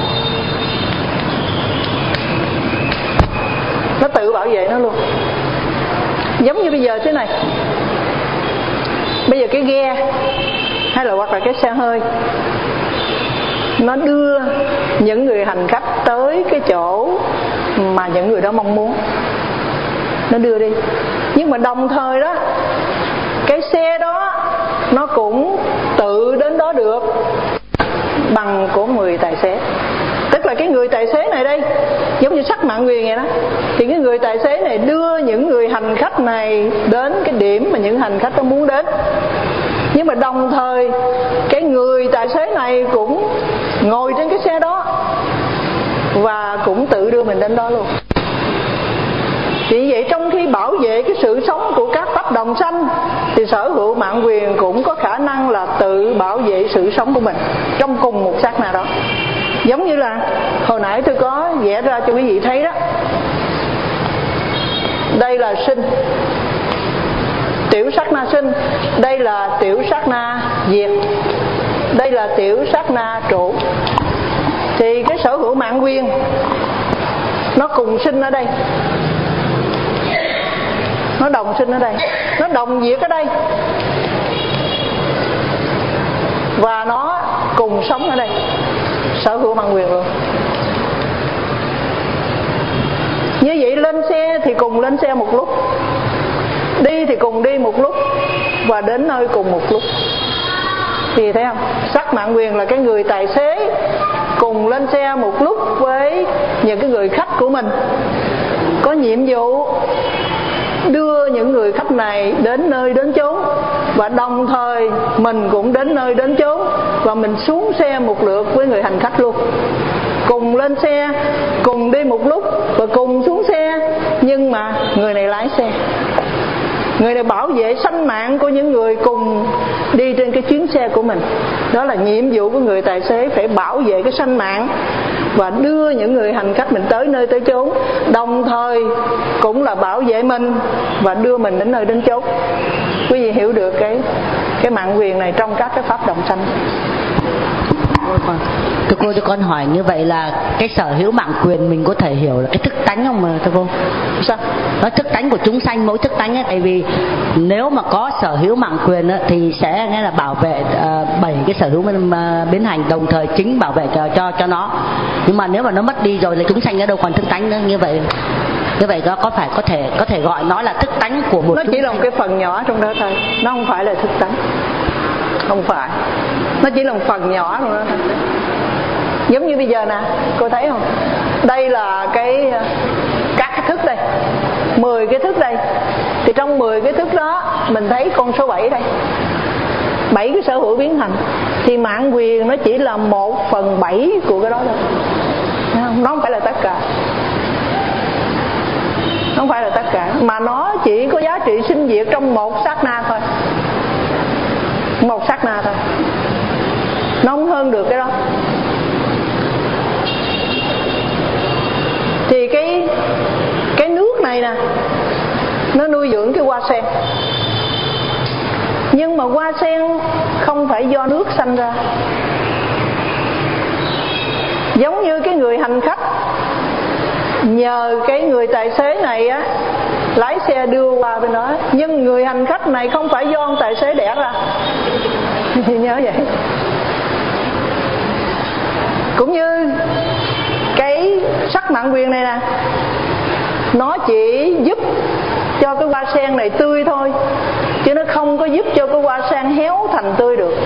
Nó tự bảo vệ nó luôn. Giống như bây giờ thế này, bây giờ cái ghe hay là hoặc là cái xe hơi, nó đưa những người hành khách tới cái chỗ mà những người đó mong muốn, nó đưa đi. Nhưng mà đồng thời đó, cái xe đó nó cũng tự đến đó được bằng của người tài xế. Tức là cái người tài xế này đây, giống như sắc mạng quyền vậy đó, thì cái người tài xế này đưa những người hành khách này đến cái điểm mà những hành khách đó muốn đến. Nhưng mà đồng thời cái người tài xế này cũng ngồi trên cái xe đó và cũng tự đưa mình đến đó luôn. Vì vậy trong khi bảo vệ cái sự sống của các pháp đồng sanh, thì sở hữu mạng quyền cũng có khả năng là tự bảo vệ sự sống của mình trong cùng một sát na đó. Giống như là hồi nãy tôi có vẽ ra cho quý vị thấy đó. Đây là sinh, tiểu sát na sinh. Đây là tiểu sát na diệt. Đây là tiểu sát na trụ. Thì cái sở hữu mạng quyền nó cùng sinh ở đây, nó đồng sinh ở đây, nó đồng diệt ở đây, và nó cùng sống ở đây. Sở hữu mạng quyền luôn. Như vậy lên xe thì cùng lên xe một lúc, đi thì cùng đi một lúc, và đến nơi cùng một lúc. Thì thấy không? Sắc mạng quyền là cái người tài xế cùng lên xe một lúc với những cái người khách của mình, có nhiệm vụ đưa những người khách này đến nơi đến chốn và đồng thời mình cũng đến nơi đến chốn, và mình xuống xe một lượt với người hành khách luôn, cùng lên xe, cùng đi một lúc và cùng xuống xe. Nhưng mà người này lái xe, người này bảo vệ sinh mạng của những người cùng đi trên cái chuyến xe của mình. Đó là nhiệm vụ của người tài xế, phải bảo vệ cái sinh mạng và đưa những người hành khách mình tới nơi tới chốn, đồng thời cũng là bảo vệ mình và đưa mình đến nơi đến chốn. Quý vị hiểu được cái cái mạng quyền này trong các cái pháp đồng sanh.
Thưa cô, cho con hỏi như vậy là cái sở hữu mạng quyền mình có thể hiểu là cái thức tánh không mà thưa cô?
Sao?
Nó thức tánh của chúng sanh, mỗi thức tánh ấy. Tại vì nếu mà có sở hữu mạng quyền ấy, thì sẽ nghe là bảo vệ uh, bảy cái sở hữu uh, biến hành, đồng thời chính bảo vệ cho cho cho nó. Nhưng mà nếu mà nó mất đi rồi là chúng sanh nó đâu còn thức tánh nữa. Như vậy như vậy đó có phải có thể có thể gọi nó là thức tánh của một.
Nó chỉ là một cái phần nhỏ trong đó thôi, nó không phải là thức tánh. Không phải, nó chỉ là một phần nhỏ thôi đó thôi. Giống như bây giờ nè, cô thấy không? Đây là cái các cái thức đây, mười cái thức đây. Thì trong mười cái thức đó mình thấy con số bảy đây, bảy cái sở hữu biến thành. Thì mạng quyền nó chỉ là một phần bảy của cái đó thôi, nó không phải là tất cả. Nó không phải là tất cả, mà nó chỉ có giá trị sinh diệt trong một sát na thôi, một sát na thôi, nó không hơn được cái đó. Thì cái cái nước này nè, nó nuôi dưỡng cái hoa sen. Nhưng mà hoa sen không phải do nước sanh ra. Giống như cái người hành khách, nhờ cái người tài xế này á lái xe đưa qua bên đó, nhưng người hành khách này không phải do ông tài xế đẻ ra. Nhớ vậy. Cũng như cái sắc mạng quyền này nè, nó chỉ giúp cho cái hoa sen này tươi thôi, chứ nó không có giúp cho cái hoa sen héo thành tươi được.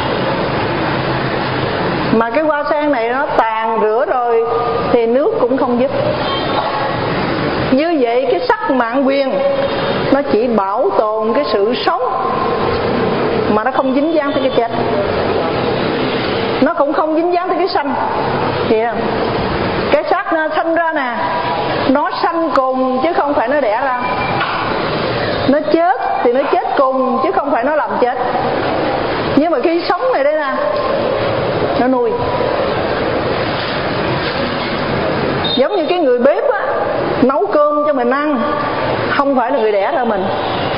Mà cái hoa sen này nó tàn rửa rồi thì nước cũng không giúp. Như vậy cái sắc mạng quyền nó chỉ bảo tồn cái sự sống, mà nó không dính dáng tới cái chết, nó cũng không dính dáng tới cái sanh. Hiểu không? Cái xác nó sanh ra nè, nó sanh cùng chứ không phải nó đẻ ra. Nó chết thì nó chết cùng chứ không phải nó làm chết. Nhưng mà khi sống này đây nè, nó nuôi. Giống như cái người bếp á, nấu cơm cho mình ăn, không phải là người đẻ ra mình.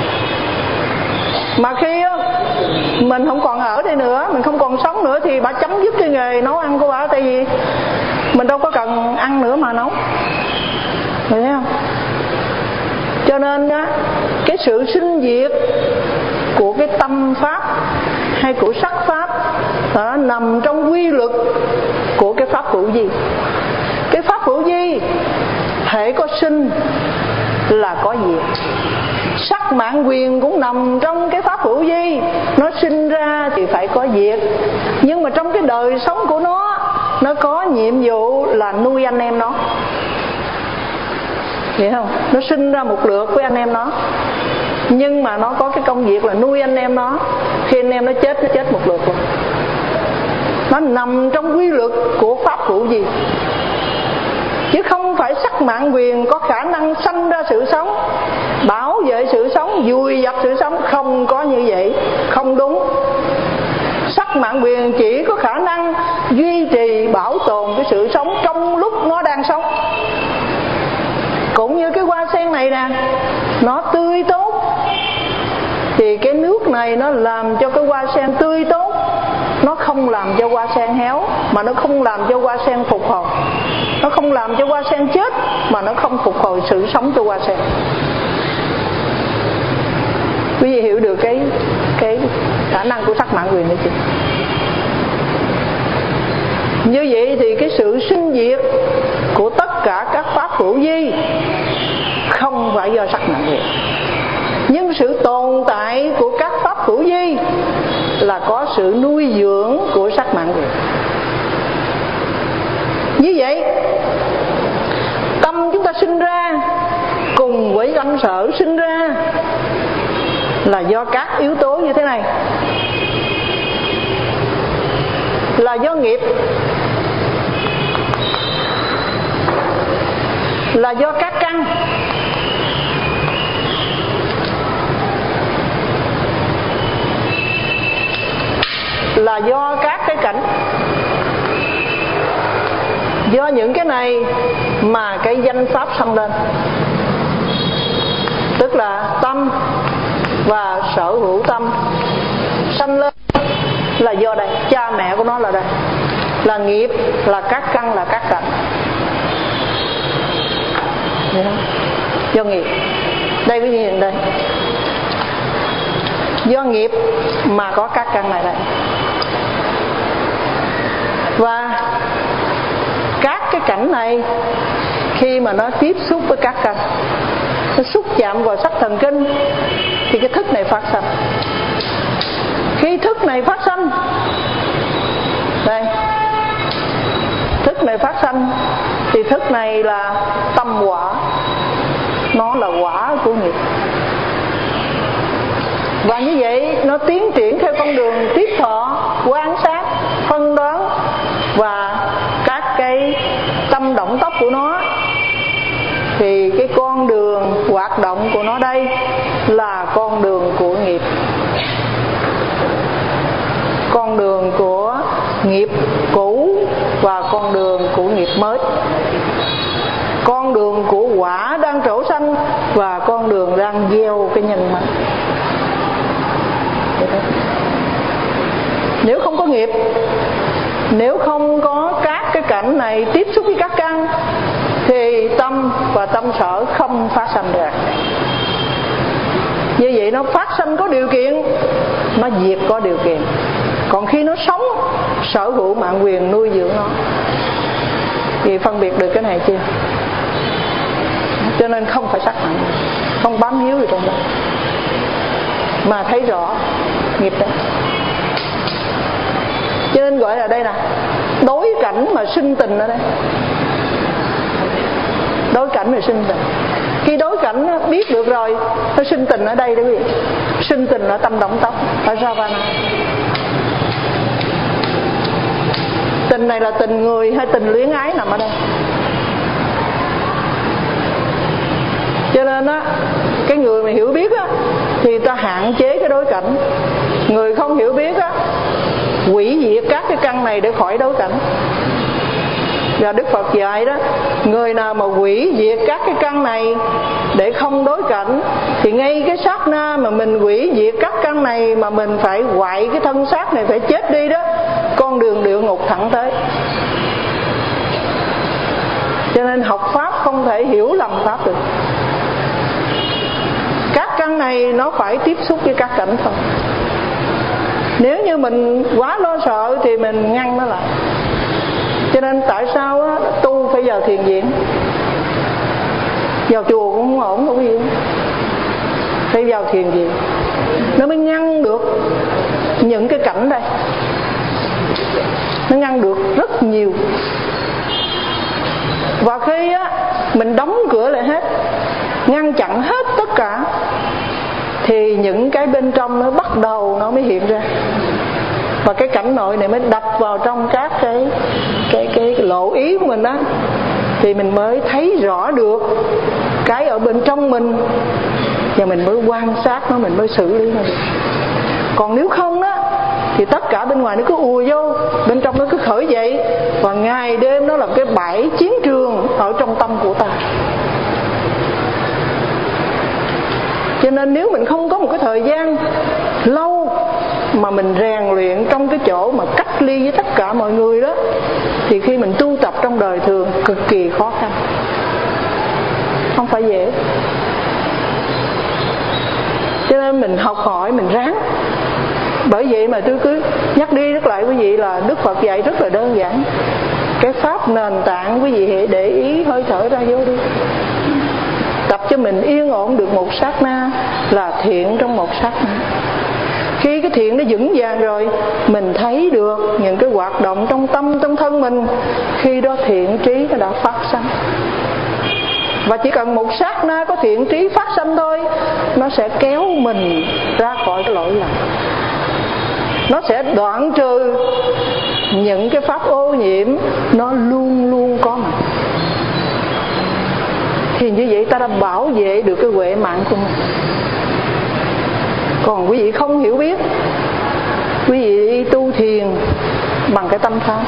Mà khi á, mình không còn ở đây nữa, mình không còn sống nữa, thì bà chấm dứt cái nghề nấu ăn của bà. Tại vì mình đâu có cần ăn nữa mà nấu, thấy không? Cho nên á, cái sự sinh diệt của cái tâm pháp hay của sắc pháp đó nằm trong quy luật của cái pháp hữu vi. Cái pháp hữu vi hễ có sinh là có diệt. Sắc mạng quyền cũng nằm trong cái pháp hữu vi, nó sinh ra thì phải có diệt. Nhưng mà trong cái đời sống của nó, nó có nhiệm vụ là nuôi anh em nó, hiểu không? Nó sinh ra một lượt với anh em nó, nhưng mà nó có cái công việc là nuôi anh em nó. Khi anh em nó chết, nó chết một lượt luôn. Nó nằm trong quy luật của pháp hữu vi, chứ không phải sắc mạng quyền có khả năng sanh ra sự sống, bảo vệ sự sống, vùi dập sự sống. Không có như vậy, không đúng. Sắc mạng quyền chỉ có khả năng duy trì, bảo tồn cái sự sống trong lúc nó đang sống. Cũng như cái hoa sen này nè, nó tươi tốt thì cái nước này nó làm cho cái hoa sen tươi tốt. Nó không làm cho hoa sen héo, mà nó không làm cho hoa sen phục hồi. Nó không làm cho hoa sen chết, mà nó không phục hồi sự sống cho hoa sen. Quý vị hiểu được cái cái khả năng của sắc mạng quyền này chưa? Như vậy thì cái sự sinh diệt của tất cả các pháp hữu vi không phải do sắc mạng quyền, nhưng sự tồn tại của các pháp hữu vi là có sự nuôi dưỡng của sắc mạng quyền. Như vậy tâm chúng ta sinh ra cùng với tâm sở sinh ra là do các yếu tố như thế này, là do nghiệp, là do các căn, là do các cái cảnh. Do những cái này mà cái danh pháp sanh lên, tức là tâm và sở hữu tâm sanh lên là do đây. Cha mẹ của nó là đây, là nghiệp, là các căn, là các cảnh. Do nghiệp. Đây quý vị nhìn đây, do nghiệp mà có các căn này đây. Và các cái cảnh này khi mà nó tiếp xúc với các căn, nó xúc chạm vào sắc thần kinh thì cái thức này phát sanh. Khi thức này phát sanh, đây, thức này phát sanh thì thức này là tâm quả, nó là quả của nghiệp. Và như vậy nó tiến triển theo con đường tiếp thọ, quan sát, phân đoán và các cái tâm động tốc của nó. Thì cái con đường hoạt động của nó đây là con đường của nghiệp, con đường của nghiệp cũ và con đường của nghiệp mới, con đường của quả đang trổ sanh và con đường đang gieo cái nhân mới. Nếu không có nghiệp, nếu không có các cái cảnh này tiếp xúc với các căn thì tâm và tâm sở không phát sanh được. Như vậy nó phát sanh có điều kiện, nó diệt có điều kiện. Còn khi nó sống, sở hữu mạng quyền nuôi dưỡng nó. Thì phân biệt được cái này chưa? Cho nên không phải sắc mạng, không bám víu gì trong đó, mà thấy rõ nghiệp đấy. Cho nên gọi là đây nè, đối cảnh mà sinh tình ở đây. Đối cảnh mà sinh tình. Khi đối cảnh biết được rồi, nó sinh tình ở đây đấy quý vị. Sinh tình ở tâm động tốc, ở Ravana. Tình này là tình người hay tình luyến ái nằm ở đây. Cho nên á, cái người mà hiểu biết á thì ta hạn chế cái đối cảnh. Người không hiểu biết á, hủy diệt các cái căn này để khỏi đối cảnh. Và Đức Phật dạy đó, người nào mà hủy diệt các cái căn này để không đối cảnh thì ngay cái sát na mà mình hủy diệt các căn này mà mình phải hoại cái thân xác này phải chết đi đó, con đường địa ngục thẳng tới. Cho nên học Pháp không thể hiểu lầm Pháp được. Các căn này nó phải tiếp xúc với các cảnh thôi. Nếu như mình quá lo sợ thì mình ngăn nó lại. Cho nên tại sao á, tu phải vào thiền viện, vào chùa cũng không ổn đâu quý vị, phải vào thiền viện nó mới ngăn được những cái cảnh đây. Nó ngăn được rất nhiều. Và khi á, mình đóng cửa lại hết, ngăn chặn hết tất cả, thì những cái bên trong nó bắt đầu nó mới hiện ra. Và cái cảnh nội này mới đập vào trong các cái cái cái, cái lộ ý của mình đó, thì mình mới thấy rõ được cái ở bên trong mình, và mình mới quan sát nó, mình mới xử lý nó được. Còn nếu không đó thì tất cả bên ngoài nó cứ ùa vô, bên trong nó cứ khởi dậy, và ngày đêm nó là cái bãi chiến trường ở trong tâm của ta. Cho nên nếu mình không có một cái thời gian lâu mà mình rèn luyện trong cái chỗ mà cách ly với tất cả mọi người đó, thì khi mình tu tập trong đời thường cực kỳ khó khăn, không phải dễ. Cho nên mình học hỏi, mình ráng. Bởi vậy mà tôi cứ nhắc đi nhắc lại quý vị là Đức Phật dạy rất là đơn giản. Cái pháp nền tảng quý vị hãy để ý hơi thở ra vô đi. Tập cho mình yên ổn được một sát na là thiện trong một sát na. Khi cái thiện nó vững vàng rồi, mình thấy được những cái hoạt động trong tâm, trong thân mình, khi đó thiện trí nó đã phát sanh. Và chỉ cần một sát na có thiện trí phát sanh thôi, nó sẽ kéo mình ra khỏi cái lỗi lầm. Nó sẽ đoạn trừ những cái pháp ô nhiễm, nó luôn luôn có mặt. Thì như vậy ta đã bảo vệ được cái huệ mạng của mình. Còn quý vị không hiểu biết, quý vị tu thiền bằng cái tâm tham.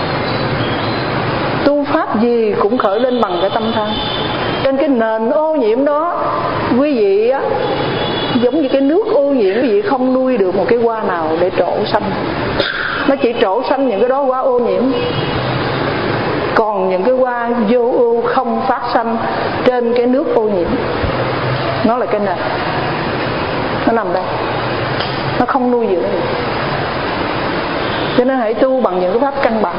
Tu pháp gì cũng khởi lên bằng cái tâm tham. Trên cái nền ô nhiễm đó, quý vị á, giống như cái nước ô nhiễm, quý vị không nuôi được một cái hoa nào để trổ xanh. Nó chỉ trổ xanh những cái đó hoa ô nhiễm. Còn những cái hoa vô ưu không phát sanh trên cái nước ô nhiễm. Nó là cái nền. Nó nằm đây. Nó không nuôi dưỡng được. Cho nên hãy tu bằng những cái pháp căn bản.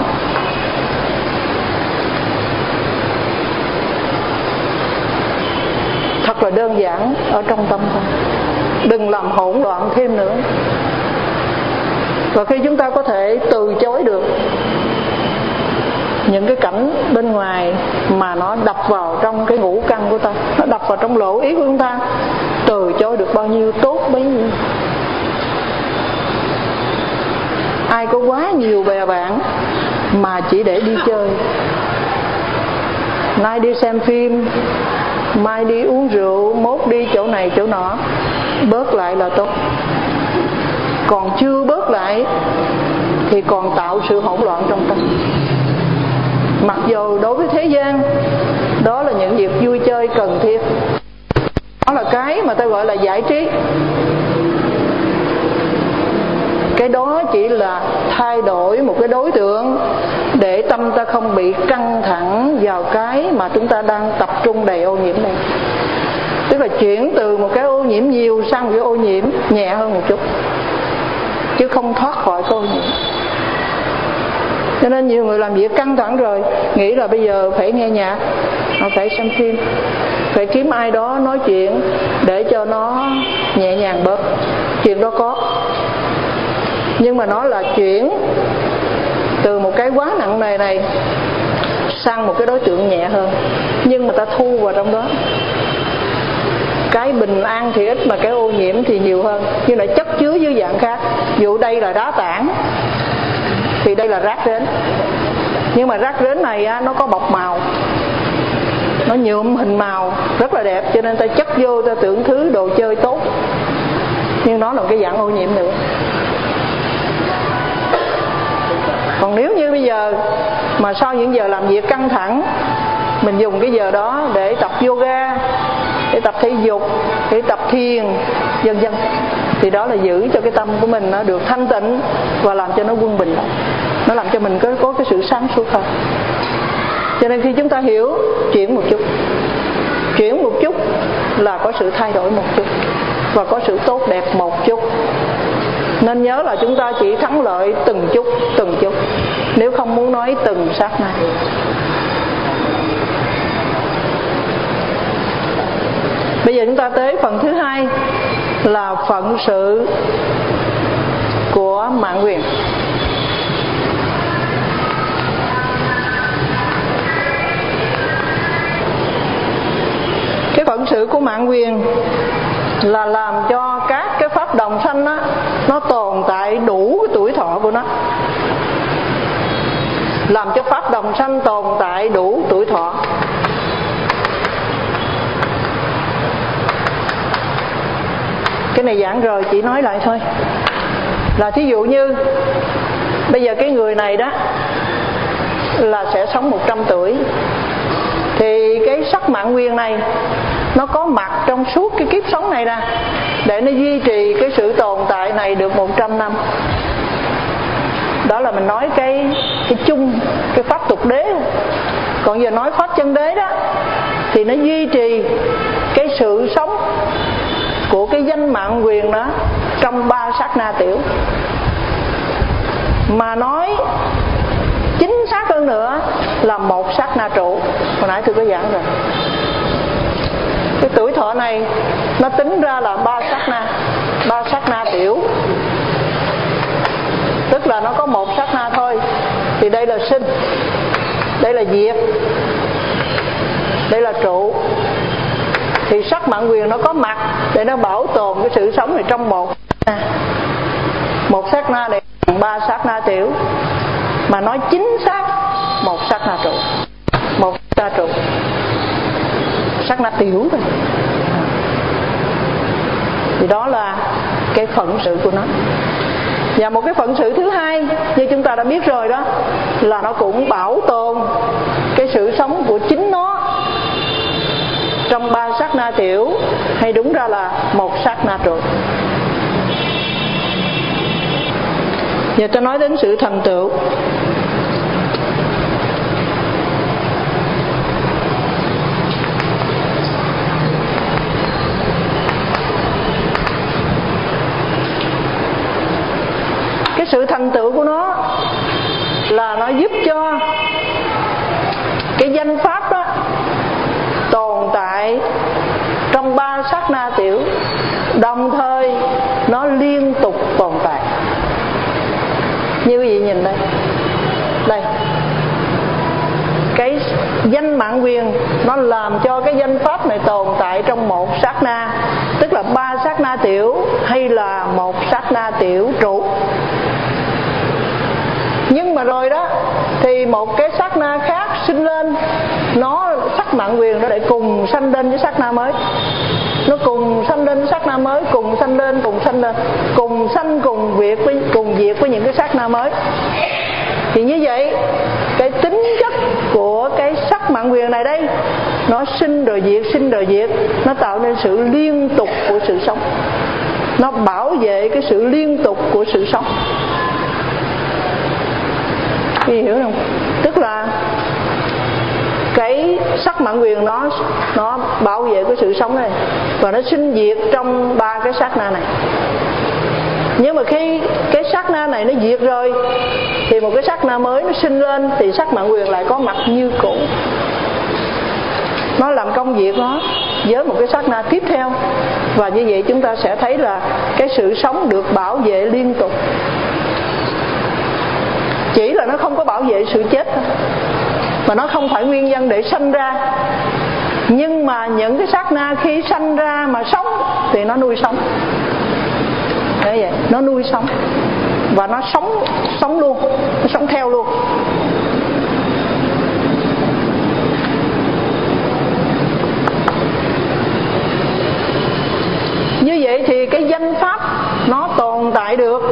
Thật là đơn giản ở trong tâm thôi. Đừng làm hỗn loạn thêm nữa. Và khi chúng ta có thể từ chối được những cái cảnh bên ngoài mà nó đập vào trong cái ngũ căn của ta, nó đập vào trong lỗ ý của chúng ta, từ chối được bao nhiêu tốt bấy nhiêu. Ai có quá nhiều bè bạn mà chỉ để đi chơi, nay đi xem phim, mai đi uống rượu, mốt đi chỗ này chỗ nọ, bớt lại là tốt. Còn chưa bớt lại thì còn tạo sự hỗn loạn trong tâm. Mặc dù đối với thế gian đó là những việc vui chơi cần thiết, đó là cái mà ta gọi là giải trí. Cái đó chỉ là thay đổi một cái đối tượng để tâm ta không bị căng thẳng vào cái mà chúng ta đang tập trung đầy ô nhiễm đây. Tức là chuyển từ một cái ô nhiễm nhiều sang một cái ô nhiễm nhẹ hơn một chút, chứ không thoát khỏi cái ô nhiễm. Cho nên nhiều người làm việc căng thẳng rồi, nghĩ là bây giờ phải nghe nhạc, phải xem phim, phải kiếm ai đó nói chuyện để cho nó nhẹ nhàng bớt. Chuyện đó có, nhưng mà nó là chuyển từ một cái quá nặng nề này sang một cái đối tượng nhẹ hơn, nhưng mà ta thu vào trong đó. Cái bình an thì ít mà cái ô nhiễm thì nhiều hơn, nhưng lại chất chứa dưới dạng khác. Dụ đây là đá tảng thì đây là rác rến, nhưng mà rác rến này á, nó có bọc màu, nó nhuộm hình màu rất là đẹp, cho nên ta chất vô ta tưởng thứ đồ chơi tốt, nhưng nó là một cái dạng ô nhiễm nữa. Còn nếu như bây giờ mà sau những giờ làm việc căng thẳng, mình dùng cái giờ đó để tập yoga, để tập thể dục, để tập thiền, vân vân, thì đó là giữ cho cái tâm của mình nó được thanh tịnh và làm cho nó quân bình lại. Nó làm cho mình có, có cái sự sáng suốt hơn. Cho nên khi chúng ta hiểu, chuyển một chút, chuyển một chút là có sự thay đổi một chút, và có sự tốt đẹp một chút. Nên nhớ là chúng ta chỉ thắng lợi từng chút, từng chút, nếu không muốn nói từng sát na. Bây giờ chúng ta tới phần thứ hai là phận sự của mạng quyền. Cái phận sự của mạng quyền là làm cho các cái pháp đồng sanh đó, nó tồn tại đủ cái tuổi thọ của nó. Làm cho pháp đồng sanh tồn tại đủ tuổi thọ. Cái này giảng rồi, chỉ nói lại thôi. Là thí dụ như bây giờ cái người này đó là sẽ sống một trăm tuổi, thì cái sắc mạng nguyên này nó có mặt trong suốt cái kiếp sống này nè, để nó duy trì cái sự tồn tại này được một trăm năm. Đó là mình nói cái cái chung, cái pháp tục đế. Còn giờ nói pháp chân đế đó thì nó duy trì cái sự sống của cái danh mạng quyền đó trong ba sát na tiểu. Mà nói chính xác hơn nữa là một sát na trụ. Hồi nãy tôi có giảng rồi. Cái tuổi thọ này nó tính ra là ba sát na, ba sát na tiểu. Tức là nó có một sát na thôi. Thì đây là sinh, đây là diệt, đây là trụ. thì sắc mạng quyền nó có mặt để nó bảo tồn cái sự sống này trong một một sát na để ba sát na tiểu, mà nói chính xác một sát na trụ, một sát na trụ, sát na tiểu thôi. Thì đó là cái phận sự của nó. Và một cái phận sự thứ hai như chúng ta đã biết rồi đó, là nó cũng bảo tồn cái sự sống của chính nó trong ba sát na tiểu, hay đúng ra là một sát na trụ. Giờ ta nói đến sự thành tựu. Cái sự thành tựu của nó là nó giúp cho cái danh pháp đó tồn tại trong ba sát na tiểu, đồng thời nó liên tục tồn tại. Như quý vị nhìn đây, đây cái danh mạng quyền nó làm cho cái danh pháp này tồn tại trong một sát na, tức là ba sát na tiểu hay là một sát na tiểu trụ. Nhưng mà rồi đó thì một cái sát na khác sinh lên, nó sắc mạng quyền nó lại cùng sanh lên với sát na mới, nó cùng sanh lên với sát na mới, cùng sanh lên, cùng sanh lên, cùng sanh cùng diệt với cùng diệt với những cái sát na mới. Thì như vậy cái tính chất của cái sắc mạng quyền này đây, nó sinh rồi diệt, sinh rồi diệt, nó tạo nên sự liên tục của sự sống, nó bảo vệ cái sự liên tục của sự sống. Chị hiểu không? Tức là cái sắc mạng quyền nó nó bảo vệ cái sự sống này, và nó sinh diệt trong ba cái sát na này. Nhưng mà khi cái sát na này nó diệt rồi thì một cái sát na mới nó sinh lên, thì sắc mạng quyền lại có mặt như cũ, nó làm công việc nó với một cái sát na tiếp theo. Và như vậy chúng ta sẽ thấy là cái sự sống được bảo vệ liên tục. Chỉ là nó không có bảo vệ sự chết thôi, mà nó không phải nguyên nhân để sanh ra. Nhưng mà những cái sát na khi sanh ra mà sống thì nó nuôi sống. Thế vậy, nó nuôi sống và nó sống sống luôn, nó sống theo luôn. Như vậy thì cái danh pháp nó tồn tại được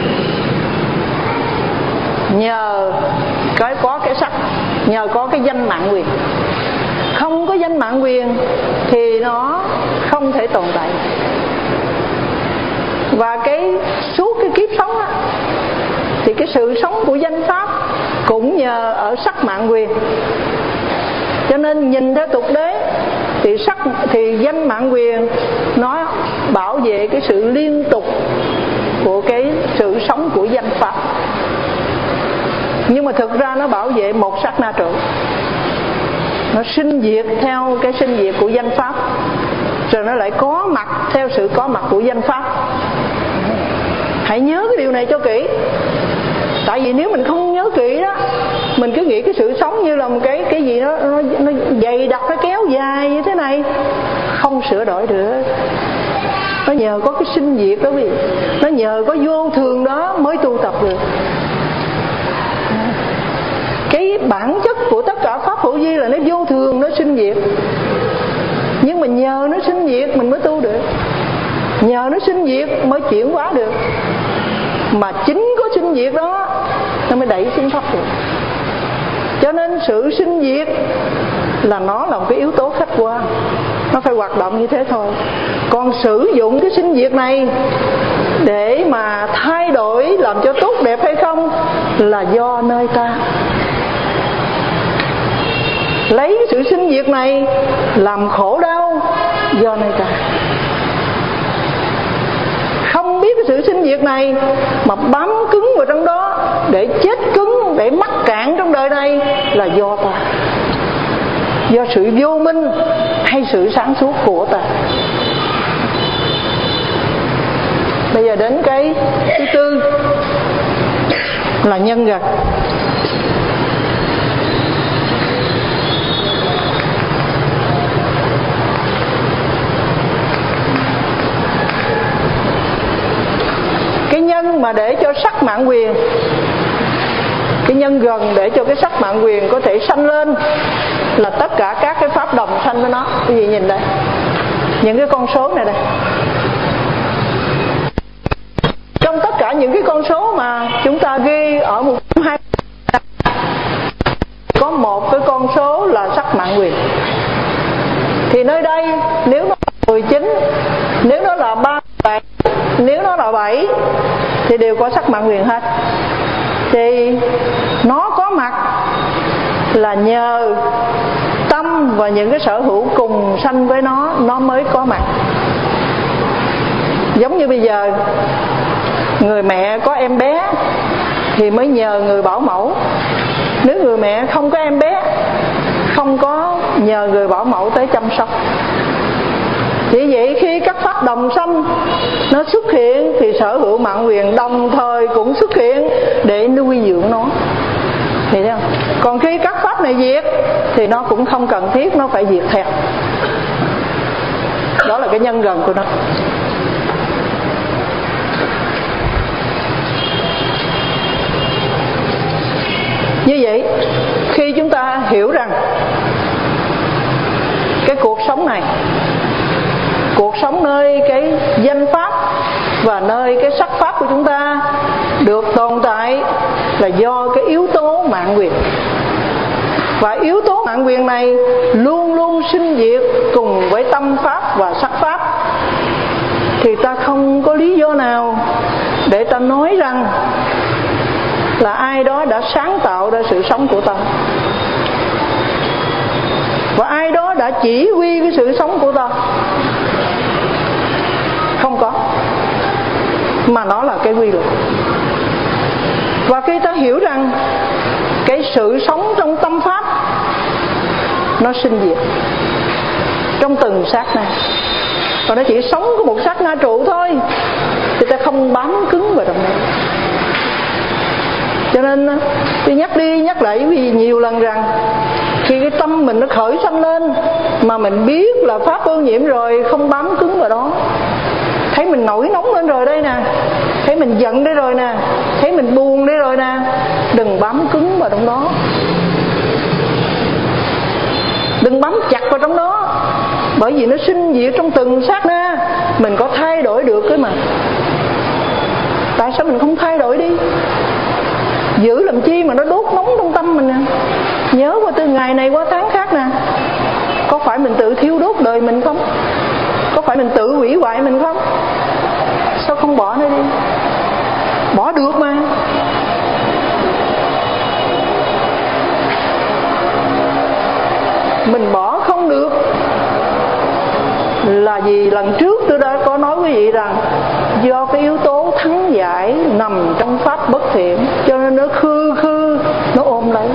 nhờ cái có cái sắc, nhờ có cái danh mạng quyền. Không có danh mạng quyền thì nó không thể tồn tại. Và cái suốt cái kiếp sống á, thì cái sự sống của danh pháp cũng nhờ ở sắc mạng quyền. Cho nên nhìn theo tục đế thì sắc thì danh mạng quyền nó bảo vệ cái sự liên tục của cái sự sống của danh pháp. Nhưng mà thực ra nó bảo vệ một sát na trụ, nó sinh diệt theo cái sinh diệt của danh pháp, rồi nó lại có mặt theo sự có mặt của danh pháp. Hãy nhớ cái điều này cho kỹ. Tại vì nếu mình không nhớ kỹ đó, mình cứ nghĩ cái sự sống như là một cái cái gì đó nó, nó dày đặc, nó kéo dài như thế này, không sửa đổi được. Nó nhờ có cái sinh diệt đó, nó nhờ có vô thường đó mới tu tập được. Cái bản chất của tất cả pháp hữu vi là nó vô thường, nó sinh diệt. Nhưng mà nhờ nó sinh diệt mình mới tu được, nhờ nó sinh diệt mới chuyển hóa được. Mà chính có sinh diệt đó nó mới đẩy sinh pháp được. Cho nên sự sinh diệt là nó là một cái yếu tố khách quan, nó phải hoạt động như thế thôi. Còn sử dụng cái sinh diệt này để mà thay đổi làm cho tốt đẹp hay không là do nơi ta. Lấy sự sinh diệt này làm khổ đau do nơi ta. Không biết cái sự sinh diệt này mà bám cứng vào trong đó để chết cứng, để mắc cạn trong đời này là do ta, do sự vô minh hay sự sáng suốt của ta. Bây giờ đến cái thứ tư là nhân gật. mà để cho sắc mạng quyền, cái nhân gần để cho cái sắc mạng quyền có thể sanh lên là tất cả các cái pháp đồng sanh với nó. Quý vị nhìn đây, những cái con số này đây, trong tất cả những cái con số mà chúng ta ghi ở một hai, có một cái con số là sắc mạng quyền. Thì nơi đây nếu nó là mười chín, nếu nó là ba mươi bảy, nếu nó là bảy thì đều có sắc mạng quyền hết. Thì nó có mặt là nhờ tâm và những cái sở hữu cùng sanh với nó, nó mới có mặt. Giống như bây giờ người mẹ có em bé thì mới nhờ người bảo mẫu. Nếu người mẹ không có em bé, không có nhờ người bảo mẫu tới chăm sóc. Vì vậy khi các pháp đồng sanh nó xuất hiện thì sở hữu mạng quyền đồng thời cũng xuất hiện để nuôi dưỡng nó. Hiểu không? Còn khi các pháp này diệt thì nó cũng không cần thiết nó phải diệt theo. Đó là cái nhân gần của nó. Như vậy khi chúng ta hiểu rằng cái cuộc sống này, cuộc sống nơi cái danh pháp và nơi cái sắc pháp của chúng ta được tồn tại là do cái yếu tố mạng quyền. Và yếu tố mạng quyền này luôn luôn sinh diệt cùng với tâm pháp và sắc pháp. Thì ta không có lý do nào để ta nói rằng là ai đó đã sáng tạo ra sự sống của ta, và ai đó đã chỉ huy cái sự sống của ta. Không có, mà nó là cái quy luật. Và khi ta hiểu rằng cái sự sống trong tâm pháp nó sinh diệt trong từng sát na, và nó chỉ sống có một sát na trụ thôi, thì ta không bám cứng vào trong đó. Cho nên tôi nhắc đi nhắc lại vì nhiều lần rằng khi cái tâm mình nó khởi sanh lên mà mình biết là pháp ô nhiễm rồi, không bám cứng vào đó. Thấy mình nổi nóng lên rồi đây nè, thấy mình giận đây rồi nè, thấy mình buồn đây rồi nè, đừng bám cứng vào trong đó, đừng bám chặt vào trong đó. Bởi vì nó sinh diệt trong từng sát na. Mình có thay đổi được cái mà, tại sao mình không thay đổi đi? Giữ làm chi mà nó đốt nóng trong tâm mình nè. Nhớ qua từ ngày này qua tháng khác nè. Có phải mình tự thiêu đốt đời mình không? Có phải mình tự hủy hoại mình không? Sao không bỏ nó đi? Bỏ được mà. Mình bỏ không được là vì lần trước tôi đã có nói quý vị rằng do cái yếu tố thắng giải nằm trong pháp bất thiện, cho nên nó khư khư nó ôm lấy.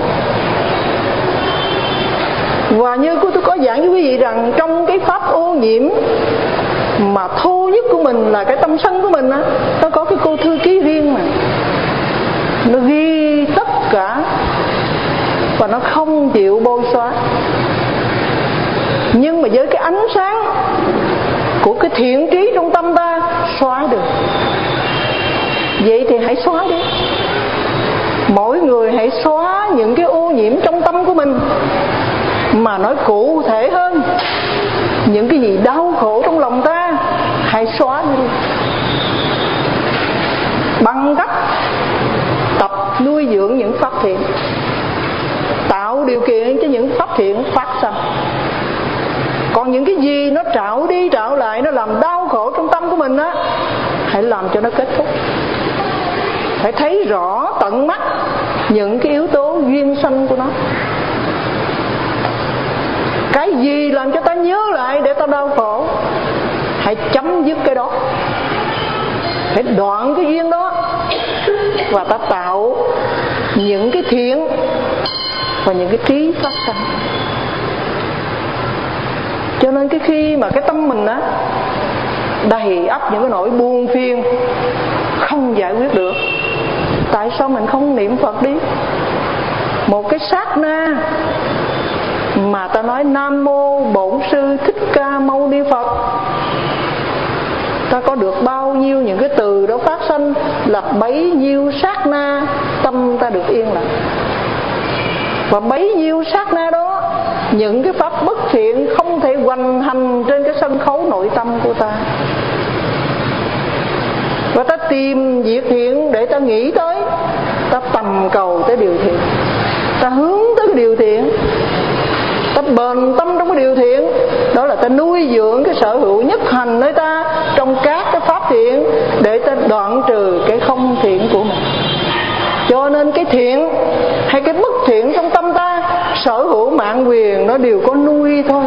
Và như tôi có giảng với quý vị rằng trong cái pháp ô nhiễm mà thô nhất của mình là cái tâm sân của mình á, nó có cái cô thư ký riêng mà nó ghi tất cả và nó không chịu bôi xóa. Nhưng mà với cái ánh sáng của cái thiện trí trong tâm ta xóa được. Vậy thì hãy xóa đi. Mỗi người hãy xóa những cái ô nhiễm trong tâm của mình. Mà nói cụ thể hơn, những cái gì đau khổ trong lòng ta hãy xóa đi bằng cách tập nuôi dưỡng những pháp thiện, tạo điều kiện cho những pháp thiện phát sinh. Còn những cái gì nó trạo đi trạo lại, nó làm đau khổ trong tâm của mình á, hãy làm cho nó kết thúc. Phải thấy rõ tận mắt những cái yếu tố duyên sanh của nó. Cái gì làm cho ta nhớ lại để ta đau khổ, hãy chấm dứt cái đó, phải đoạn cái duyên đó, và ta tạo những cái thiện và những cái trí phát sanh. Cho nên cái khi mà cái tâm mình á đầy ắp những cái nỗi buồn phiền không giải quyết được, tại sao mình không niệm Phật đi? Một cái sát na mà ta nói Nam Mô Bổn Sư Thích Ca Mâu Ni Phật, ta có được bao nhiêu những cái từ đó phát sinh là bấy nhiêu sát na tâm ta được yên lặng. Và bấy nhiêu sát na đó, những cái pháp bất thiện không thể hoành hành trên cái sân khấu nội tâm của ta. Và ta tìm việc thiện để ta nghĩ tới, ta tầm cầu tới điều thiện, ta hướng tới cái điều thiện, ta bền tâm trong cái điều thiện. Đó là ta nuôi dưỡng cái sở hữu nhất hành nơi ta trong các cái pháp thiện, để ta đoạn trừ cái không thiện của mình. Cho nên cái thiện hay cái bất thiện trong tâm ta, sở hữu mạng quyền, nó đều có nuôi thôi.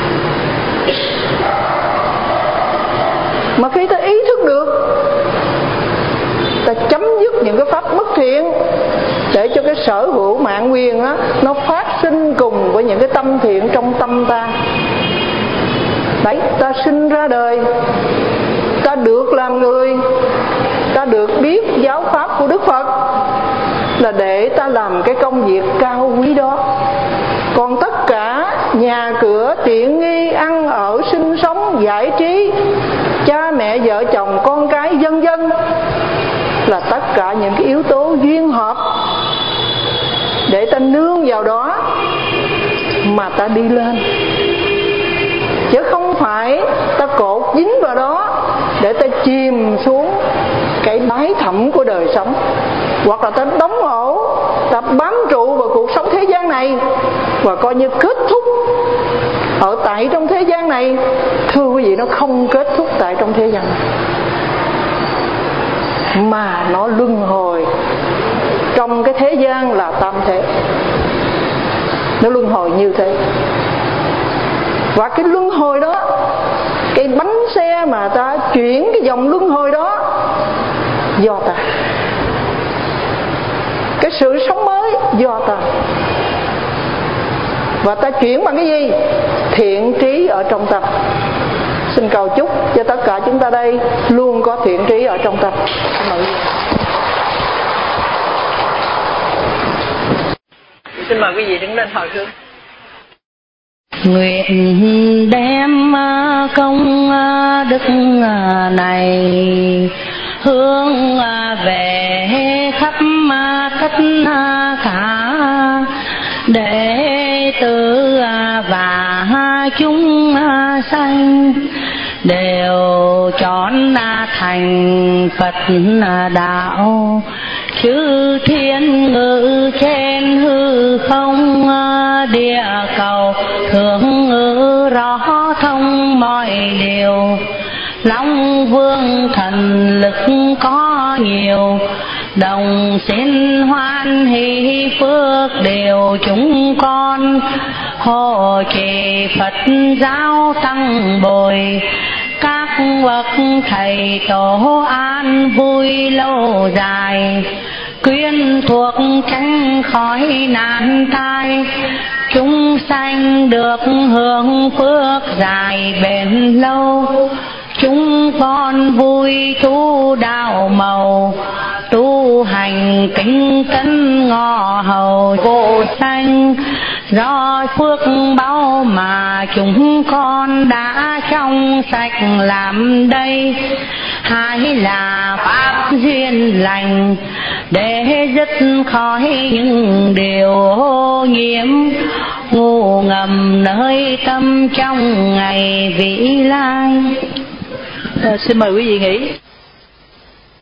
Mà khi ta ý thức được, ta chấm dứt những cái pháp bất thiện, để cho cái sở hữu mạng quyền đó, nó phát sinh cùng với những cái tâm thiện trong tâm ta. Đấy, ta sinh ra đời, ta được làm người, ta được biết giáo pháp của Đức Phật, là để ta làm cái công việc cao quý đó. Còn tất cả nhà cửa, tiện nghi, ăn ở, sinh sống, giải trí, cha mẹ, vợ chồng, con cái, vân vân, là tất cả những cái yếu tố duyên hợp để ta nương vào đó mà ta đi lên. Chứ không phải ta cột dính vào đó để ta chìm xuống cái đáy thẳm của đời sống, hoặc là ta đóng ổ, ta bám trụ vào cuộc sống thế gian này và coi như kết thúc ở tại trong thế gian này. Thưa quý vị, nó không kết thúc tại trong thế gian này, mà nó luân hồi trong cái thế gian là tam thế. Nó luân hồi như thế. Và cái luân hồi đó, cái bánh xe mà ta chuyển cái dòng luân hồi đó do ta. Cái sự sống mới do ta. Và ta chuyển bằng cái gì? Thiện trí ở trong tâm. Xin cầu chúc cho tất cả chúng ta đây luôn có thiện trí ở trong tâm. Xin mời quý vị đứng lên hồi hướng.
Nguyện đem công đức này hướng về khắp tất cả đệ tử và chúng sanh đều chọn thành Phật đạo, chư thiên ngự trên hư không địa cầu, thường ngự rõ thông mọi điều. Long vương thần lực có nhiều, đồng xin hoan hỷ phước điều chúng con. Hộ trì Phật giáo tăng bồi, các bậc thầy tổ an vui lâu dài. Quyên thuộc tránh khỏi nạn tai, chúng sanh được hưởng phước dài bền lâu. Chúng con vui tu đạo màu, tu hành kính tấn ngọ hầu vô sanh. Do phước báu mà chúng con đã trong sạch làm đây, hai là pháp duyên lành để dứt khỏi những điều ô nhiễm ngủ ngầm nơi tâm trong ngày vĩ lai.
À, xin mời quý vị nghỉ.